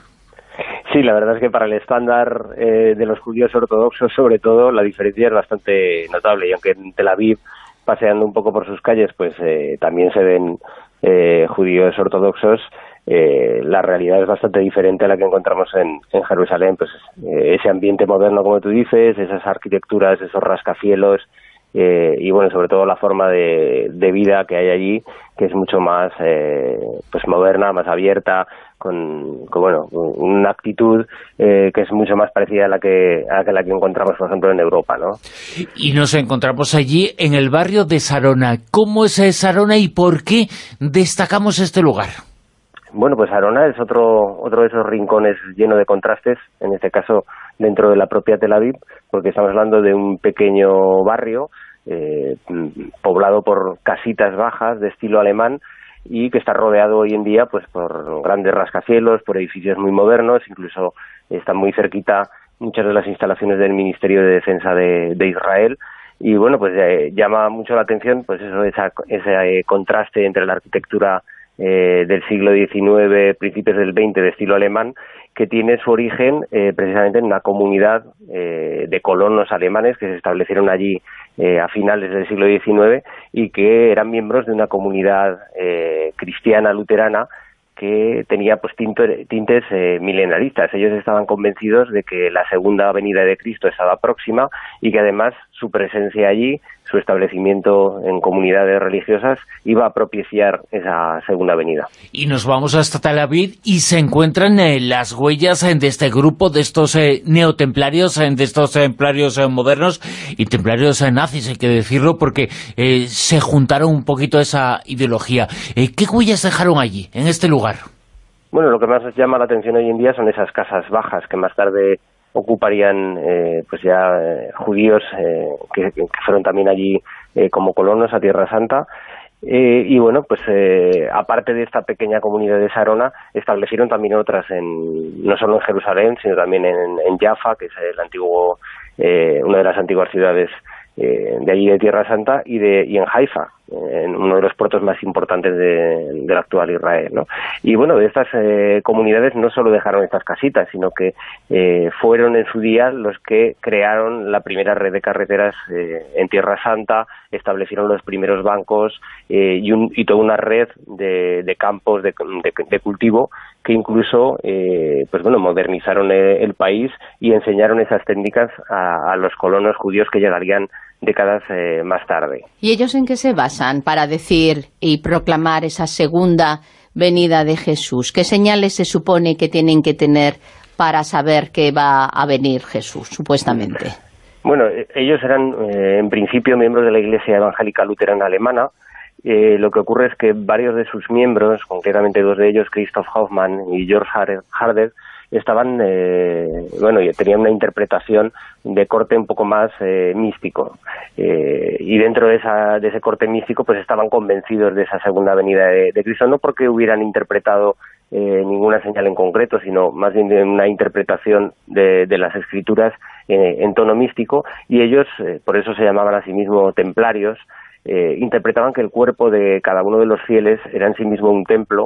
Sí, la verdad es que para el estándar eh, de los judíos ortodoxos, sobre todo, la diferencia es bastante notable. Y aunque en Tel Aviv, paseando un poco por sus calles, pues eh, también se ven eh, judíos ortodoxos, eh, la realidad es bastante diferente a la que encontramos en, en Jerusalén. Pues eh, ese ambiente moderno, como tú dices, esas arquitecturas, esos rascacielos, eh, y bueno, sobre todo la forma de, de vida que hay allí, que es mucho más eh, pues moderna, más abierta, con, con bueno, una actitud eh, que es mucho más parecida a la que a la que encontramos, por ejemplo, en Europa, ¿no? Y nos encontramos allí en el barrio de Sarona. ¿Cómo es Sarona y por qué destacamos este lugar? Bueno, pues Sarona es otro otro de esos rincones lleno de contrastes, en este caso dentro de la propia Tel Aviv, porque estamos hablando de un pequeño barrio eh, poblado por casitas bajas de estilo alemán, y que está rodeado hoy en día pues por grandes rascacielos, por edificios muy modernos, incluso están muy cerquita muchas de las instalaciones del Ministerio de Defensa de, de Israel. Y bueno, pues eh, llama mucho la atención pues eso, esa, ese eh, contraste entre la arquitectura eh, del siglo diecinueve, principios del veinte, de estilo alemán, que tiene su origen eh, precisamente en una comunidad eh, de colonos alemanes que se establecieron allí eh, a finales del siglo diecinueve y que eran miembros de una comunidad eh, cristiana luterana que tenía pues tintes, tintes eh, milenaristas. Ellos estaban convencidos de que la segunda venida de Cristo estaba próxima y que además su presencia allí, su establecimiento en comunidades religiosas, iba a propiciar esa segunda venida. Y nos vamos hasta Tel Aviv y se encuentran eh, las huellas eh, de este grupo, de estos eh, neotemplarios, eh, de estos templarios eh, modernos y templarios eh, nazis, hay que decirlo, porque eh, se juntaron un poquito esa ideología. Eh, ¿Qué huellas dejaron allí, en este lugar? Bueno, lo que más llama la atención hoy en día son esas casas bajas que más tarde ocuparían eh, pues ya eh, judíos eh, que, que fueron también allí eh, como colonos a Tierra Santa. Eh, y bueno, pues eh, aparte de esta pequeña comunidad de Sarona, establecieron también otras, en, no solo en Jerusalén, sino también en, en Jaffa, que es el antiguo, eh, una de las antiguas ciudades eh, de allí de Tierra Santa, y, de, y en Haifa, en uno de los puertos más importantes de, del actual Israel, ¿no? Y bueno, de estas eh, comunidades no solo dejaron estas casitas, sino que eh, fueron en su día los que crearon la primera red de carreteras eh, en Tierra Santa, establecieron los primeros bancos eh, y, un, y toda una red de, de campos de, de, de cultivo que incluso eh, pues bueno, modernizaron el, el país y enseñaron esas técnicas a, a los colonos judíos que llegarían décadas eh, más tarde. ¿Y ellos en qué se basan para decir y proclamar esa segunda venida de Jesús? ¿Qué señales se supone que tienen que tener para saber que va a venir Jesús, supuestamente? Bueno, ellos eran eh, en principio miembros de la Iglesia Evangélica Luterana Alemana. Eh, lo que ocurre es que varios de sus miembros, concretamente dos de ellos, Christoph Hoffmann y Georg Harder, estaban, eh, bueno, tenían una interpretación de corte un poco más eh, místico, eh, y dentro de, esa, de ese corte místico pues estaban convencidos de esa segunda venida de, de Cristo, no porque hubieran interpretado eh, ninguna señal en concreto, sino más bien de una interpretación de, de las escrituras eh, en tono místico, y ellos, eh, por eso se llamaban a sí mismos templarios, eh, interpretaban que el cuerpo de cada uno de los fieles era en sí mismo un templo,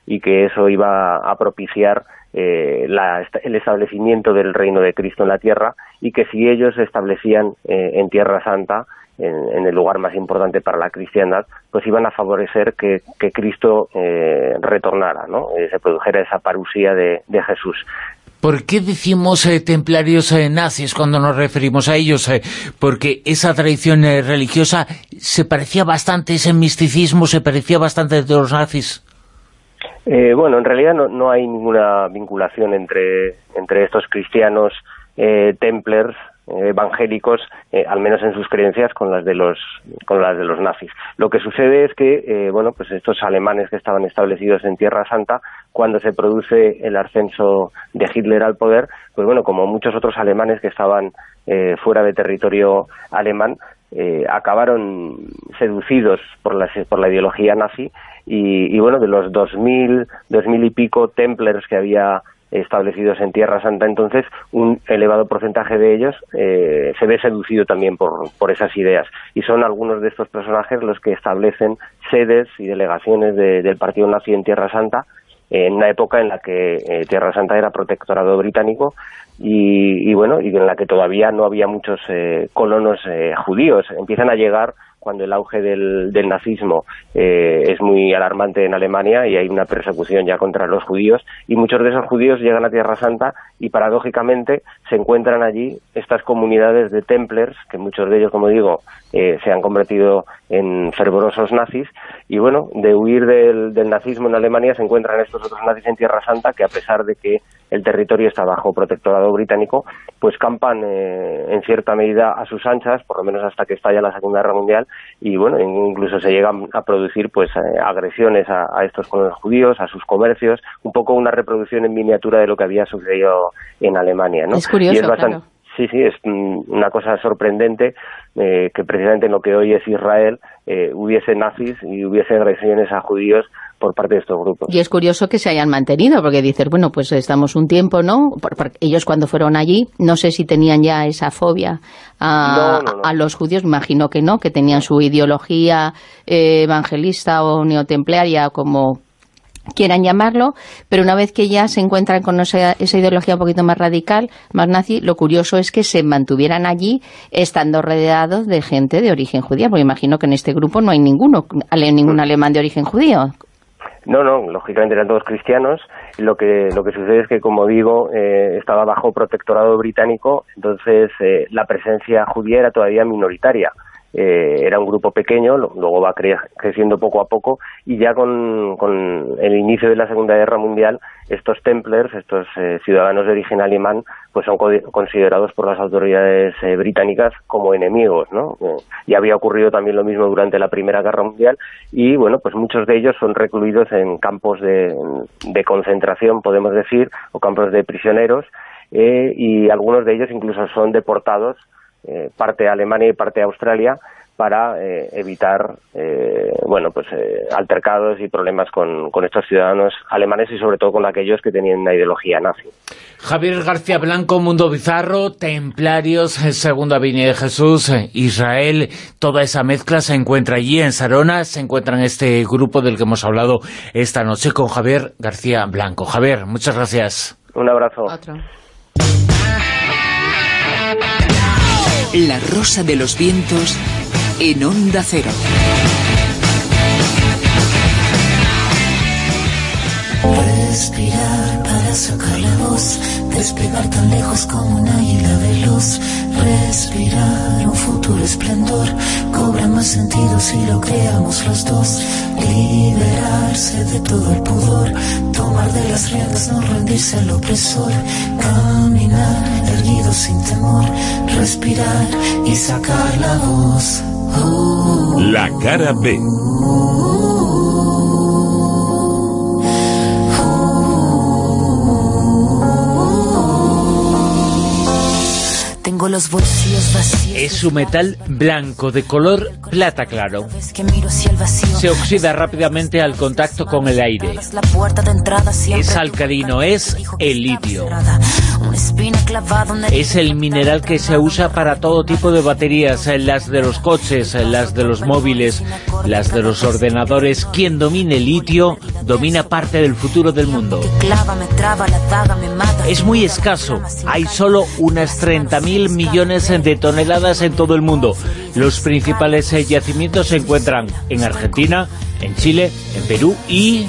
y que eso iba a propiciar eh, la, el establecimiento del reino de Cristo en la tierra, y que si ellos se establecían eh, en Tierra Santa, en, en el lugar más importante para la cristiandad, pues iban a favorecer que, que Cristo eh, retornara, ¿no? Eh, se produjera esa parusía de, de Jesús. ¿Por qué decimos eh, templarios eh, nazis cuando nos referimos a ellos? Eh, porque esa tradición eh, religiosa se parecía bastante, ese misticismo se parecía bastante de los nazis. Eh, bueno, en realidad no, no hay ninguna vinculación entre, entre estos cristianos eh, templars eh, evangélicos, eh, al menos en sus creencias, con las de los con las de los nazis. Lo que sucede es que, eh, bueno, pues estos alemanes que estaban establecidos en Tierra Santa, cuando se produce el ascenso de Hitler al poder, pues bueno, como muchos otros alemanes que estaban eh, fuera de territorio alemán, eh, acabaron seducidos por la, por la ideología nazi, y, y bueno, de los dos mil, dos mil y pico templars que había establecidos en Tierra Santa entonces, un elevado porcentaje de ellos eh, se ve seducido también por, por esas ideas, y son algunos de estos personajes los que establecen sedes y delegaciones de, del partido nazi en Tierra Santa, en una época en la que eh, Tierra Santa era protectorado británico, y, y bueno, y en la que todavía no había muchos eh, colonos eh, judíos. Empiezan a llegar cuando el auge del, del nazismo eh, es muy alarmante en Alemania, y hay una persecución ya contra los judíos, y muchos de esos judíos llegan a Tierra Santa, y paradójicamente se encuentran allí estas comunidades de templars, que muchos de ellos, como digo, eh, se han convertido en fervorosos nazis, y bueno, de huir del, del nazismo en Alemania se encuentran estos otros nazis en Tierra Santa, que a pesar de que el territorio está bajo protectorado británico, pues campan eh, en cierta medida a sus anchas, por lo menos hasta que estalla la Segunda Guerra Mundial, y bueno, incluso se llegan a producir pues eh, agresiones a, a estos colonos judíos, a sus comercios, un poco una reproducción en miniatura de lo que había sucedido en Alemania, ¿no? Es curioso, y es bastante, claro. Sí, sí, es una cosa sorprendente eh, que precisamente en lo que hoy es Israel eh, hubiese nazis y hubiese agresiones a judíos por parte de estos grupos. Y es curioso que se hayan mantenido, porque dices, bueno, pues estamos un tiempo, ¿no? Por, por, ellos cuando fueron allí, no sé si tenían ya esa fobia a, no, no, no. a los judíos, me imagino que no, que tenían su ideología eh, evangelista o neotemplaria, como quieran llamarlo, pero una vez que ya se encuentran con esa, esa ideología un poquito más radical, más nazi, lo curioso es que se mantuvieran allí estando rodeados de gente de origen judía, porque imagino que en este grupo no hay ninguno, ningún alemán de origen judío. No, no, lógicamente eran todos cristianos. Lo que lo que sucede es que, como digo, eh, estaba bajo protectorado británico, entonces eh, la presencia judía era todavía minoritaria. Eh, era un grupo pequeño, luego va cre creciendo poco a poco, y ya con, con el inicio de la Segunda Guerra Mundial, estos templars, estos eh, ciudadanos de origen alemán, pues son co considerados por las autoridades eh, británicas como enemigos, ¿no? Eh, ya había ocurrido también lo mismo durante la Primera Guerra Mundial, y bueno, pues muchos de ellos son recluidos en campos de, de concentración, podemos decir, o campos de prisioneros, eh, y algunos de ellos incluso son deportados, Eh, parte a Alemania y parte a Australia, para eh, evitar eh, bueno pues eh, altercados y problemas con, con estos ciudadanos alemanes, y sobre todo con aquellos que tenían una ideología nazi. Javier García Blanco, Mundo Bizarro, Templarios, Segunda Venida de Jesús, Israel, toda esa mezcla se encuentra allí en Sarona, se encuentra en este grupo del que hemos hablado esta noche con Javier García Blanco. Javier, muchas gracias. Un abrazo. Otro. La Rosa de los Vientos en Onda Cero. Respirar para sacar la voz, despegar tan lejos como un águila veloz. Respirar un futuro esplendor, cobra más sentido si lo creamos los dos. Liberarse de todo el pudor, tomar de las riendas, no rendirse al opresor. Caminar erguido sin temor, respirar y sacar la voz. Oh, la cara B. Tengo los bolsillos vacíos. Es un metal blanco de color plata claro. Se oxida rápidamente al contacto con el aire. Es alcalino, es el litio. Es el mineral que se usa para todo tipo de baterías, las de los coches, las de los móviles, las de los ordenadores. Quien domine el litio, domina parte del futuro del mundo. Es muy escaso. Hay solo unas treinta mil millones de toneladas en todo el mundo. Los principales yacimientos se encuentran en Argentina, en Chile, en Perú y...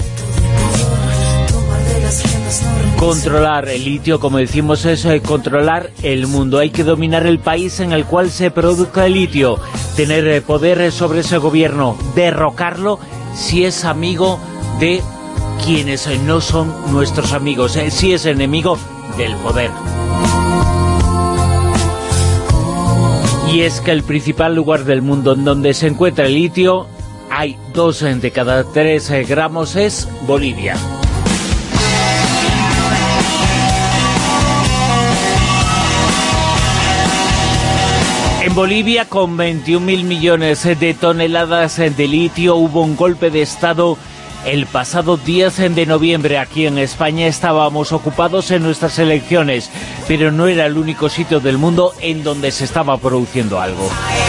Controlar el litio, como decimos, es controlar el mundo. Hay que dominar el país en el cual se produzca el litio, tener poder sobre ese gobierno, derrocarlo si es amigo de quienes no son nuestros amigos, si es enemigo del poder. Y es que el principal lugar del mundo en donde se encuentra el litio, hay dos de cada tres gramos, es Bolivia. En Bolivia, con veintiún mil millones de toneladas de litio, hubo un golpe de Estado el pasado diez de noviembre. Aquí en España estábamos ocupados en nuestras elecciones, pero no era el único sitio del mundo en donde se estaba produciendo algo.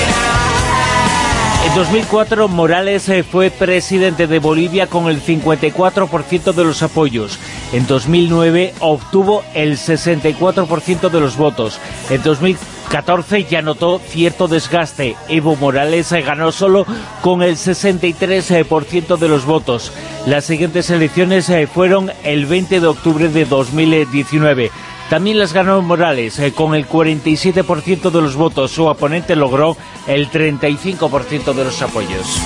En dos mil cuatro, Morales fue presidente de Bolivia con el cincuenta y cuatro por ciento de los apoyos. En dos mil nueve obtuvo el sesenta y cuatro por ciento de los votos. En dos mil catorce ya notó cierto desgaste. Evo Morales ganó solo con el sesenta y tres por ciento de los votos. Las siguientes elecciones fueron el veinte de octubre de dos mil diecinueve. También las ganó Morales, eh, con el cuarenta y siete por ciento de los votos. Su oponente logró el treinta y cinco por ciento de los apoyos.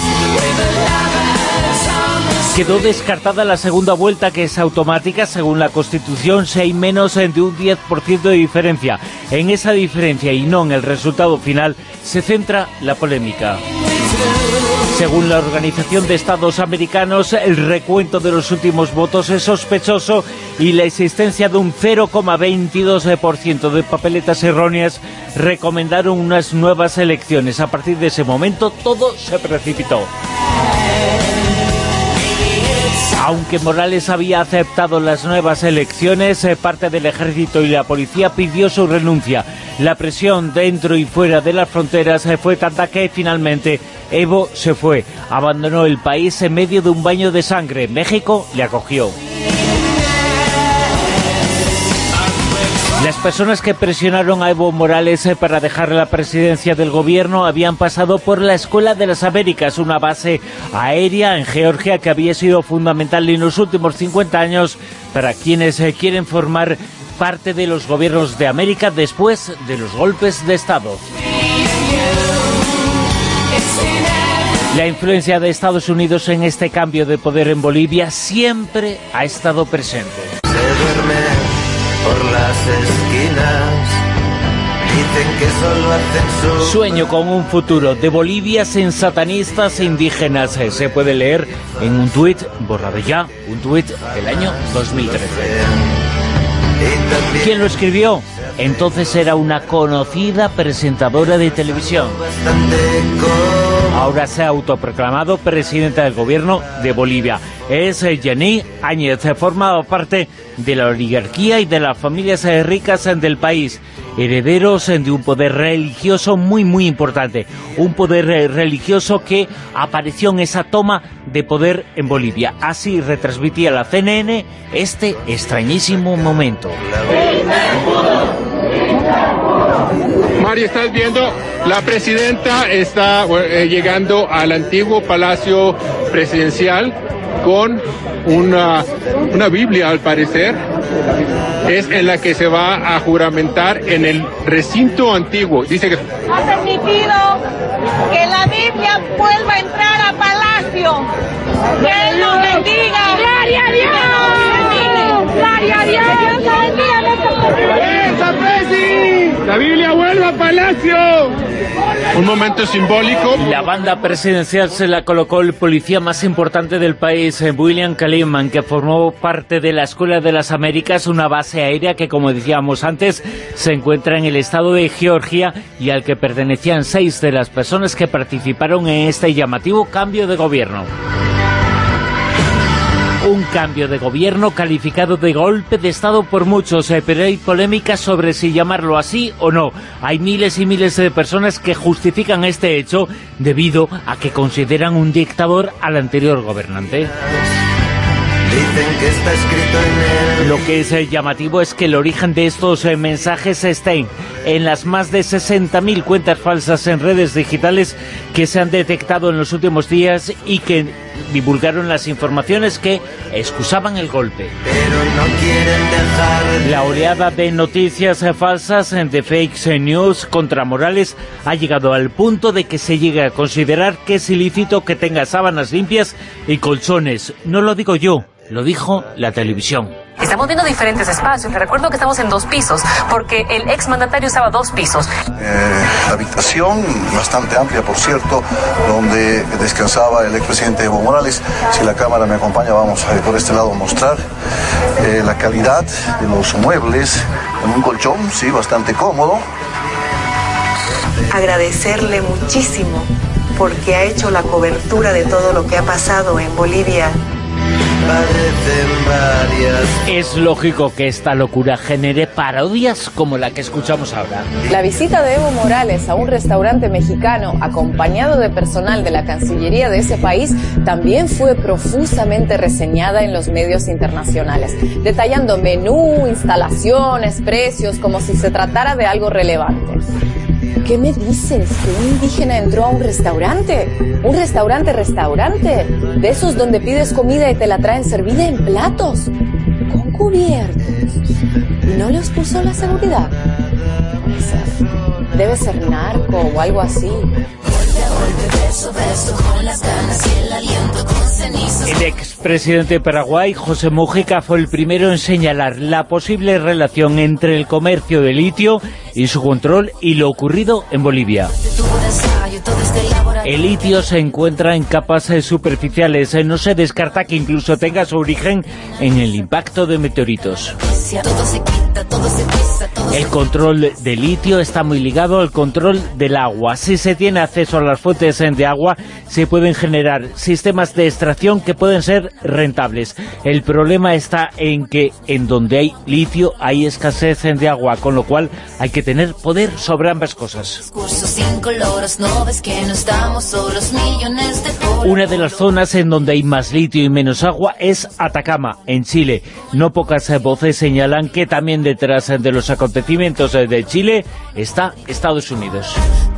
Quedó descartada la segunda vuelta, que es automática según la Constitución, si hay menos de un diez por ciento de diferencia. En esa diferencia y no en el resultado final se centra la polémica. Según la Organización de Estados Americanos, el recuento de los últimos votos es sospechoso y la existencia de un cero coma veintidós por ciento de papeletas erróneas recomendaron unas nuevas elecciones. A partir de ese momento todo se precipitó. Aunque Morales había aceptado las nuevas elecciones, parte del ejército y la policía pidió su renuncia. La presión dentro y fuera de las fronteras fue tanta que finalmente Evo se fue. Abandonó el país en medio de un baño de sangre. México le acogió. Las personas que presionaron a Evo Morales para dejar la presidencia del gobierno habían pasado por la Escuela de las Américas, una base aérea en Georgia que había sido fundamental en los últimos cincuenta años para quienes quieren formar parte de los gobiernos de América después de los golpes de Estado. La influencia de Estados Unidos en este cambio de poder en Bolivia siempre ha estado presente. Se duerme por las esquinas, dicen que solo hacen su... Sueño con un futuro de Bolivia sin satanistas e indígenas. Se puede leer en un tuit, borrado ya, un tuit del año dos mil trece. ¿Quién lo escribió? Entonces era una conocida presentadora de televisión. Ahora se ha autoproclamado presidenta del gobierno de Bolivia. Es Yaní Áñez, formaba parte de la oligarquía y de las familias ricas del país, herederos de un poder religioso muy muy importante, un poder religioso que apareció en esa toma de poder en Bolivia. Así retransmitía la C N N este extrañísimo momento. Mari, estás viendo, la presidenta está eh, llegando al antiguo palacio presidencial con una, una Biblia, al parecer, es en la que se va a juramentar en el recinto antiguo. Dice que ha permitido que la Biblia vuelva a entrar a palacio. Que Él nos bendiga. ¡Gloria a Dios! ¡Gloria a Dios! ¡Que Dios bendiga! ¡Esa Presi! ¡La Biblia vuelve a palacio! un momento simbólico. La banda presidencial se la colocó el policía más importante del país, William Kaliman, que formó parte de la Escuela de las Américas, una base aérea que, como decíamos antes, se encuentra en el estado de Georgia y al que pertenecían seis de las personas que participaron en este llamativo cambio de gobierno. Un cambio de gobierno calificado de golpe de Estado por muchos, eh, pero hay polémica sobre si llamarlo así o no. Hay miles y miles de personas que justifican este hecho debido a que consideran un dictador al anterior gobernante. Dicen que está escrito en él. Lo que es eh, llamativo es que el origen de estos eh, mensajes estén en las más de sesenta mil cuentas falsas en redes digitales que se han detectado en los últimos días y que divulgaron las informaciones que excusaban el golpe. Pero no quieren dejar. La oleada de noticias eh, falsas, eh, de fake news contra Morales, ha llegado al punto de que se llegue a considerar que es ilícito que tenga sábanas limpias y colchones. No lo digo yo. Lo dijo la televisión. Estamos viendo diferentes espacios. Le recuerdo que estamos en dos pisos, porque el exmandatario usaba dos pisos. Eh, la habitación, bastante amplia, por cierto, donde descansaba el expresidente Evo Morales. Si la cámara me acompaña, vamos a por este lado a mostrar eh, la calidad de los muebles. En un colchón, sí, bastante cómodo. Agradecerle muchísimo porque ha hecho la cobertura de todo lo que ha pasado en Bolivia. Es lógico que esta locura genere parodias como la que escuchamos ahora. La visita de Evo Morales a un restaurante mexicano acompañado de personal de la Cancillería de ese país también fue profusamente reseñada en los medios internacionales, detallando menú, instalaciones, precios, como si se tratara de algo relevante. ¿Qué me dices? ¿Que un indígena entró a un restaurante? ¿Un restaurante, restaurante? De esos donde pides comida y te la traen servida en platos, con cubiertos. ¿Y no le expulsó la seguridad? Debe ser, debe ser narco o algo así. El expresidente de Paraguay, José Mujica, fue el primero en señalar la posible relación entre el comercio de litio y su control y lo ocurrido en Bolivia. El litio se encuentra en capas superficiales. No se descarta que incluso tenga su origen en el impacto de meteoritos. El control del litio está muy ligado al control del agua. Si se tiene acceso a las fuentes de agua, se pueden generar sistemas de extracción que pueden ser rentables. El problema está en que en donde hay litio hay escasez de agua, con lo cual hay que tener poder sobre ambas cosas. Una de las zonas en donde hay más litio y menos agua es Atacama, en Chile. No pocas voces señalan que también detrás de los acontecimientos de Chile está Estados Unidos.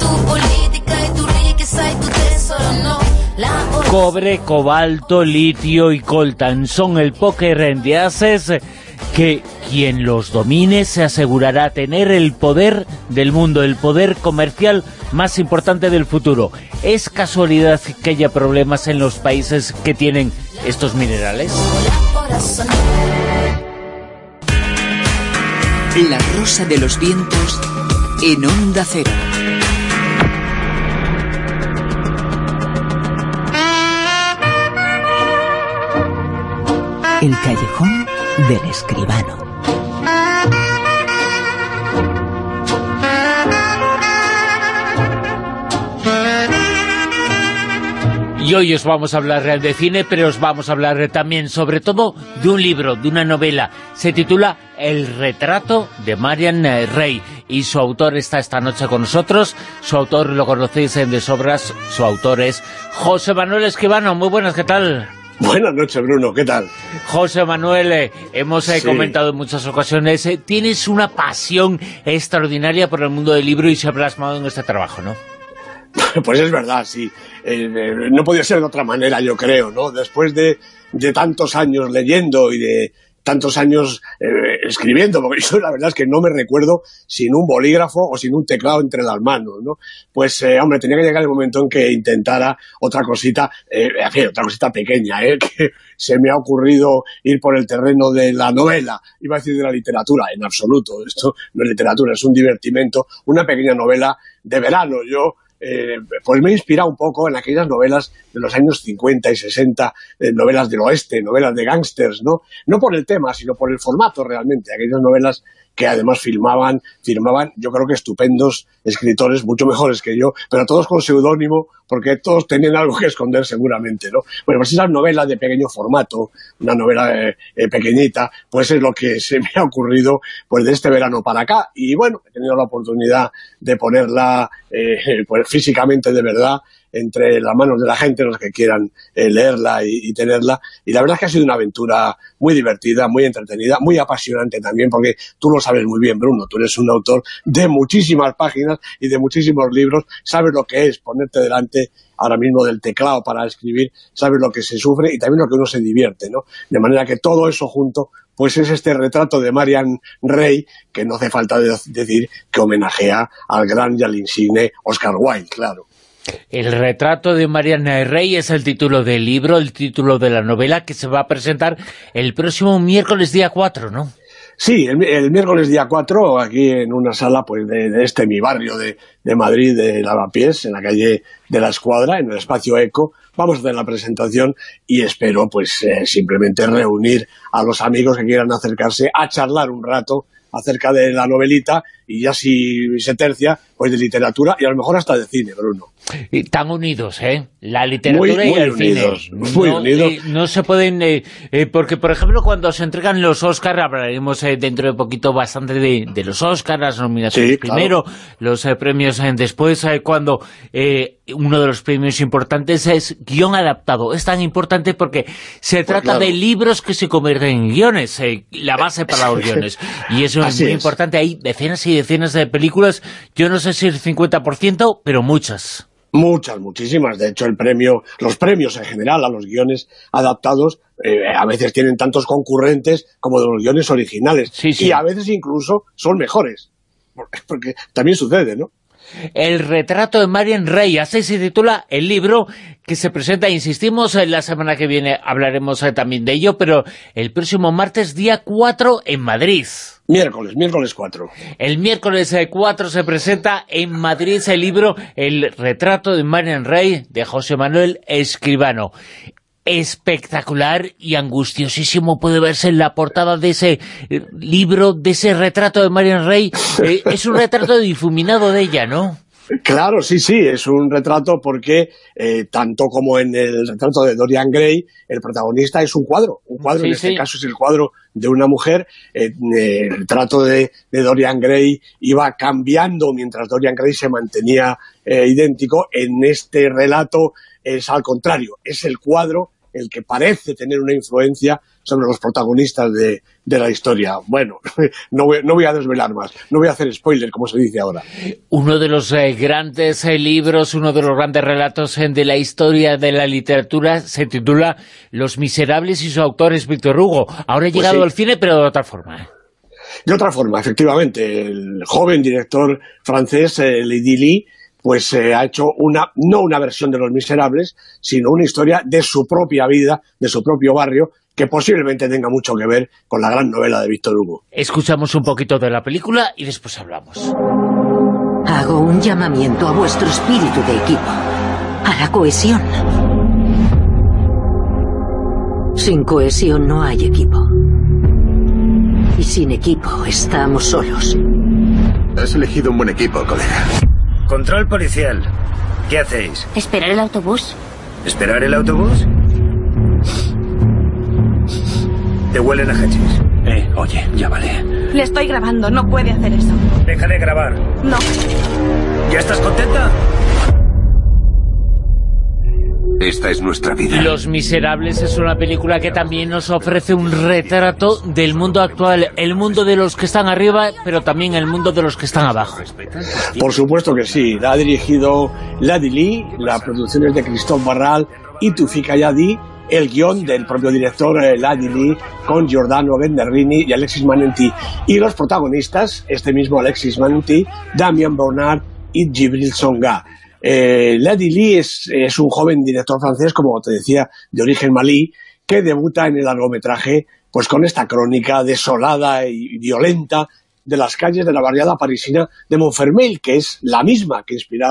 Cobre, cobalto, litio y coltan son el póker de ases que quien los domine se asegurará tener el poder del mundo, el poder comercial más importante del futuro. ¿Es casualidad que haya problemas en los países que tienen estos minerales? La Rosa de los Vientos en Onda Cero. El callejón del escribano. Y hoy os vamos a hablar de cine, pero os vamos a hablar también, sobre todo, de un libro, de una novela. Se titula El retrato de Marian Rey, y su autor está esta noche con nosotros. Su autor lo conocéis en de sobras, su autor es José Manuel Escribano. Muy buenas, ¿qué tal? Buenas noches, Bruno, ¿qué tal? José Manuel, eh, hemos eh, sí. comentado en muchas ocasiones, eh, tienes una pasión extraordinaria por el mundo del libro y se ha plasmado en este trabajo, ¿no? Pues es verdad, sí. Eh, eh, no podía ser de otra manera, yo creo, ¿no? Después de, de tantos años leyendo y de tantos años eh, escribiendo, porque yo la verdad es que no me recuerdo sin un bolígrafo o sin un teclado entre las manos, ¿no? Pues, eh, hombre, tenía que llegar el momento en que intentara otra cosita, eh, en fin, otra cosita pequeña, ¿eh? Que se me ha ocurrido ir por el terreno de la novela, iba a decir de la literatura, en absoluto, esto no es literatura, es un divertimento, una pequeña novela de verano. Yo eh, pues me he inspirado un poco en aquellas novelas de los años cincuenta y sesenta, eh, novelas del oeste, novelas de gángsters, ¿no? No por el tema, sino por el formato realmente, aquellas novelas que además filmaban, firmaban, yo creo que estupendos escritores, mucho mejores que yo, pero todos con seudónimo, porque todos tenían algo que esconder seguramente, ¿no? Bueno, pues esa novela de pequeño formato, una novela eh, eh, pequeñita, pues es lo que se me ha ocurrido pues de este verano para acá, y bueno, he tenido la oportunidad de ponerla eh, pues físicamente de verdad, entre las manos de la gente, los que quieran eh, leerla y, y tenerla, y la verdad es que ha sido una aventura muy divertida, muy entretenida, muy apasionante también, porque tú lo sabes muy bien, Bruno, tú eres un autor de muchísimas páginas y de muchísimos libros, sabes lo que es ponerte delante ahora mismo del teclado para escribir, sabes lo que se sufre y también lo que uno se divierte, ¿no? De manera que todo eso junto, pues es este retrato de Marian Rey, que no hace falta de decir que homenajea al gran y al insigne Oscar Wilde, claro. El retrato de Marian Rey es el título del libro, el título de la novela, que se va a presentar el próximo miércoles día cuatro, ¿no? Sí, el, el miércoles día cuatro, aquí en una sala pues de, de este mi barrio de, de Madrid, de Lavapiés, en la calle de la Escuadra, en el espacio Eco, vamos a hacer la presentación y espero pues eh, simplemente reunir a los amigos que quieran acercarse a charlar un rato acerca de la novelita y ya si se tercia, pues de literatura y a lo mejor hasta de cine, Bruno. Y tan unidos, ¿eh? La literatura muy, muy y el unidos, cine. Muy no, unidos. Eh, no se pueden... Eh, eh, porque, por ejemplo, cuando se entregan los Oscar, hablaremos eh, dentro de poquito bastante de, de los Oscar, las nominaciones sí, primero, claro. los eh, premios eh, después, eh, cuando eh, uno de los premios importantes es guión adaptado. Es tan importante porque se trata pues claro. de libros que se convierten en guiones, eh, la base para los guiones. Y eso es muy es. importante. Hay decenas y decenas de películas, yo no sé si el cincuenta por ciento, pero muchas. Muchas, muchísimas. De hecho, el premio, los premios en general a los guiones adaptados eh, a veces tienen tantos concurrentes como de los guiones originales. Sí, sí. Y a veces incluso son mejores. Porque también sucede, ¿no? El retrato de Marian Rey, así se titula el libro que se presenta, insistimos, la semana que viene hablaremos también de ello, pero el próximo martes, día cuatro, en Madrid. Miércoles, miércoles cuatro. El miércoles cuatro se presenta en Madrid el libro El retrato de Marian Rey, de José Manuel Escribano. Espectacular y angustiosísimo puede verse en la portada de ese libro, de ese retrato de Marian Rey. Eh, es un retrato difuminado de ella, ¿no? Claro, sí, sí, es un retrato porque, eh, tanto como en el retrato de Dorian Gray, el protagonista es un cuadro. Un cuadro, sí, en este sí. caso es el cuadro de una mujer. Eh, el retrato de, de Dorian Gray iba cambiando mientras Dorian Gray se mantenía eh, idéntico. En este relato es al contrario, es el cuadro el que parece tener una influencia sobre los protagonistas de, de la historia. Bueno, no voy, no voy a desvelar más, no voy a hacer spoiler, como se dice ahora. Uno de los eh, grandes eh, libros, uno de los grandes relatos eh, de la historia de la literatura se titula Los Miserables y su autor es Víctor Hugo. Ahora ha llegado pues sí. al cine, pero de otra forma. De otra forma, efectivamente. El joven director francés, eh, Lady Lee, pues eh, ha hecho una no una versión de Los Miserables, sino una historia de su propia vida, de su propio barrio, que posiblemente tenga mucho que ver con la gran novela de Víctor Hugo. Escuchamos un poquito de la película y después hablamos. Hago un llamamiento a vuestro espíritu de equipo, a la cohesión. Sin cohesión no hay equipo. Y sin equipo estamos solos. Has elegido un buen equipo, colega. Control policial. ¿Qué hacéis? ¿Esperar el autobús? ¿Esperar el autobús? Te huelen a hachís. Eh, oye, ya vale. Le estoy grabando, no puede hacer eso. Deja de grabar. No. ¿Ya estás contenta? Esta es nuestra vida. Los Miserables es una película que también nos ofrece un retrato del mundo actual, el mundo de los que están arriba, pero también el mundo de los que están abajo. Por supuesto que sí. La ha dirigido Lady Lee, la producción es de Christophe Barral y Tufik Ayadi, el guión del propio director eh, Lady Lee, con Giordano Genderini y Alexis Manenti. Y los protagonistas, este mismo Alexis Manenti, Damien Bonnard y Djibril Songa. Eh, Lady Lee es, es un joven director francés, como te decía, de origen malí, que debuta en el largometraje pues con esta crónica desolada y violenta de las calles de la barriada parisina de Montfermeil, que es la misma que inspirara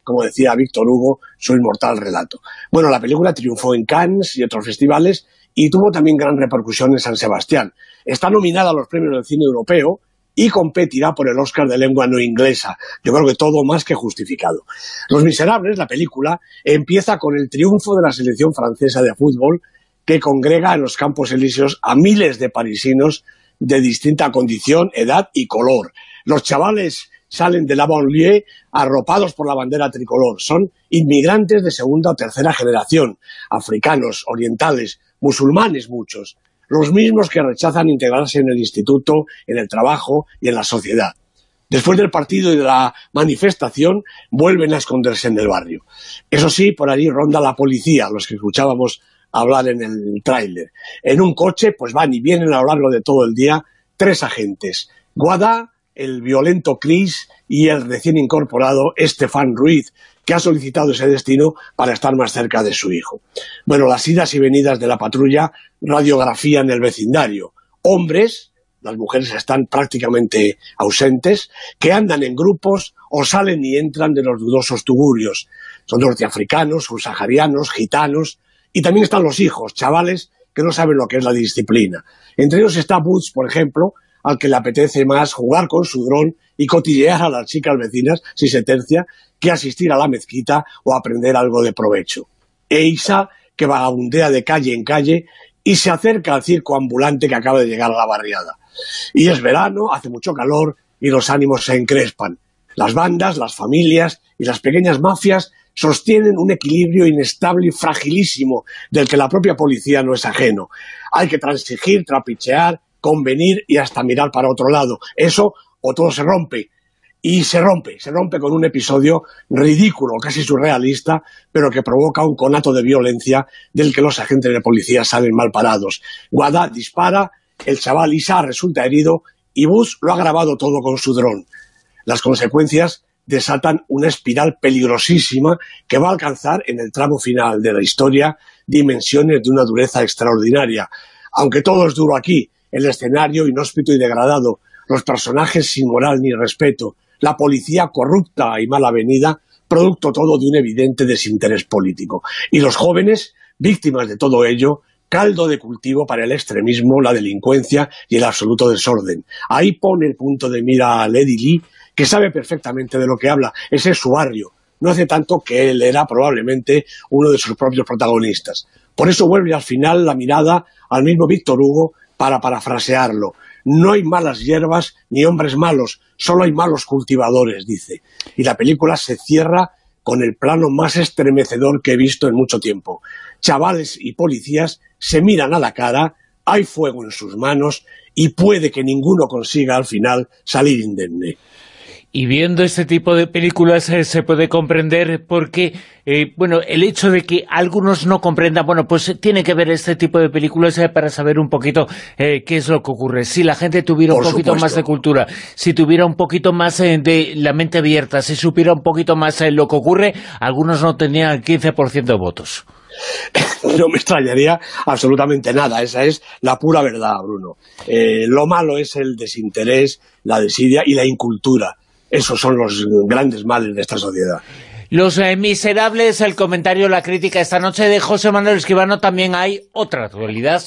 como decía Víctor Hugo, su inmortal relato. Bueno, la película triunfó en Cannes y otros festivales y tuvo también gran repercusión en San Sebastián. Está nominada a los premios del cine europeo y competirá por el Oscar de lengua no inglesa. Yo creo que todo más que justificado. Los Miserables, la película, empieza con el triunfo de la selección francesa de fútbol, que congrega en los Campos Elíseos a miles de parisinos de distinta condición, edad y color. Los chavales salen de la banlieue arropados por la bandera tricolor. Son inmigrantes de segunda o tercera generación, africanos, orientales, musulmanes muchos, los mismos que rechazan integrarse en el instituto, en el trabajo y en la sociedad. Después del partido y de la manifestación, vuelven a esconderse en el barrio. Eso sí, por allí ronda la policía, los que escuchábamos hablar en el tráiler. En un coche, pues van y vienen a lo largo de todo el día tres agentes. Guada, el violento Chris y el recién incorporado Estefan Ruiz, que ha solicitado ese destino para estar más cerca de su hijo. Bueno, las idas y venidas de la patrulla radiografían el vecindario. Hombres, las mujeres están prácticamente ausentes, que andan en grupos o salen y entran de los dudosos tugurios. Son norteafricanos, subsaharianos, gitanos, y también están los hijos, chavales que no saben lo que es la disciplina. Entre ellos está Boots, por ejemplo, al que le apetece más jugar con su dron y cotillear a las chicas vecinas, si se tercia, que asistir a la mezquita o aprender algo de provecho. E Isa, que vagabundea de calle en calle y se acerca al circo ambulante que acaba de llegar a la barriada. Y es verano, hace mucho calor y los ánimos se encrespan. Las bandas, las familias y las pequeñas mafias sostienen un equilibrio inestable y fragilísimo del que la propia policía no es ajeno. Hay que transigir, trapichear, convenir y hasta mirar para otro lado. Eso o todo se rompe. Y se rompe, se rompe con un episodio ridículo, casi surrealista, pero que provoca un conato de violencia del que los agentes de policía salen mal parados. Guada dispara, el chaval Isa resulta herido y Bus lo ha grabado todo con su dron. Las consecuencias desatan una espiral peligrosísima que va a alcanzar en el tramo final de la historia dimensiones de una dureza extraordinaria. Aunque todo es duro aquí, el escenario inhóspito y degradado, los personajes sin moral ni respeto, la policía corrupta y mal avenida, producto todo de un evidente desinterés político. Y los jóvenes, víctimas de todo ello, caldo de cultivo para el extremismo, la delincuencia y el absoluto desorden. Ahí pone el punto de mira a Lady Lee, que sabe perfectamente de lo que habla. Ese es su barrio. No hace tanto que él era probablemente uno de sus propios protagonistas. Por eso vuelve al final la mirada al mismo Víctor Hugo para parafrasearlo. No hay malas hierbas ni hombres malos, solo hay malos cultivadores, dice. Y la película se cierra con el plano más estremecedor que he visto en mucho tiempo. Chavales y policías se miran a la cara, hay fuego en sus manos y puede que ninguno consiga al final salir indemne. Y viendo este tipo de películas eh, se puede comprender porque, eh, bueno, el hecho de que algunos no comprendan, bueno, pues eh, tiene que ver este tipo de películas eh, para saber un poquito eh, qué es lo que ocurre. Si la gente tuviera Por un poquito supuesto. más de cultura, si tuviera un poquito más eh, de la mente abierta, si supiera un poquito más eh, lo que ocurre, algunos no tenían el quince por ciento de votos. No me extrañaría absolutamente nada, esa es la pura verdad, Bruno. Eh, lo malo es el desinterés, la desidia y la incultura. Esos son los grandes males de esta sociedad. Los eh, Miserables, el comentario, la crítica esta noche de José Manuel Escribano. También hay otra actualidad.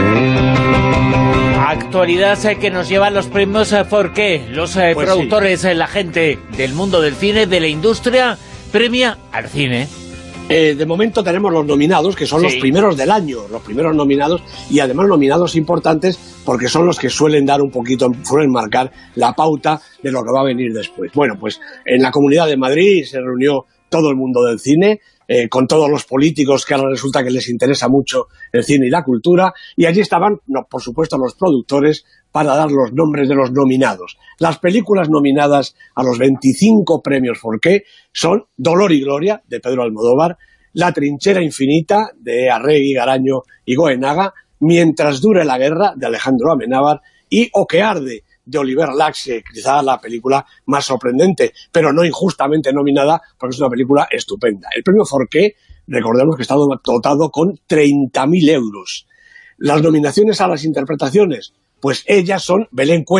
Actualidad eh, que nos lleva a los premios eh, porque los eh, pues productores, sí. eh, la gente del mundo del cine, de la industria, premia al cine. Eh, de momento tenemos los nominados, que son sí. los primeros del año, los primeros nominados, y además nominados importantes porque son los que suelen dar un poquito, suelen marcar la pauta de lo que va a venir después. Bueno, pues en la Comunidad de Madrid se reunió todo el mundo del cine, eh, con todos los políticos que ahora resulta que les interesa mucho el cine y la cultura, y allí estaban, no, por supuesto, los productores para dar los nombres de los nominados. Las películas nominadas a los veinticinco premios Forqué son Dolor y Gloria, de Pedro Almodóvar, La trinchera infinita, de Arregui, Garaño y Goenaga, Mientras dure la guerra, de Alejandro Amenábar, y O que arde, de Oliver Laxe, quizá la película más sorprendente, pero no injustamente nominada, porque es una película estupenda. El premio Forqué, recordemos que está dotado con treinta mil euros. Las nominaciones a las interpretaciones, pues ellas son Belén Cuesta,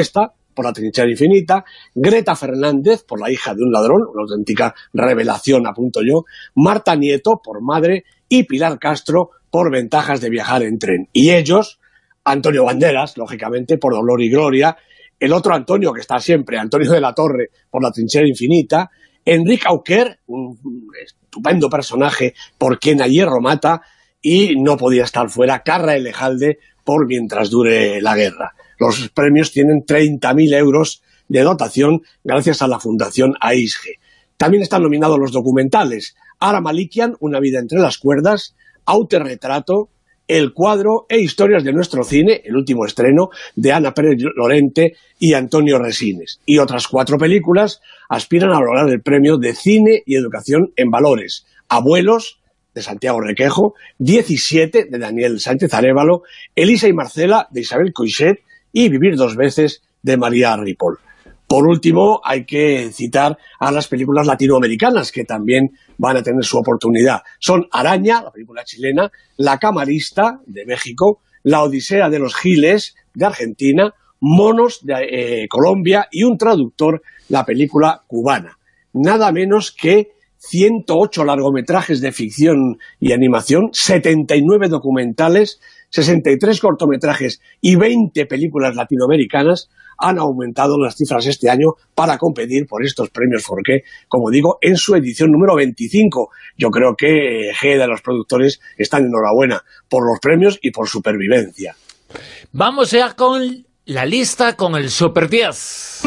por La trinchera infinita, Greta Fernández por La hija de un ladrón, una auténtica revelación, apunto yo, Marta Nieto por Madre y Pilar Castro por Ventajas de viajar en tren. Y ellos, Antonio Banderas, lógicamente, por Dolor y Gloria, el otro Antonio que está siempre, Antonio de la Torre por La trinchera infinita, Enrique Auquer, un estupendo personaje por Quien a hierro mata, y no podía estar fuera Carra Elejalde por Mientras dure la guerra. Los premios tienen treinta mil euros de dotación gracias a la Fundación AISGE. También están nominados los documentales Ara Malikian, Una vida entre las cuerdas, Autorretrato, El cuadro e Historias de nuestro cine, el último estreno de Ana Pérez Lorente y Antonio Resines. Y otras cuatro películas aspiran a lograr el premio de Cine y Educación en Valores. Abuelos, de Santiago Requejo, diecisiete, de Daniel Sánchez Arévalo, Elisa y Marcela, de Isabel Coixet, y Vivir dos veces, de María Ripoll. Por último, hay que citar a las películas latinoamericanas, que también van a tener su oportunidad. Son Araña, la película chilena, La camarista, de México, La odisea de los giles, de Argentina, Monos, de eh, Colombia, y Un traductor, la película cubana. Nada menos que ciento ocho largometrajes de ficción y animación, setenta y nueve documentales, sesenta y tres cortometrajes y veinte películas latinoamericanas han aumentado las cifras este año para competir por estos premios Forqué, como digo, en su edición número veinticinco. Yo creo que G de los productores están enhorabuena por los premios y por supervivencia. Vamos ya con la lista, con el Super diez.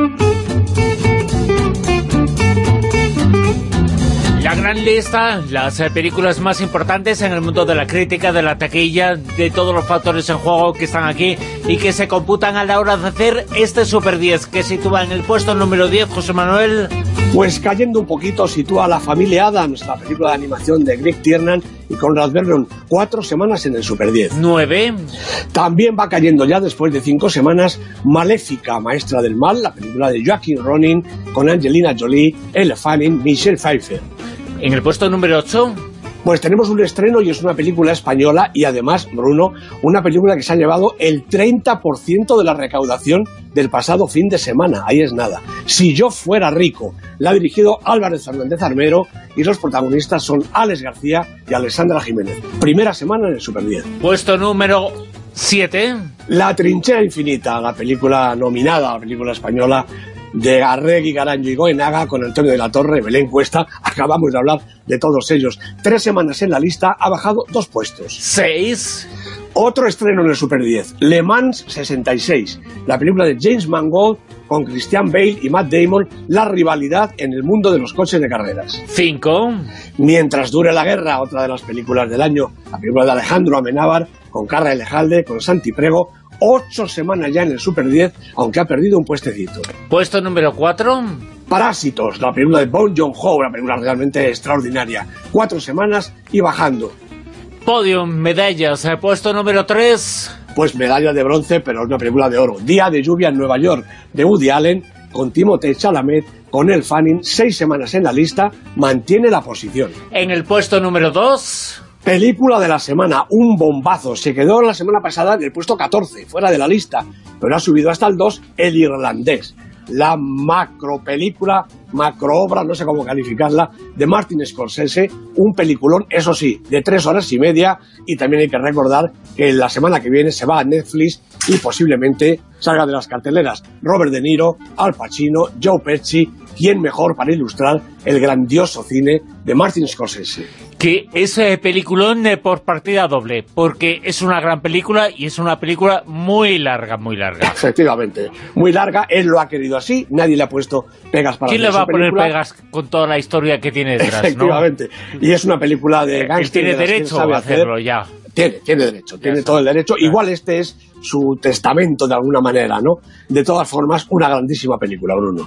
La gran lista, las eh, películas más importantes en el mundo de la crítica, de la taquilla, de todos los factores en juego que están aquí y que se computan a la hora de hacer este Super diez, que sitúa en el puesto número diez, José Manuel. Pues cayendo un poquito, sitúa La familia Addams, la película de animación de Greg Tiernan y Conrad Vernon, cuatro semanas en el Super diez. Nueve. También va cayendo ya después de cinco semanas Maléfica, maestra del mal, la película de Joaquin Ronin con Angelina Jolie, Elle Fanning, Michelle Pfeiffer. En el puesto número ocho... Pues tenemos un estreno y es una película española y además, Bruno, una película que se ha llevado el treinta por ciento de la recaudación del pasado fin de semana. Ahí es nada. Si yo fuera rico. La ha dirigido Álvarez Fernández Armero y los protagonistas son Alex García y Alessandra Jiménez. Primera semana en el Super diez. Puesto número siete. La trinchera infinita, la película nominada, la película española de Arregui, Garanyo y Goenaga, con Antonio de la Torre, Belén Cuesta. Acabamos de hablar de todos ellos. Tres semanas en la lista, ha bajado dos puestos. Seis. Otro estreno en el Super diez, Le Mans sesenta y seis, la película de James Mangold con Christian Bale y Matt Damon, la rivalidad en el mundo de los coches de carreras. Cinco. Mientras dure la guerra, otra de las películas del año, la película de Alejandro Amenábar con Carra Elejalde, con Santi Prego. Ocho semanas ya en el Super diez, aunque ha perdido un puestecito. Puesto número cuatro. Parásitos, la película de Bong Joon-ho, una película realmente extraordinaria. Cuatro semanas y bajando. Podium, medallas, eh, puesto número tres. Pues medalla de bronce, pero es una película de oro. Día de lluvia en Nueva York, de Woody Allen, con Timothée Chalamet, con Elle Fanning, seis semanas en la lista, mantiene la posición. En el puesto número dos... Película de la semana, un bombazo. Se quedó la semana pasada en el puesto catorce, fuera de la lista, pero ha subido hasta el dos, El Irlandés. La macropelícula, macroobra, no sé cómo calificarla, de Martin Scorsese, un peliculón, eso sí, de tres horas y media, y también hay que recordar que la semana que viene se va a Netflix y posiblemente salga de las carteleras Robert De Niro, Al Pacino, Joe Pesci, ¿quién mejor para ilustrar el grandioso cine de Martin Scorsese? Que es eh, peliculón eh, por partida doble, porque es una gran película y es una película muy larga, muy larga. Efectivamente, muy larga, él lo ha querido así, nadie le ha puesto pegas para ¿Quién le va a poner pegas con toda la historia que tiene detrás? Efectivamente, ¿no? Y es una película de gángster. Tiene de derecho a hacerlo hacer. ya. Tiene, tiene derecho, tiene todo el derecho. Claro. Igual este es su testamento de alguna manera, ¿no? De todas formas, una grandísima película, Bruno.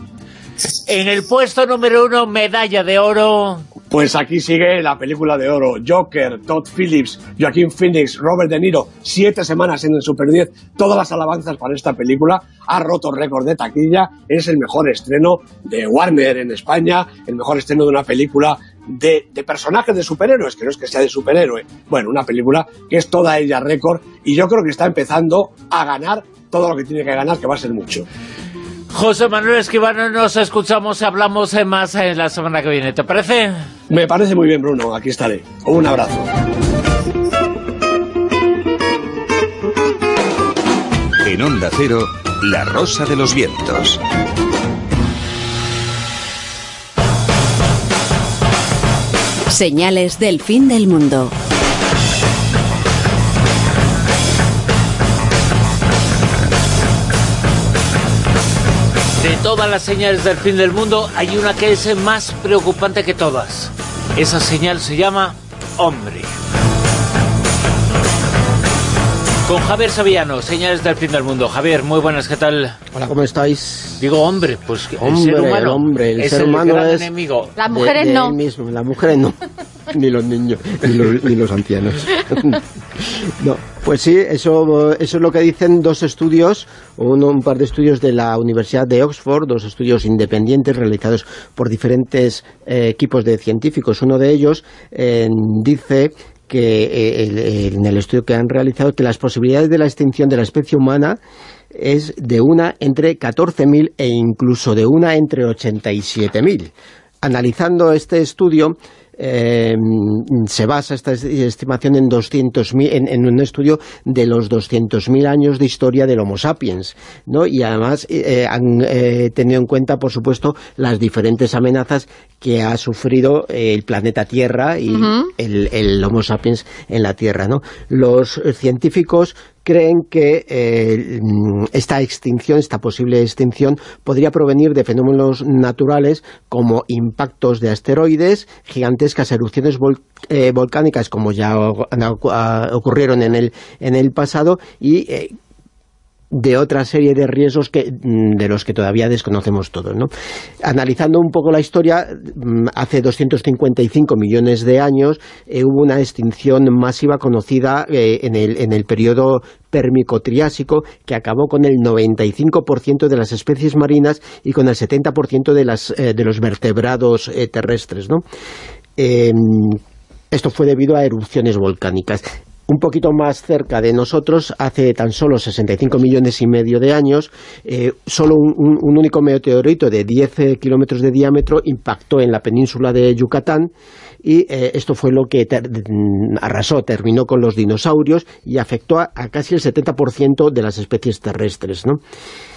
En el puesto número uno, medalla de oro. Pues aquí sigue la película de oro. Joker, Todd Phillips, Joaquin Phoenix, Robert De Niro. Siete semanas en el Super diez. Todas las alabanzas para esta película. Ha roto récord de taquilla. Es el mejor estreno de Warner en España. El mejor estreno de una película de, de personajes de superhéroes, que no es que sea de superhéroe. Bueno, una película que es toda ella récord. Y yo creo que está empezando a ganar todo lo que tiene que ganar, que va a ser mucho. José Manuel Escribano, nos escuchamos y hablamos más en la semana que viene, ¿te parece? Me parece muy bien, Bruno, aquí estaré. Un abrazo. En Onda Cero, La Rosa de los Vientos. Señales del fin del mundo. De todas las señales del fin del mundo, hay una que es más preocupante que todas. Esa señal se llama hombre. Con Javier Sevillano, señales del fin del mundo. Javier, muy buenas, ¿qué tal? Hola, ¿cómo estáis? Digo hombre, pues hombre, el ser humano, el hombre, el es ser el humano gran es enemigo. Las mujeres de, de no. Él mismo, las mujeres no, ni los niños, ni los, ni los ancianos. No, pues sí, eso, eso es lo que dicen dos estudios, un, un par de estudios de la Universidad de Oxford, dos estudios independientes realizados por diferentes eh, equipos de científicos. Uno de ellos eh, dice que eh, el, el, en el estudio que han realizado que las posibilidades de la extinción de la especie humana es de una entre catorce mil e incluso de una entre ochenta y siete mil. Analizando este estudio, eh, se basa esta estimación en, doscientos mil, en, en un estudio de los doscientos mil años de historia del Homo sapiens, ¿no? Y además eh, han eh, tenido en cuenta, por supuesto, las diferentes amenazas que ha sufrido eh, el planeta Tierra y uh-huh. el, el Homo sapiens en la Tierra, ¿no? Los científicos creen que eh, esta extinción, esta posible extinción, podría provenir de fenómenos naturales como impactos de asteroides, gigantescas erupciones vol eh, volcánicas, como ya ocurrieron en el, en el pasado, y eh, de otra serie de riesgos que, de los que todavía desconocemos todos, ¿no? Analizando un poco la historia, hace doscientos cincuenta y cinco millones de años eh, hubo una extinción masiva conocida eh, en el, en el periodo Pérmico-Triásico, que acabó con el noventa y cinco por ciento de las especies marinas y con el setenta por ciento de, las, eh, de los vertebrados eh, terrestres, ¿no? Eh, esto fue debido a erupciones volcánicas. Un poquito más cerca de nosotros, hace tan solo sesenta y cinco millones y medio de años, eh, solo un, un, un único meteorito de diez kilómetros de diámetro impactó en la península de Yucatán, y eh, esto fue lo que ter arrasó, terminó con los dinosaurios y afectó a, a casi el setenta por ciento de las especies terrestres, ¿no?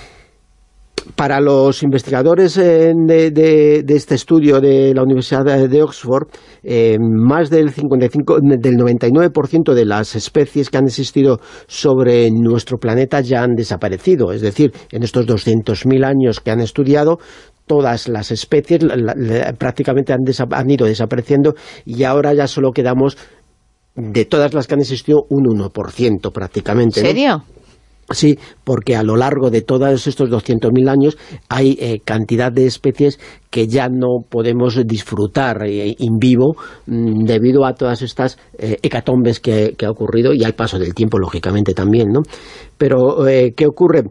Para los investigadores eh, de, de, de este estudio de la Universidad de Oxford, eh, más del cincuenta y cinco, del noventa y nueve por ciento de las especies que han existido sobre nuestro planeta ya han desaparecido. Es decir, en estos doscientos mil años que han estudiado, todas las especies la, la, prácticamente han, han ido desapareciendo, y ahora ya solo quedamos, de todas las que han existido, un uno por ciento prácticamente, ¿no? ¿En serio? Sí, porque a lo largo de todos estos doscientos mil años hay eh, cantidad de especies que ya no podemos disfrutar eh, in vivo mmm, debido a todas estas eh, hecatombes que, que ha ocurrido, y al paso del tiempo, lógicamente, también, ¿no? Pero, eh, ¿qué ocurre?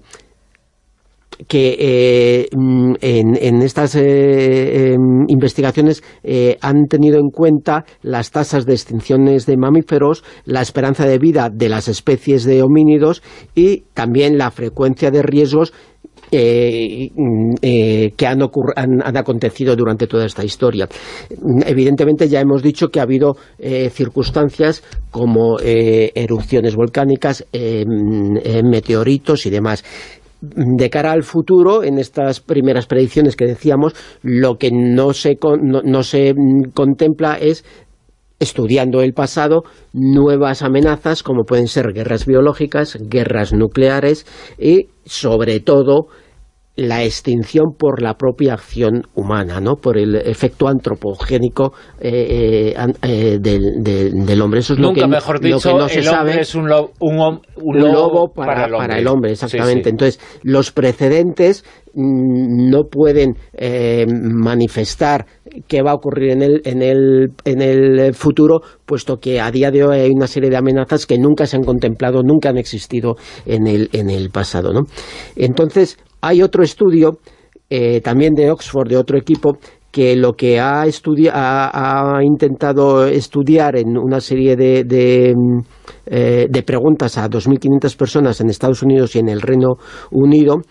Que eh, en, en estas eh, eh, investigaciones eh, han tenido en cuenta las tasas de extinciones de mamíferos, la esperanza de vida de las especies de homínidos y también la frecuencia de riesgos Eh, eh, que han, han, han acontecido durante toda esta historia. Evidentemente ya hemos dicho que ha habido eh, circunstancias como eh, erupciones volcánicas, eh, eh, meteoritos y demás. De cara al futuro, en estas primeras predicciones que decíamos, lo que no se, con, no, no se contempla es, estudiando el pasado, nuevas amenazas como pueden ser guerras biológicas, guerras nucleares y, sobre todo, la extinción por la propia acción humana, ¿no? Por el efecto antropogénico eh, eh, eh, del, del, del hombre. Eso es Nunca lo que, mejor dicho, lo que no se el sabe. hombre es un, lo, un, un, un lobo, lobo para, para, el hombre. para el hombre, exactamente. Sí, sí. Entonces, los precedentes mmm, no pueden eh, manifestar qué va a ocurrir en el, en, el, en el futuro, puesto que a día de hoy hay una serie de amenazas que nunca se han contemplado, nunca han existido en el, en el pasado, ¿no? Entonces, hay otro estudio, eh, también de Oxford, de otro equipo, que lo que ha, ha, ha intentado estudiar en una serie de, de, eh, de preguntas a dos mil quinientas personas en Estados Unidos y en el Reino Unido,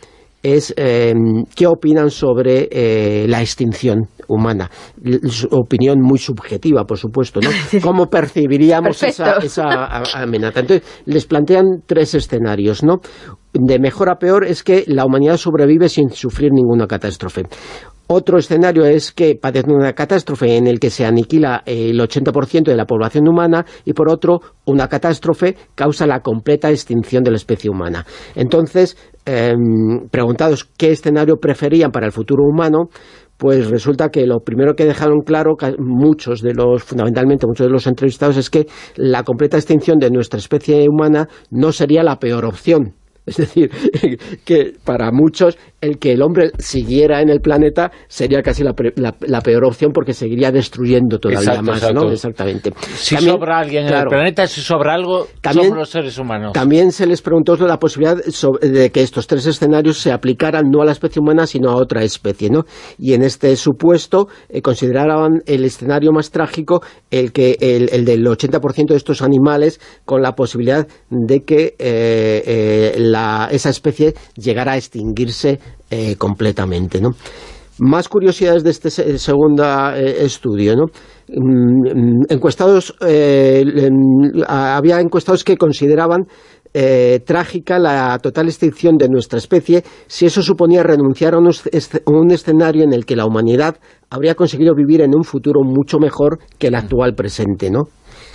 es eh, qué opinan sobre eh, la extinción humana. Su opinión muy subjetiva, por supuesto, ¿no? ¿Cómo percibiríamos esa, esa amenaza? Entonces, les plantean tres escenarios, ¿no? De mejor a peor es que la humanidad sobrevive sin sufrir ninguna catástrofe. Otro escenario es que padece una catástrofe en el que se aniquila el ochenta por ciento de la población humana y por otro, una catástrofe causa la completa extinción de la especie humana. Entonces, eh, preguntados qué escenario preferían para el futuro humano, pues resulta que lo primero que dejaron claro muchos de los, fundamentalmente muchos de los entrevistados, es que la completa extinción de nuestra especie humana no sería la peor opción. Es decir, que para muchos el que el hombre siguiera en el planeta sería casi la, pre, la, la peor opción porque seguiría destruyendo todavía exacto, más, exacto. ¿no? Exactamente. Si también, sobra alguien claro, en el planeta, si sobra algo, también, somos los seres humanos. También se les preguntó la posibilidad de que estos tres escenarios se aplicaran no a la especie humana, sino a otra especie, ¿no? Y en este supuesto eh, consideraban el escenario más trágico el, que, el, el del ochenta por ciento de estos animales, con la posibilidad de que eh, eh, la La, esa especie llegara a extinguirse eh, completamente, ¿no? Más curiosidades de este se, segundo eh, estudio, ¿no? Mm, encuestados, eh, en, había encuestados que consideraban eh, trágica la total extinción de nuestra especie si eso suponía renunciar a un, un escenario en el que la humanidad habría conseguido vivir en un futuro mucho mejor que el actual presente, ¿no?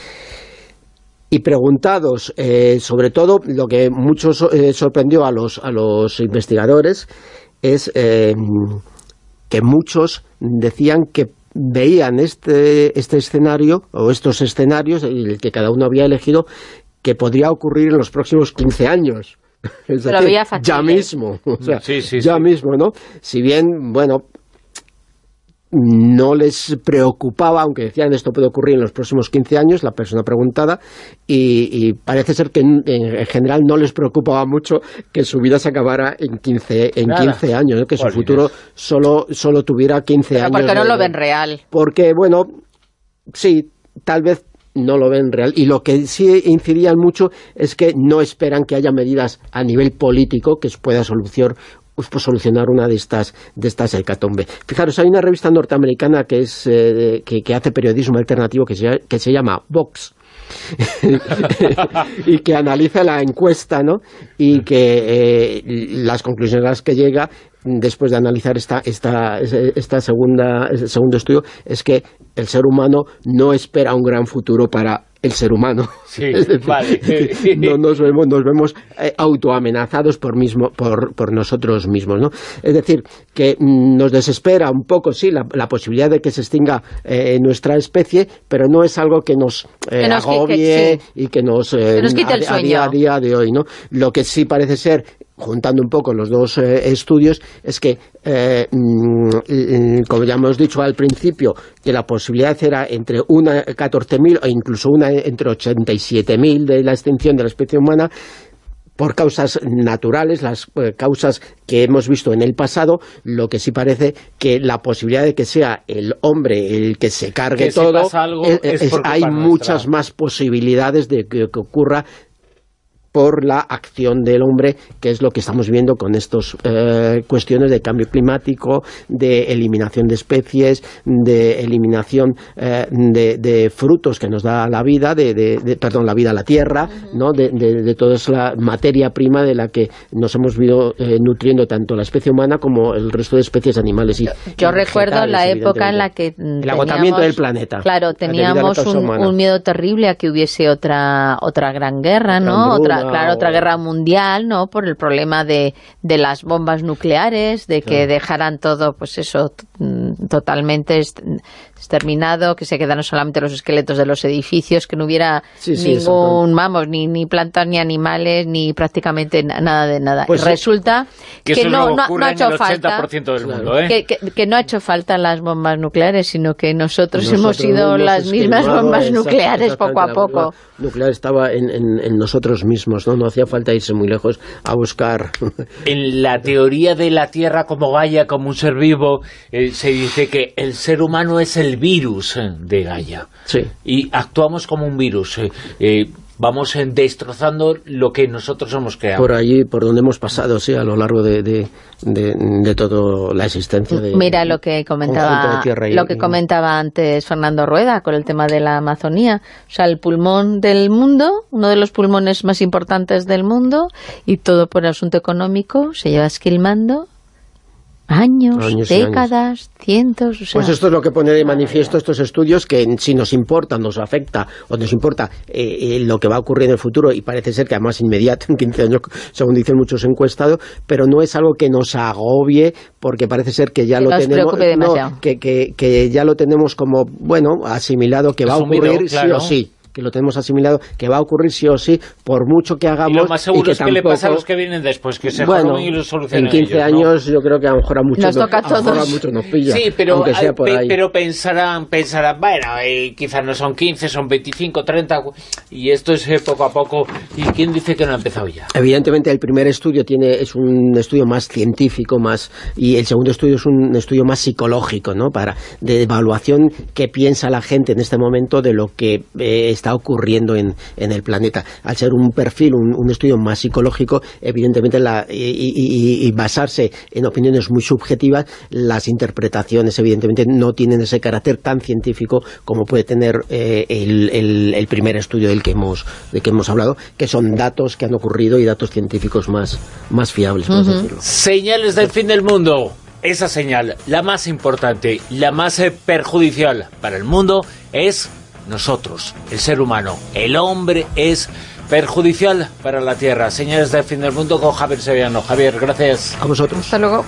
Y preguntados, eh, sobre todo, lo que mucho eh, sorprendió a los, a los investigadores es eh, que muchos decían que veían este, este escenario, o estos escenarios, el que cada uno había elegido, que podría ocurrir en los próximos quince años. Es decir, ya mismo, o sea, sí, sí, ya sí. mismo, ¿no? Si bien, bueno, no les preocupaba, aunque decían esto puede ocurrir en los próximos quince años, la persona preguntada, y, y parece ser que en, en general no les preocupaba mucho que su vida se acabara en quince, en quince años, ¿no? Que su futuro solo, solo tuviera quince Pero años. porque no de, lo ven real. Porque, bueno, sí, tal vez no lo ven real, y lo que sí incidían mucho es que no esperan que haya medidas a nivel político que pueda solucionar pues solucionar una de estas de estas hecatombe. Fijaros, hay una revista norteamericana que es eh, que, que hace periodismo alternativo que se, que se llama Vox y que analiza la encuesta, ¿no? Y que eh, las conclusiones a las que llega después de analizar esta esta esta segunda este segundo estudio es que el ser humano no espera un gran futuro para el ser humano. Sí, vale. no nos vemos, nos vemos eh, autoamenazados por mismo, por, por nosotros mismos, ¿no? Es decir, que mm, nos desespera un poco, sí, la, la posibilidad de que se extinga eh, nuestra especie, pero no es algo que nos eh, que nos agobie que, que, sí. y que nos, eh, que nos quite el a, a, día, a día de hoy, ¿no? Lo que sí parece ser, juntando un poco los dos eh, estudios, es que, eh, mm, como ya hemos dicho al principio, que la posibilidad era entre una catorce mil o incluso una entre ochenta y siete mil de la extinción de la especie humana por causas naturales, las eh, causas que hemos visto en el pasado. Lo que sí parece que la posibilidad de que sea el hombre el que se cargue que todo, si pasa algo, es, es es, hay nuestra. muchas más posibilidades de que, que ocurra por la acción del hombre, que es lo que estamos viendo con estas eh, cuestiones de cambio climático, de eliminación de especies, de eliminación eh, de, de frutos que nos da la vida, de, de, de perdón, la vida, la tierra, uh-huh. ¿no? de, de, de toda esa materia prima de la que nos hemos ido eh, nutriendo tanto la especie humana como el resto de especies animales. Y, yo yo y recuerdo la época en la que el agotamiento del planeta. Claro, teníamos un, un miedo terrible a que hubiese otra otra gran guerra, ¿no? Otra Claro, otra guerra mundial, ¿no? Por el problema de, de las bombas nucleares, de que sí. dejaran todo, pues eso, totalmente exterminado, que se quedaran solamente los esqueletos de los edificios, que no hubiera sí, sí, ningún, vamos, ni, ni plantas, ni animales, ni prácticamente nada de nada. Pues resulta que, que no, no, no ha hecho en el ochenta por ciento falta, del mundo, ¿eh? que, que, que no ha hecho falta las bombas nucleares, sino que nosotros, nosotros hemos sido las mismas bombas exacto, nucleares poco a poco. La nuclear estaba en, en, en nosotros mismos, ¿no? No hacía falta irse muy lejos a buscar. En la teoría de la Tierra como Gaia, como un ser vivo, eh, se dice que el ser humano es el virus de Gaia. Sí. Y actuamos como un virus. Eh, eh, vamos eh, destrozando lo que nosotros hemos creado. Por allí, por donde hemos pasado, sí, a lo largo de, de, de, de toda la existencia de... Mira lo que comentaba, y, lo que comentaba antes Fernando Rueda con el tema de la Amazonía. O sea, el pulmón del mundo, uno de los pulmones más importantes del mundo, y todo por asunto económico se lleva esquilmando años, años décadas, años. cientos... O sea... Pues esto es lo que pone de manifiesto estos estudios, que si nos importa, nos afecta, o nos importa eh, eh, lo que va a ocurrir en el futuro, y parece ser que además inmediato, en quince años, según dicen muchos encuestados, pero no es algo que nos agobie, porque parece ser que ya que lo tenemos... No, que, que, que ya lo tenemos como, bueno, asimilado, que va Asumido, a ocurrir claro. sí o sí. que lo tenemos asimilado, que va a ocurrir sí o sí, por mucho que hagamos. Y lo más seguro y que es que tampoco... le pasa a los que vienen después, que se bueno, jodan y lo solucionen en quince ellos, años, ¿no? Yo creo que a lo mejor a muchos nos, toca nos, todos. A muchos nos pilla, sí, pero, aunque sea por pe, ahí. pero pensarán, pensarán, bueno, eh, quizás no son quince, son veinticinco, treinta, y esto es eh, poco a poco. ¿Y quién dice que no ha empezado ya? Evidentemente el primer estudio tiene es un estudio más científico, más y el segundo estudio es un estudio más psicológico, ¿no? Para de evaluación qué piensa la gente en este momento de lo que eh, está ocurriendo en En, en el planeta. Al ser un perfil, un, un estudio más psicológico, evidentemente la, y, y, y basarse en opiniones muy subjetivas, las interpretaciones evidentemente no tienen ese carácter tan científico como puede tener eh, el, el, el primer estudio del que hemos de que hemos hablado, que son datos que han ocurrido y datos científicos más, más fiables, por uh-huh. decirlo. Señales del fin del mundo. Esa señal, la más importante, la más eh, perjudicial para el mundo, es nosotros, el ser humano. El hombre es perjudicial para la Tierra. Señales del fin del mundo con Javier Sevillano. Javier, gracias. A vosotros. Hasta luego.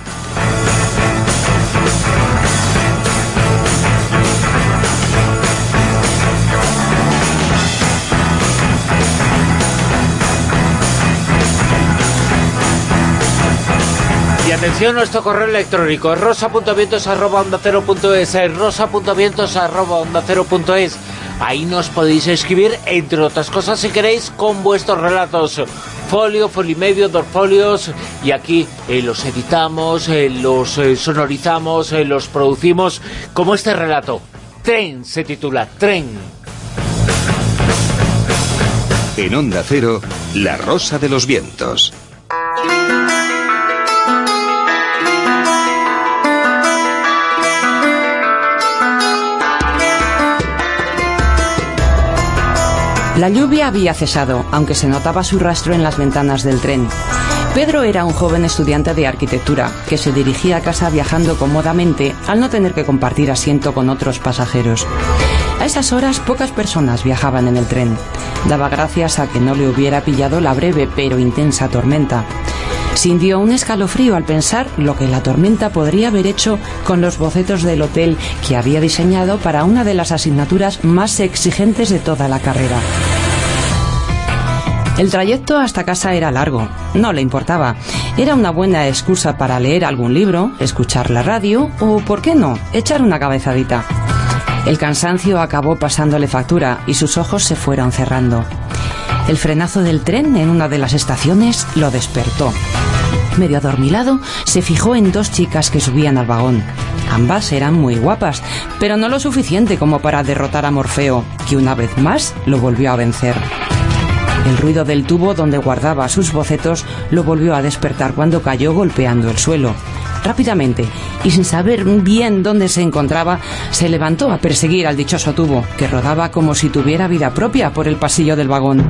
Y atención a nuestro correo electrónico, rosa punto vientos arroba onda cero punto es, rosa punto vientos arroba onda cero punto es. Ahí nos podéis escribir, entre otras cosas, si queréis, con vuestros relatos. Folio, folio y medio, dos folios, y aquí eh, los editamos, eh, los eh, sonorizamos, eh, los producimos, como este relato. Tren se titula, Tren. En Onda Cero, La Rosa de los Vientos. La lluvia había cesado, aunque se notaba su rastro en las ventanas del tren. Pedro era un joven estudiante de arquitectura, que se dirigía a casa viajando cómodamente al no tener que compartir asiento con otros pasajeros. A esas horas pocas personas viajaban en el tren. Daba gracias a que no le hubiera pillado la breve pero intensa tormenta. Sintió un escalofrío al pensar lo que la tormenta podría haber hecho con los bocetos del hotel que había diseñado para una de las asignaturas más exigentes de toda la carrera. El trayecto hasta casa era largo, no le importaba. Era una buena excusa para leer algún libro, escuchar la radio o, ¿por qué no?, echar una cabezadita. El cansancio acabó pasándole factura y sus ojos se fueron cerrando. El frenazo del tren en una de las estaciones lo despertó. Medio adormilado, se fijó en dos chicas que subían al vagón. Ambas eran muy guapas, pero no lo suficiente como para derrotar a Morfeo, que una vez más lo volvió a vencer. El ruido del tubo donde guardaba sus bocetos lo volvió a despertar cuando cayó golpeando el suelo. Rápidamente, y sin saber bien dónde se encontraba, se levantó a perseguir al dichoso tubo, que rodaba como si tuviera vida propia por el pasillo del vagón.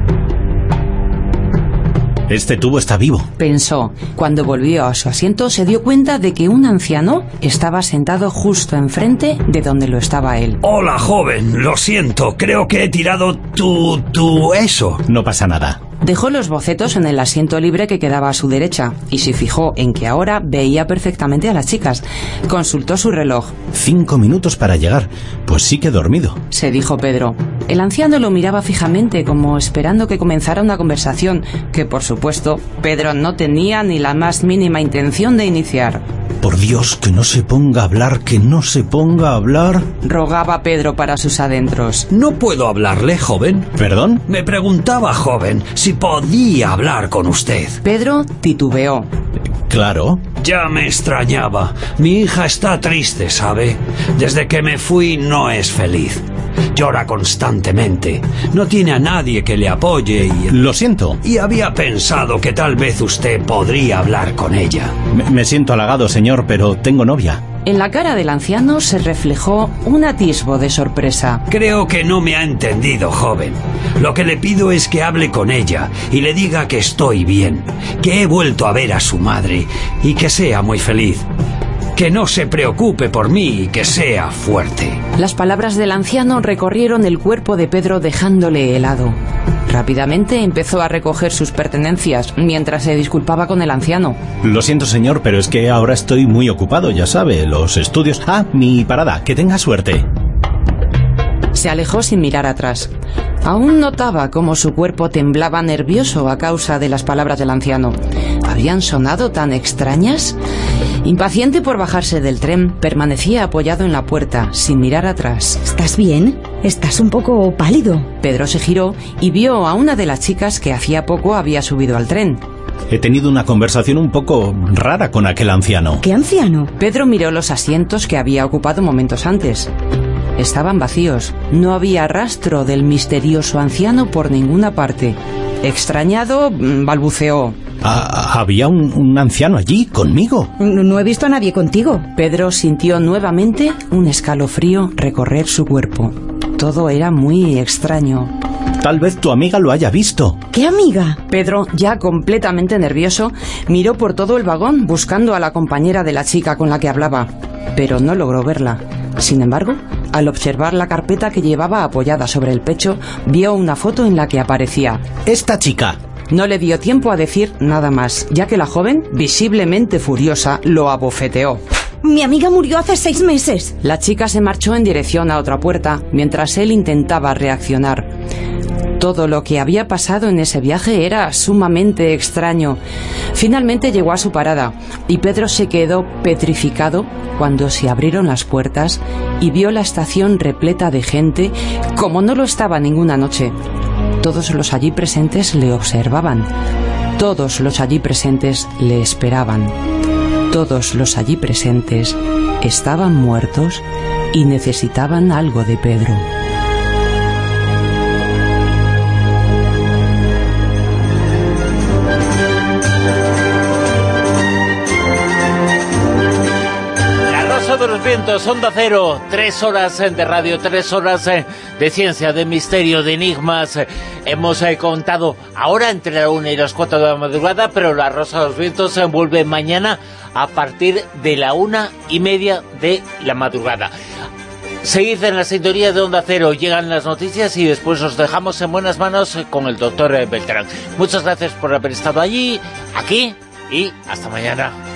Este tubo está vivo, pensó. Cuando volvió a su asiento se dio cuenta de que un anciano estaba sentado justo enfrente de donde lo estaba él. Hola, joven, lo siento, creo que he tirado tu... tu... eso. No pasa nada. Dejó los bocetos en el asiento libre que quedaba a su derecha y se fijó en que ahora veía perfectamente a las chicas. Consultó su reloj. Cinco minutos para llegar. Pues sí que he dormido, se dijo Pedro. El anciano lo miraba fijamente, como esperando que comenzara una conversación que, por supuesto, Pedro no tenía ni la más mínima intención de iniciar. Por Dios, que no se ponga a hablar, que no se ponga a hablar, rogaba Pedro para sus adentros. ¿No puedo hablarle, joven? ¿Perdón? Me preguntaba, joven, si podía hablar con usted. Pedro titubeó. Claro. Ya me extrañaba. Mi hija está triste, ¿sabe? Desde que me fui no es feliz. llora constantemente. No tiene a nadie que le apoye y... Lo siento. Y había pensado que tal vez usted podría hablar con ella. Me, me siento halagado, señor, pero tengo novia. En la cara del anciano se reflejó un atisbo de sorpresa. Creo que no me ha entendido, joven. Lo que le pido es que hable con ella y le diga que estoy bien, que he vuelto a ver a su madre y que sea muy feliz. Que no se preocupe por mí y que sea fuerte. Las palabras del anciano recorrieron el cuerpo de Pedro dejándole helado. Rápidamente empezó a recoger sus pertenencias mientras se disculpaba con el anciano. Lo siento, señor, pero es que ahora estoy muy ocupado, ya sabe, los estudios... Ah, mi parada, que tenga suerte. Se alejó sin mirar atrás. Aún notaba cómo su cuerpo temblaba nervioso a causa de las palabras del anciano. ¿Habían sonado tan extrañas? Impaciente por bajarse del tren, permanecía apoyado en la puerta, sin mirar atrás. ¿Estás bien? Estás un poco pálido. Pedro se giró y vio a una de las chicas que hacía poco había subido al tren. He tenido una conversación un poco rara con aquel anciano. ¿Qué anciano? Pedro miró los asientos que había ocupado momentos antes. Estaban vacíos. No había rastro del misterioso anciano por ninguna parte. Extrañado, balbuceó. Ah, ¿había un, un anciano allí conmigo? No, no he visto a nadie contigo. Pedro sintió nuevamente un escalofrío recorrer su cuerpo. Todo era muy extraño. Tal vez tu amiga lo haya visto. ¿Qué amiga? Pedro, ya completamente nervioso, miró por todo el vagón buscando a la compañera de la chica con la que hablaba, pero no logró verla. Sin embargo, al observar la carpeta que llevaba apoyada sobre el pecho, vio una foto en la que aparecía esta chica. No le dio tiempo a decir nada más, ya que la joven, visiblemente furiosa, lo abofeteó. Mi amiga murió hace seis meses. La chica se marchó en dirección a otra puerta, mientras él intentaba reaccionar. Todo lo que había pasado en ese viaje era sumamente extraño. Finalmente llegó a su parada, y Pedro se quedó petrificado cuando se abrieron las puertas y vio la estación repleta de gente como no lo estaba ninguna noche. Todos los allí presentes le observaban. Todos los allí presentes le esperaban. Todos los allí presentes estaban muertos y necesitaban algo de Pedro. De los vientos, Onda Cero, tres horas de radio, tres horas de ciencia, de misterio, de enigmas. Hemos contado ahora entre la una y las cuatro de la madrugada, pero La Rosa de los Vientos se vuelve mañana a partir de la una y media de la madrugada. Seguid en la sintonía de Onda Cero, llegan las noticias y después os dejamos en buenas manos con el doctor Beltrán. Muchas gracias por haber estado allí, aquí y hasta mañana.